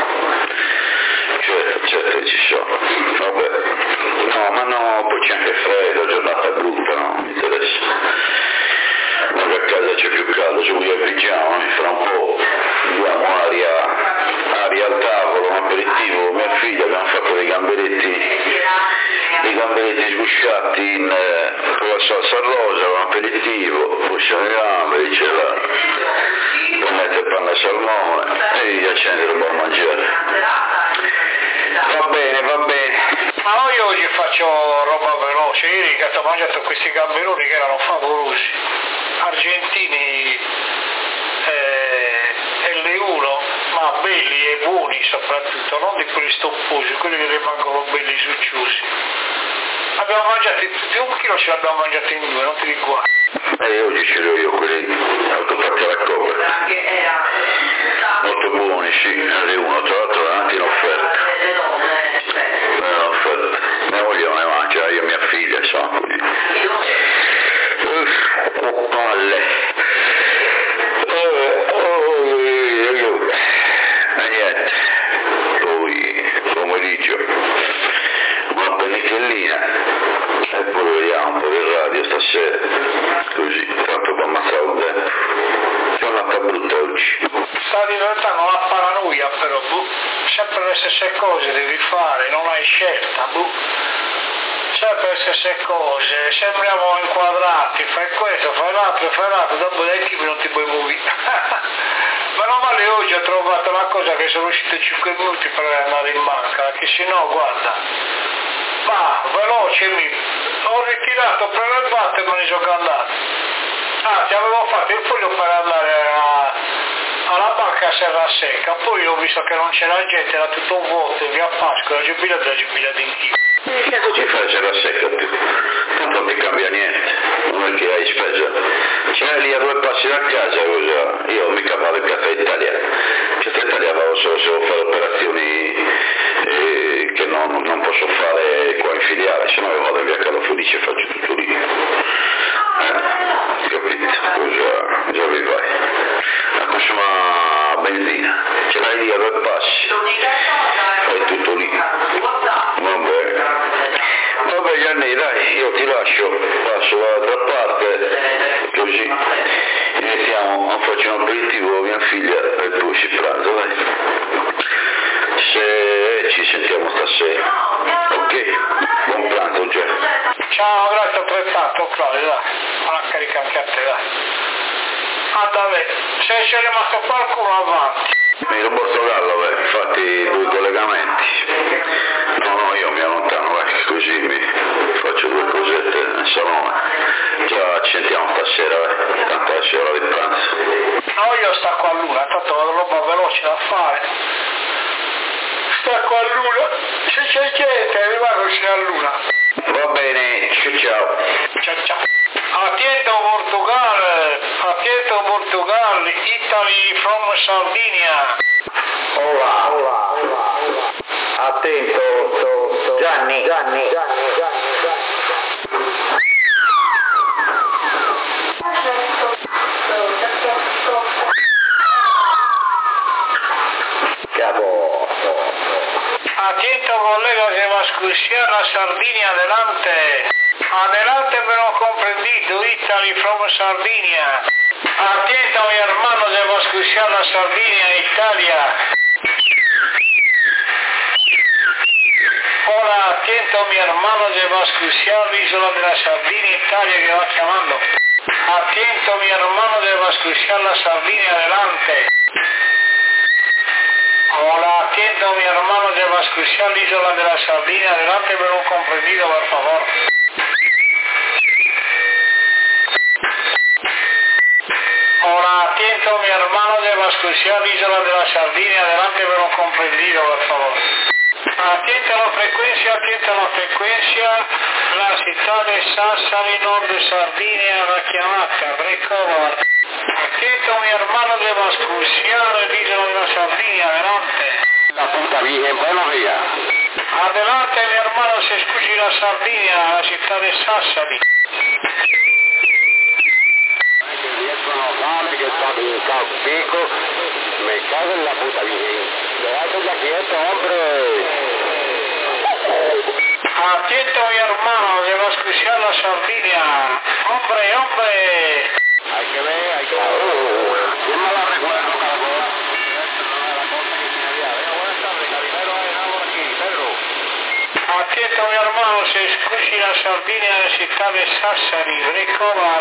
certo ci sono. Vabbè. No, ma no, poi c'è anche freddo, giornata brutta, no, mi interessa. Ma a casa c'è più caldo, se vuoi apriamo, mi fra un po', diamo aria al tavolo, un aperitivo, mia figlia abbiamo fatto dei gamberetti sgusciati con la salsa rosa, un aperitivo, poi sono i gamberi, c'è poi mette panna e salmone e gli accendere per mangiare. Va bene. Ma io oggi faccio roba veloce, ieri che ho mangiato questi gamberoni che erano favolosi, argentini L1, ma belli e buoni soprattutto, non di quelli stopposi, quelli che rimangono belli succiosi. Abbiamo mangiati tutti, 1 chilo ce l'abbiamo mangiato in 2, non ti riguardo. Oggi ce li ho io quelli fatti alla cover. Molto buoni, sì, L1, tra l'altro è anche in offerta. Mia moglie non ne mangia, io e mia figlia, insomma. Palle. E niente, poi pomeriggio una pennicellina e poi vediamo un po' di radio stasera, così, tanto per ammazzare un tempo. Giornata brutta oggi. Sta diventando una paranoia però, sempre le stesse cose devi fare, non hai scelta, sempre le stesse cose, sembriamo inquadrati, fai questo, fai l'altro, dopo 10 minuti puoi muovere. Meno male oggi ho trovato una cosa che sono uscito 5 minuti per andare in banca, che se no guarda, ma veloce ho ritirato, prelevato e me ne sono andato. Ti avevo fatto il foglio per andare alla banca a Serrasecca, poi ho visto che non c'era gente, era tutto vuoto, via Pasqua, la giubilata in chi. Che cosa ci fai a Serrasecca tu? Tanto non ti cambia niente, non è che hai speso. C'è lì a 2 passi da casa, cosa? Io mica vado in Piazza Italia. Piazza Italia vado solo se devo fare operazioni che non posso fare qua in filiale, se no io vado in via Carlo Felice e faccio tutto lì. Capito? Cosa vi vai? A consumare benzina, ce l'hai lì a 2 passi, fai tutto lì. Vabbè Gianni, dai, io ti passo dall'altra parte, così iniziamo, faccio un aperitivo a mia figlia e poi si pranza, dai. Se ci sentiamo stasera, ok? Buon pranzo già. Ciao, grazie altrettanto Claudio, dai, una carica anche a te, dai. Vabbè, se c'è rimasto qualcuno avanti. Il Portogallo, infatti 2 collegamenti. No, io mi allontano, così mi faccio 2 cosette nel salone. Già ci sentiamo stasera, tanto adesso è ora di pranzo. No, io stacco a luna, tanto ho roba veloce da fare. Stacco a luna, se c'è gente rimango fino a luna. Va bene, ciao. Ciao. Attento Portogallo. Italy from Sardinia. Hola. Attento, Gianni. Atento colega, se va a escuchar la Sardinia, adelante. Adelante, pero comprendido, Italy from Sardinia. Atento mi hermano, se va a escuchar la Sardinia, Italia. Hola, atento mi hermano, se va a escuchar l'isola della Sardinia, Italia, que va chiamando. Atento mi hermano, se va a escuchar la Sardinia, adelante. Hola, atento mi hermano, se va a escuchar l'isola della Sardinia, adelante, pero un comprendido, por favor. Hola, atento mi hermano, se va a escuchar l'isola della Sardinia, adelante, pero un comprendido, por favor. Atento a la frecuencia, la città di Sassari, nord de Sardinia, la chiamata, break over. Atento mi hermano, se va a escuchar l'isola della Sardinia, adelante. La puta virgen, buenos días. Adelante mi hermano, se escucha la Sardinia, la città di Sassari. Que viento no sale, que está brincado pico. Me cago en la puta virgen. Déjate ya quieto, hombre. Atento mi hermano, se va a escuchar la Sardinia. Hombre. Hay que ver. ¿Quién me la recuerdo, caracol? Buenas tardes, carinero, hay algo aquí, Pedro. Atento mi hermano, se escucha la Sardinia, la città di Sassari, break over.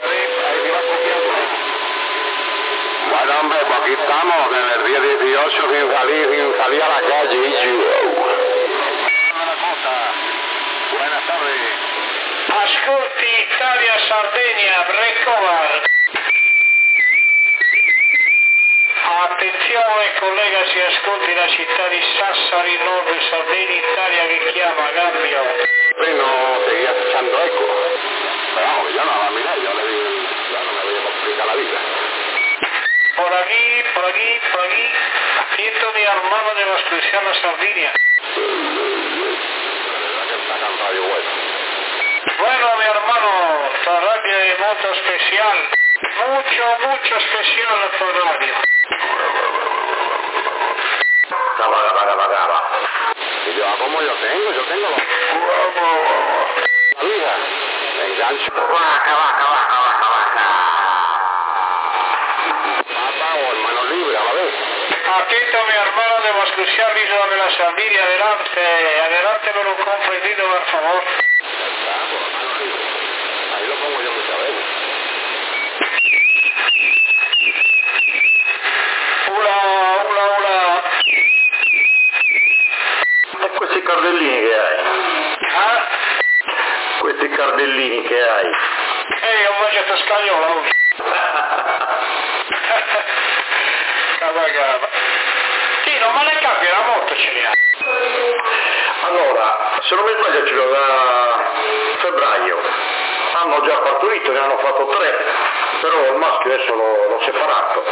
Bueno, hombre, pues aquí estamos, en el día 18, sin salir a la calle. Buenas tardes. Ascolti Italia, Sardegna, break over. Attenzione collega, si ascolti la città di Sassari, nord de Sardegna, Italia, che chiama Gambio. Prima seguía echando eco. Pero vamos, yo no la miré, yo le di, claro, me voy a complicar la vida. Por aquí. Atento mi hermano, de va a escuchar la Sardinia. La verdad que está cantado bueno. Bueno mi hermano, esta radio es muy especial. Mucho especial esta radio. Caba. Y yo, ¿cómo yo tengo la vida. Me engancho. Vaca. Mata o hermano libre a la vez. Atento mi hermano, de va a escuchar l'isola de la Sardinia, adelante con un comprendido, por favor. Hermano libre. Ahí lo pongo yo muchas veces. Ula. E questi cardellini che hai? Ah? Questi cardellini che hai? Ho mangiato scagliola oggi. Cavagava. Tino, ma le capi la moto ce li ha? Allora, se non mi sbaglio ce l'ho da febbraio. Hanno già partorito, ne hanno fatto 3, però il maschio adesso l'ho separato.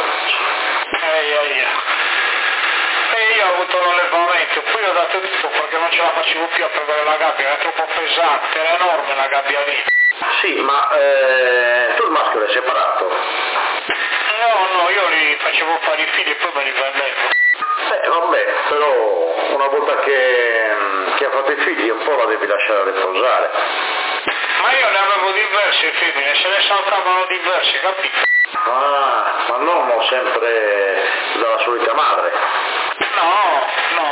Io ho avuto un allevamento, poi ho dato tutto perché non ce la facevo più a prendere la gabbia, era troppo pesante, era enorme la gabbia lì. Sì, ma tu il maschio l'hai separato? No, io li facevo fare i figli e poi me li vendevo. Vabbè, però una volta che ha fatto i figli un po' la devi lasciare riposare. Ma io ne avevo diverse femmine, se ne saltavano diverse, capito? Ah, ma non sempre dalla solita madre. No.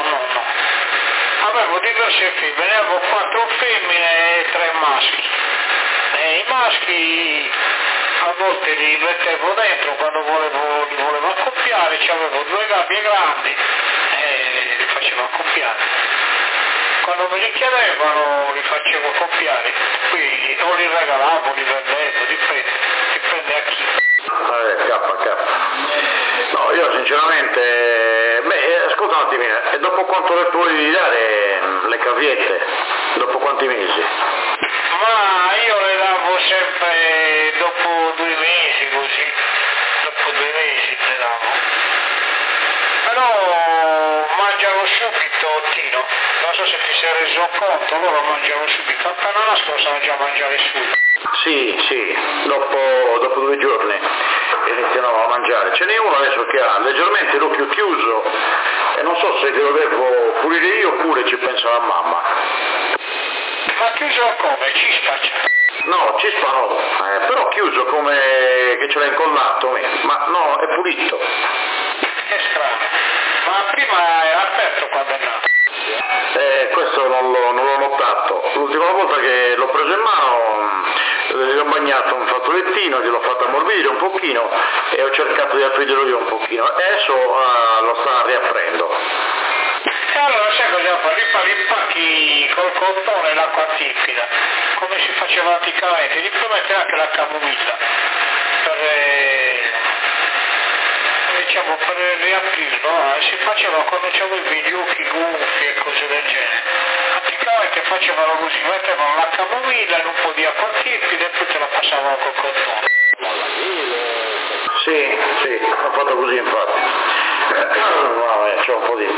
Avevo diverse femmine, avevo 4 femmine e 3 maschi. E i maschi a volte li mettevo dentro quando li volevo accoppiare, avevo 2 gabbie grandi e li facevo accoppiare. Quando me li chiedevano li facevo accoppiare, quindi o li regalavo, li vendevo, dipende a chi. K. No, io sinceramente, ascolta un attimino, e dopo quanto le puoi dare le caviette? Dopo quanti mesi? Ma io le davo sempre dopo 2 mesi, così, dopo 2 mesi. so se ti sei reso conto, loro mangiano subito, appena nascono sanno già mangiare subito. Sì, dopo 2 giorni iniziano a mangiare. Ce n'è uno adesso che ha leggermente l'occhio chiuso e non so se lo devo pulire io oppure ci pensa la mamma. Ma chiuso come? Cispa c'è? No, cispa no, però chiuso come che ce l'ha incollato, ma no, è pulito. Che strano. Ma prima era aperto quando è nato? Questo non l'ho notato. L'ultima volta che l'ho preso in mano gli ho bagnato un fazzolettino, gliel'ho fatto ammorbidire un pochino e ho cercato di aprirlo io un pochino. E adesso lo sta riaprendo. E allora sai cosa fa? Ripacchi col cottone l'acqua tiepida, come si faceva anticamente, gli puoi mettere anche la camomilla per riaprirlo, si faceva quando c'avevi gli occhi gonfi e cose del genere. Anticamente facevano così, mettevano la camomilla in un po' di acqua tiepida e poi te la passavano col cottone. Sì, ho fatto così infatti. C'è un po' di...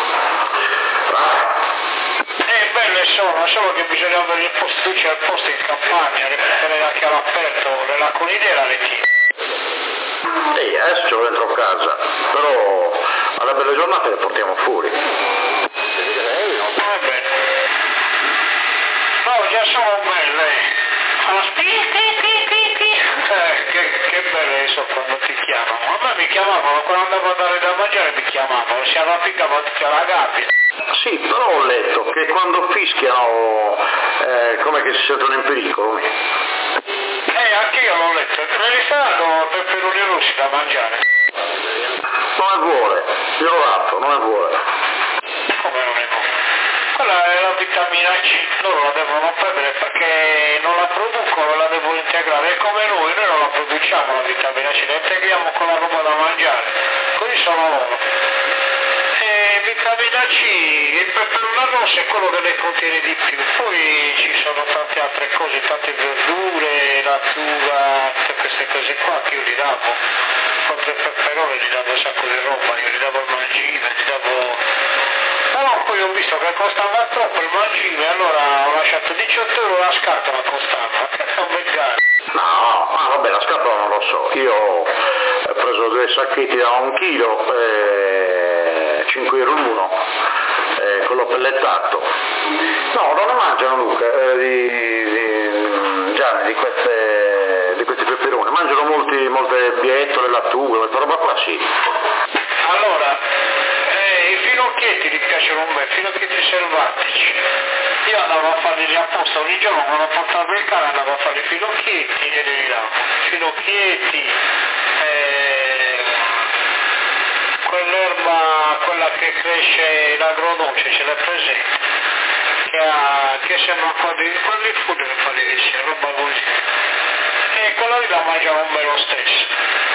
Belle sono, solo che bisogna avere il posto, tu c'è il posto in campagna, le mettere anche all'aperto, le laconide e la retina. Adesso ce l'ho dentro casa, però alle belle giornate le portiamo fuori. Va bene. No, già sono belle. Che belle so quando ti chiamano. A me mi chiamavano, quando andavo a dare da mangiare mi chiamavano, si arrampicavano tutti alla gabbia. Sì, però ho letto che quando fischiano come che si sentono in pericolo. Anche io l'ho letto. Me li sta dando peperoni rossi da mangiare. Non ne vuole, glielo dato, non ne vuole. Come non ne vuole? Quella è la vitamina C, loro la devono prendere perché non la producono, la devono integrare. È come noi non la produciamo la vitamina C, la integriamo con la roba da mangiare. Così sono loro. Vitamina C, il peperone rosso è quello che ne contiene di più, poi ci sono tante altre cose, tante verdure, lattuga, tutte queste cose qua che io gli davo, oltre al peperone gli davo un sacco di roba, io gli davo il mangime, gli davo... Però poi ho visto che costava troppo il mangime, allora ho lasciato 18 euro la scatola costava, che è un bel garo. No, vabbè, la scatola non lo so, io ho preso 2 sacchetti da 1 chilo, 5 euro l'uno, quello pellettato. No, non ne mangiano Luca, Gianni, di questi peperoni, mangiano molte bietole, lattughe, questa roba qua sì. Allora, i finocchietti gli piacciono un bel, finocchietti selvatici. Io andavo a farli apposta, ogni giorno quando portavo il cane andavo a fare i finocchietti e li davo. Finocchietti, quell'erba, quella che cresce l'agronoce, ce l'hai presente? Che sembra quelli food che fa che sia, roba così. E quella lì la mangiavo un bello stesso.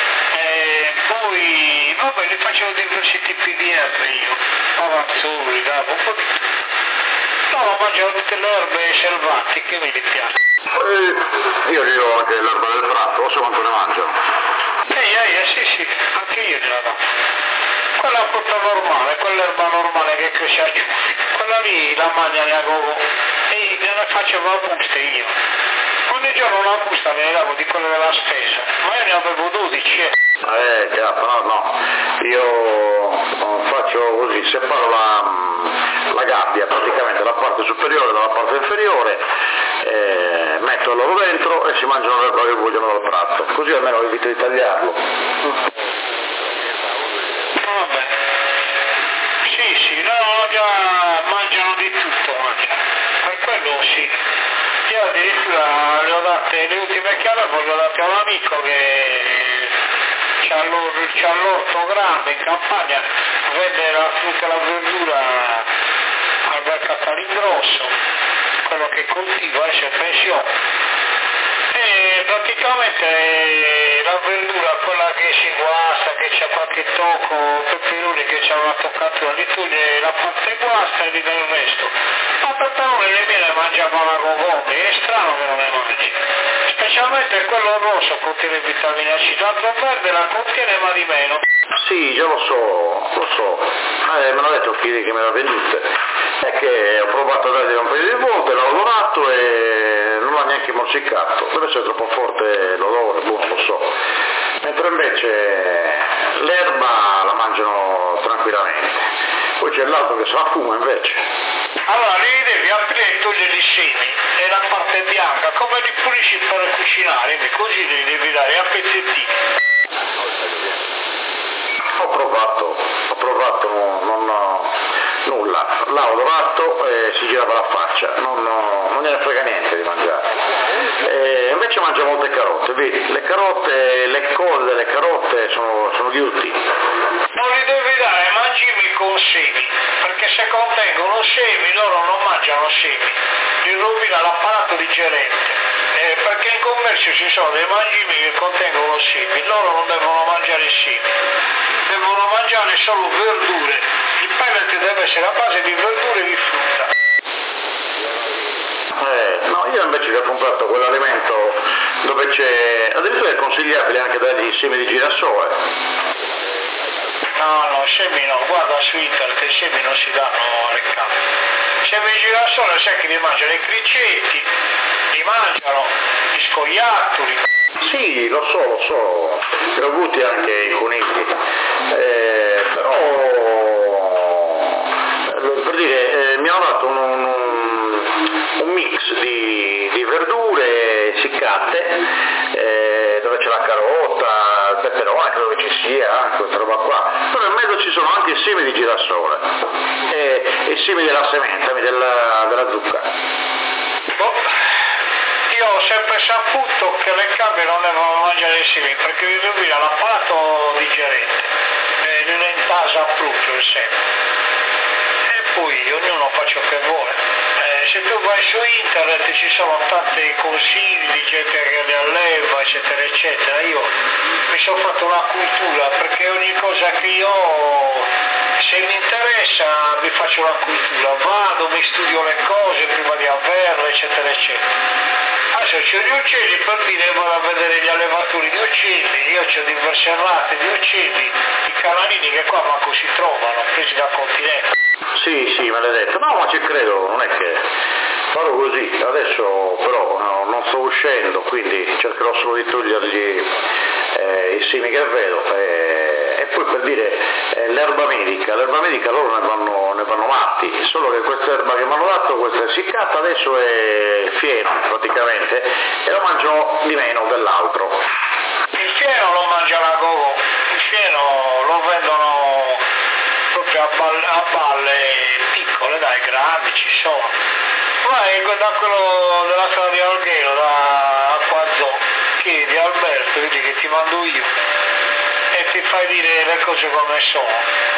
Poi, vabbè, ne facevo diversi tipi di erbe io, avanzuri, davo un po' di... No, mangiavo tutte le erbe selvatiche, mi piace. Io gli do anche l'erba del prato, so quanto ne mangiano. Sì, anche io gliela do. Quella è frutta normale, quell'erba normale che cresce a ciuffi, quella lì la mangiano a gogo e ne facevo a buste io. Ogni giorno una busta me ne davo di quella della spesa, ma io ne avevo 12. No, io faccio così, separo la gabbia, praticamente la parte superiore dalla parte inferiore, metto l'oro dentro e si mangiano l'erba che vogliono dal prato, così almeno evito di tagliarlo. Vabbè. Sì, no, già mangiano di tutto, per quello sì. Io addirittura le ho date, le ultime che avevo le ho date a un amico che c'ha l'orto grande in campagna, vende la frutta e la verdura al mercato all'ingrosso, quello che coltiva esce in pensione. E praticamente la verdura, quella che si guasta, che c'è qualche tocco, peperoni che c'ha una toccatura, gli toglie la parte guasta e gli dà il resto. Ma peperoni le mie le mangiavano a gogomi, è strano che non le mangi. Specialmente quello rosso contiene vitamina C, l'altro verde la contiene ma di meno. Sì, già lo so, me l'ha detto Fili che me l'ha vendute. è che ho provato a dargli un paio di volte, l'ho lavorato e non l'ha neanche morsicato, deve essere troppo forte l'odore, non lo so, mentre invece l'erba la mangiano tranquillamente, poi c'è l'altro che se la fuma invece. Allora li devi aprire e togliere i semi e la parte bianca, come li pulisci per cucinare, così li devi dare a pezzettini. Ho provato, nulla, l'ha odorato e si girava la faccia, non gliene frega niente di mangiare. E invece mangia molte carote, vedi, le carote, le cose delle carote sono ghiuti. Non li devi dare mangimi con semi, perché se contengono semi loro non mangiano semi, li rovina l'apparato digerente. Perché in commercio ci sono dei mangimi che contengono semi, loro non devono mangiare semi, devono mangiare solo verdure, il pellet deve essere a base di verdure e di frutta. No, io invece che ho comprato quell'alimento dove c'è, addirittura è consigliabile anche dargli semi di girasole. No, semi no, guarda su internet che i semi non si danno alle capre. Semi di girasole sai che li mangiano i cricetti, li mangiano gli scoiattoli. Sì, lo so, li ho avuti anche i conigli, però per dire mi hanno dato un mix di verdure essiccate, dove c'è la carota, il peperone, credo che ci sia, questa roba qua, però in mezzo ci sono anche i semi di girasole e i semi della semente, della zucca. Io ho sempre saputo che le capre non devono mangiare i semi perché li rovina l'apparato digerente e li intasa proprio il seme. E poi ognuno fa ciò che vuole. Se tu vai su internet ci sono tanti consigli di gente che li alleva, eccetera, eccetera. Io mi sono fatto una cultura perché ogni cosa che io ho, se mi interessa mi faccio una cultura, vado, mi studio le cose prima di averle, eccetera, eccetera. Adesso c'ho gli uccelli, per dire vado a vedere gli allevatori di uccelli, io ho diverse razze di uccelli, i canalini che qua manco si trovano, presi dal continente. Sì, me l'hai detto, no ma ci credo, non è che farò così, adesso però non sto uscendo, quindi cercherò solo di togliergli i semi che vedo e poi per dire l'erba medica loro ne vanno matti, solo che questa erba che mi hanno dato, questa essiccata adesso è fieno praticamente e lo mangiano di meno dell'altro. Il fieno lo mangia la gogo, il fieno lo vendono proprio a balle piccole, dai, grandi ci sono. Vai da quello della strada di Alghero, da Acquazzò, chiedi a Alberto, vedi che ti mando io e ti fai dire le cose come sono.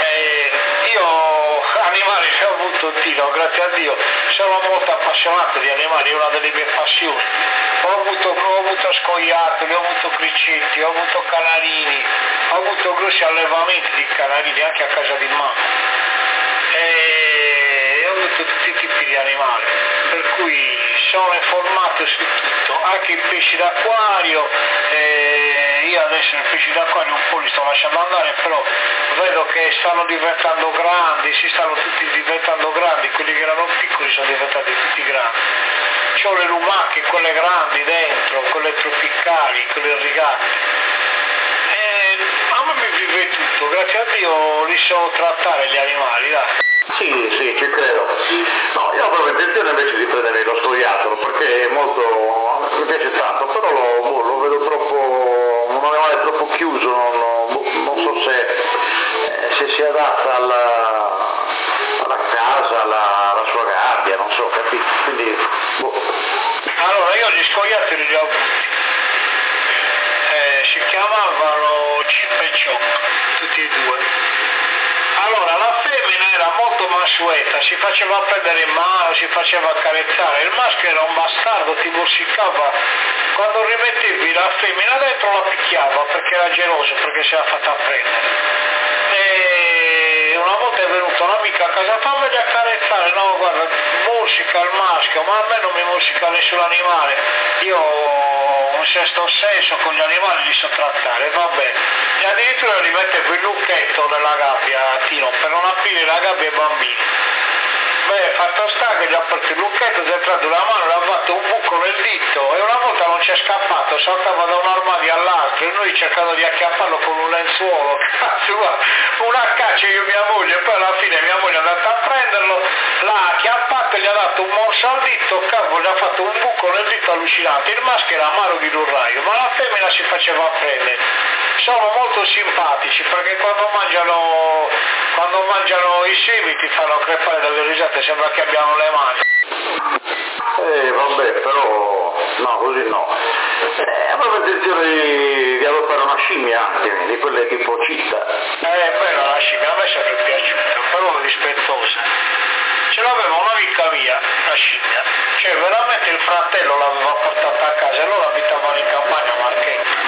Io animali ne ho avuto un tiro, grazie a Dio, sono molto appassionato di animali, è una delle mie passioni. Ho avuto scoiattoli, ho avuto cricetti, ho avuto canalini, ho avuto grossi allevamenti di canalini anche a casa di mamma. E ho avuto tutti i tipi di animali, per cui sono informato su tutto, anche i pesci d'acquario. Io adesso i pesci d'acquario un po' li sto lasciando andare, però vedo che stanno diventando grandi, si stanno tutti diventando grandi, quelli che erano piccoli sono diventati tutti grandi. C'ho le lumache, quelle grandi dentro, quelle tropicali, quelle irrigate. A me mi vive tutto, grazie a Dio li so trattare gli animali, dai. Sì, ci credo. No, io avevo intenzione invece di prendere lo scoiattolo perché è molto, mi piace tanto, però lo vedo troppo, un animale troppo chiuso, non so se si adatta alla casa, alla sua gabbia, non so, capito? Quindi, Allora, io gli scoiattoli li ho avuti. Si chiamavano Chip e Chop, tutti e due. Allora, la femmina era molto mansueta, si faceva prendere in mano, si faceva accarezzare, il maschio era un bastardo, ti morsicava, quando rimettevi la femmina dentro la picchiava perché era geloso, perché si era fatta prendere. E una volta è venuta un'amica a casa, fammeli accarezzare, no guarda, morsica il maschio, ma a me non mi morsica nessun animale, io ho un sesto senso con gli animali li so trattare, va bene. E addirittura li mettevo il lucchetto nella gabbia, Tino, per non aprire la gabbia ai bambini. Beh, fatto sta che gli ha portato il lucchetto dentro una mano, le ha fatto un buco nel dito e una volta non c'è scappato, saltava da un armadio all'altro e noi cercando di acchiapparlo con un lenzuolo, cazzo, guarda, una caccia io e mia moglie, poi alla fine mia moglie è andata a prenderlo, l'ha acchiappato e gli ha dato un morso al dito, capo, gli ha fatto un buco nel dito allucinante, il maschio era amaro di un raio, ma la femmina si faceva prendere. Sono molto simpatici perché quando mangiano i semi ti fanno crepare dalle risate, sembra che abbiano le mani. Vabbè, però no, così no. Avevo intenzione di adottare una scimmia anche, di quelle tipo citta. Bella la scimmia, a me è sempre piaciuta, però rispettosa. Ce l'aveva un'amica mia, la scimmia, cioè veramente il fratello l'aveva portata a casa e loro abitavano in campagna a Marchetti.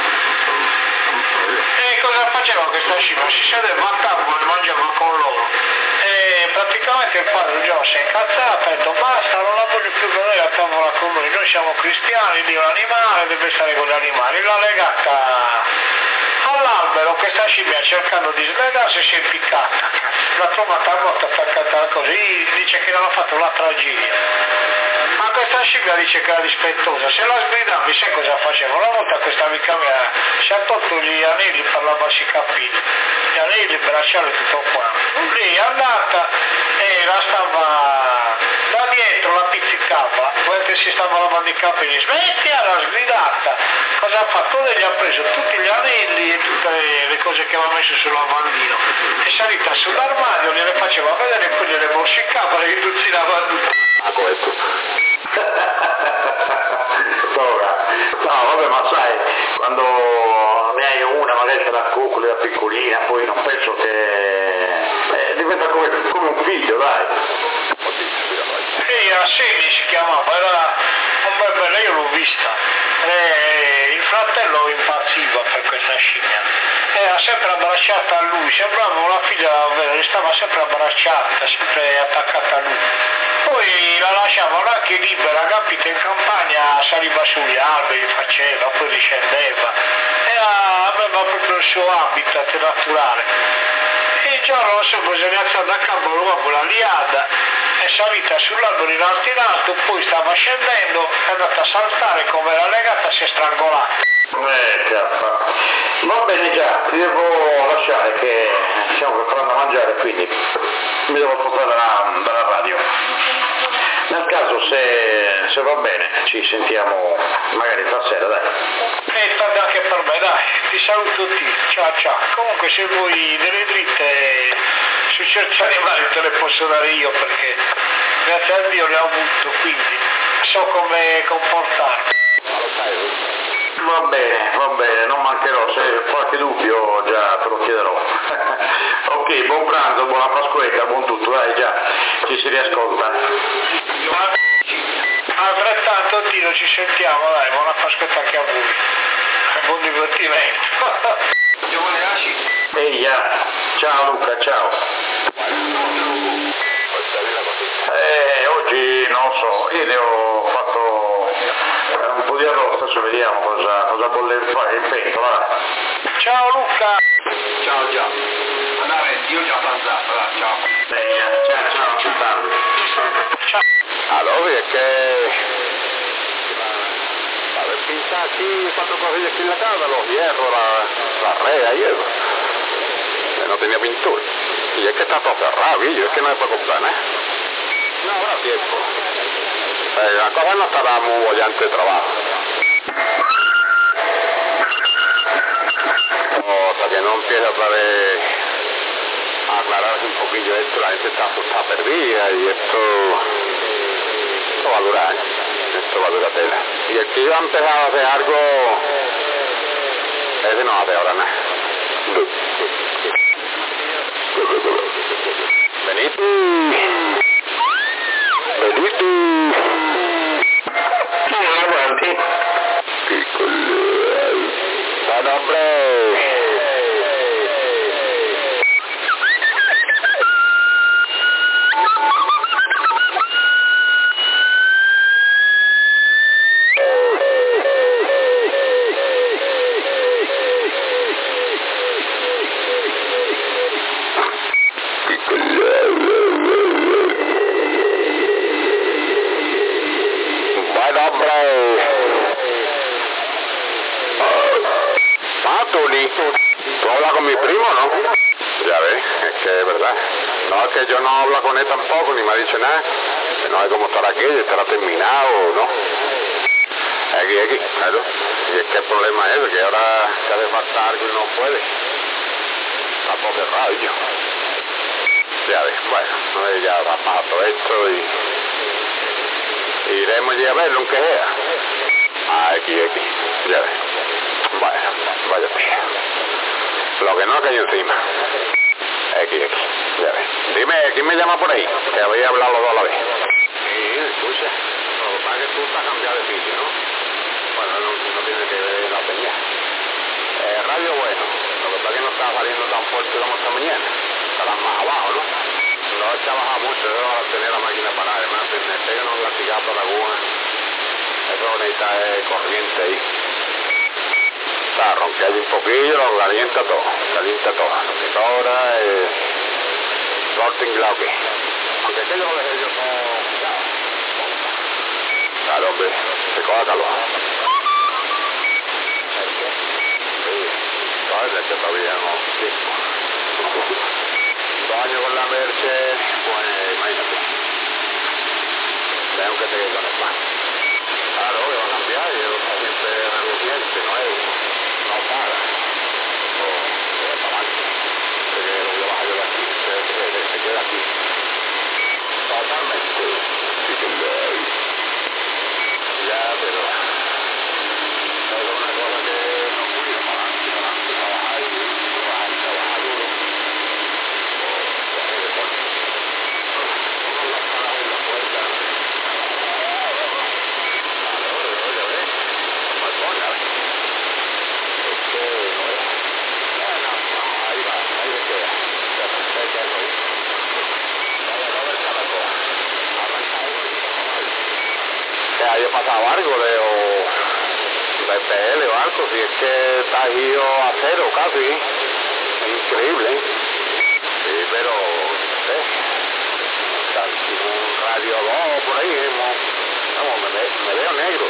E cosa faceva questa scimmia? Si sedeva a tavola e mangiava con loro. E praticamente il padre un giorno si è incazzato, ha detto basta, non la voglio più venire a tavola con noi siamo cristiani, Dio è un animale, deve stare con gli animali. L'ha legata all'albero, questa scimmia cercando di slegarsi si è impiccata. L'ha trovata morta attaccata così, dice che l'hanno fatto una tragedia. Ma questa scimmia dice che era rispettosa, se la sgridavi sai cosa faceva? Una volta questa amica mia si è tolto gli anelli per lavarsi i capelli, gli anelli, il bracciale tutto qua. Lei è andata e la stava da dietro, la pizzicava, mentre si stava lavando i capelli, smetti, l'ha sgridata. Cosa ha fatto? Lei gli ha preso tutti gli anelli e tutte le cose che aveva messo sul lavandino, è salita sull'armadio, gliele faceva vedere e poi gliele morsicava e rintuzzinava tutto. No, vabbè, ma sai, quando ne hai una magari te la coccoli da piccolina, poi non penso che diventa come un figlio, dai. Sì, Arseni si chiamava, era un bel bello, io l'ho vista. Il fratello impazziva per questa scimmia, era sempre abbracciata a lui, sembrava una figlia vera, stava sempre abbracciata, sempre attaccata a lui. Poi la lasciavano anche libera, capito, in campagna saliva sugli alberi, faceva, poi riscendeva, aveva proprio il suo habitat naturale. E il giorno non so cosa è alzata da capo l'uomo, la liada, è salita sull'albero in alto, poi stava scendendo, è andata a saltare, come era legata si è strangolata. Va bene, già, ti devo lasciare che stiamo preparando a mangiare, quindi mi devo portare dalla radio. Nel caso se va bene ci sentiamo magari stasera, dai. Tanto anche per me, dai, ti saluto tutti, ciao. Comunque se vuoi delle dritte su certi animali te le posso dare io perché grazie a Dio le ho avuto, quindi so come comportarmi. Va bene, non mancherò, se hai qualche dubbio già te lo chiederò. Ok, buon pranzo, buona Pasquetta, buon tutto, dai, già, ci si riascolta. Altrettanto Tino, ci sentiamo, dai, buona Pasquetta anche a voi. Buon divertimento. Eia, ciao Luca, ciao. Oggi non so, io ne ho fatto un po' di arrosto, adesso vediamo cosa bolle in pentola. Ciao Luca. Ciao. Andare, io già pranzato, ciao. Ciao, Ciao. Allora, che pensati cuando corría aquí en la casa, los hierros, la rea y eso. No tenía pintura. Y es que está todo cerrado, y es que no se puede comprar, ¿eh? No habrá tiempo. La cosa no estará muy bollante de trabajo. Hasta que no empiece otra vez a aclararse un poquillo esto, la gente está perdida y esto va a durar, ¿eh? Esto va a durar tela. Y el que iba a empezar a hacer algo, ese no hace ahora nada. Benito. Aguanti. Buon hombre. Tony, ¿tú hablas con mi primo, no? Ya ves, es que es verdad. No, es que yo no hablo con él tampoco, ni me ha dicho nada. No sé cómo estará aquello, estará terminado o no. Aquí, claro. Y es que el problema es que ahora se hace falta algo y no puede. Está todo cerrado, yo. Ya ves, bueno, ya va para todo esto y iremos ya a verlo, aunque sea. Aquí, ya ves. Vaya tía. Lo que no cayó encima. Aquí, ya ves. Dime, ¿quién me llama por ahí? Que había hablado los dos a la vez. Sí, escucha. Lo que pasa es que tú estás cambiado de sitio, ¿no? Bueno, no tiene que ver la señal. Radio bueno. Lo que pasa es que no está saliendo tan fuerte como esta mañana. Estarás más abajo, ¿no? No es que ha bajado mucho, yo voy a tener la máquina para además, me pegan unos latigazos a la alguna. Eso necesita corriente ahí. Está, ronquea un poquillo, lo calienta todo. Ahora Sorting Glauque. Aunque aquello lo dejé yo todo. Claro, hombre, se coja calor. Sí, es que todavía no. Sí. 2 años con la Merche, pues imagínate. Tengo que seguir con el pan. Claro, que va a cambiar y eso está siempre reluciente, no para. O para adelante. Se baja yo de aquí, se queda aquí. Totalmente. Ya, pero es una cosa que no cuida para adelante, trabajar duro. Que haya pasado algo de PL o algo, si es que está ido a cero casi, es increíble, ¿eh? Sí, pero un radio 2 por ahí, vamos, me veo negro.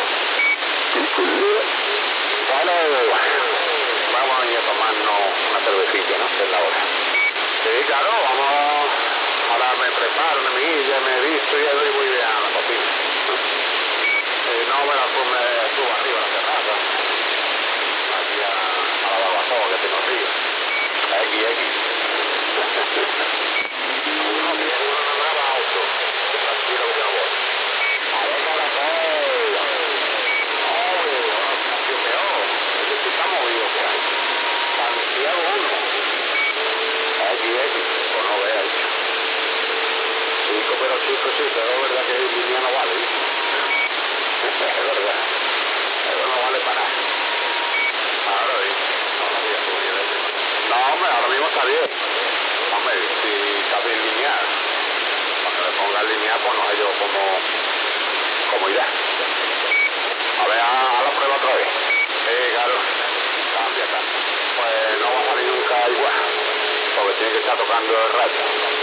Bueno, vamos a ir a tomarnos una cervecilla, ¿no? Que es la hora. Sí, claro, vamos, ahora me preparo, me visto y ya voy a la cocina. No me la subo arriba a la terraza, aquí a la barbacoa que tengo arriba. Aquí. Uno no graba auto, tranquilo que yo voy. A ver para todo. Cambio peor, es que está movido que hay. Santiago 1. Aquí, pues no veas. Chico, pero es verdad que el línea no vale. Es verdad. Eso no vale para nada. Ahora no, hombre, ahora mismo está bien. Hombre, si está bien lineal. Cuando le ponga lineal, pues no sé yo cómo irá. A ver, a la prueba otra vez. Claro. Cambia. Pues no va a salir nunca igual. Porque tiene que estar tocando el rato.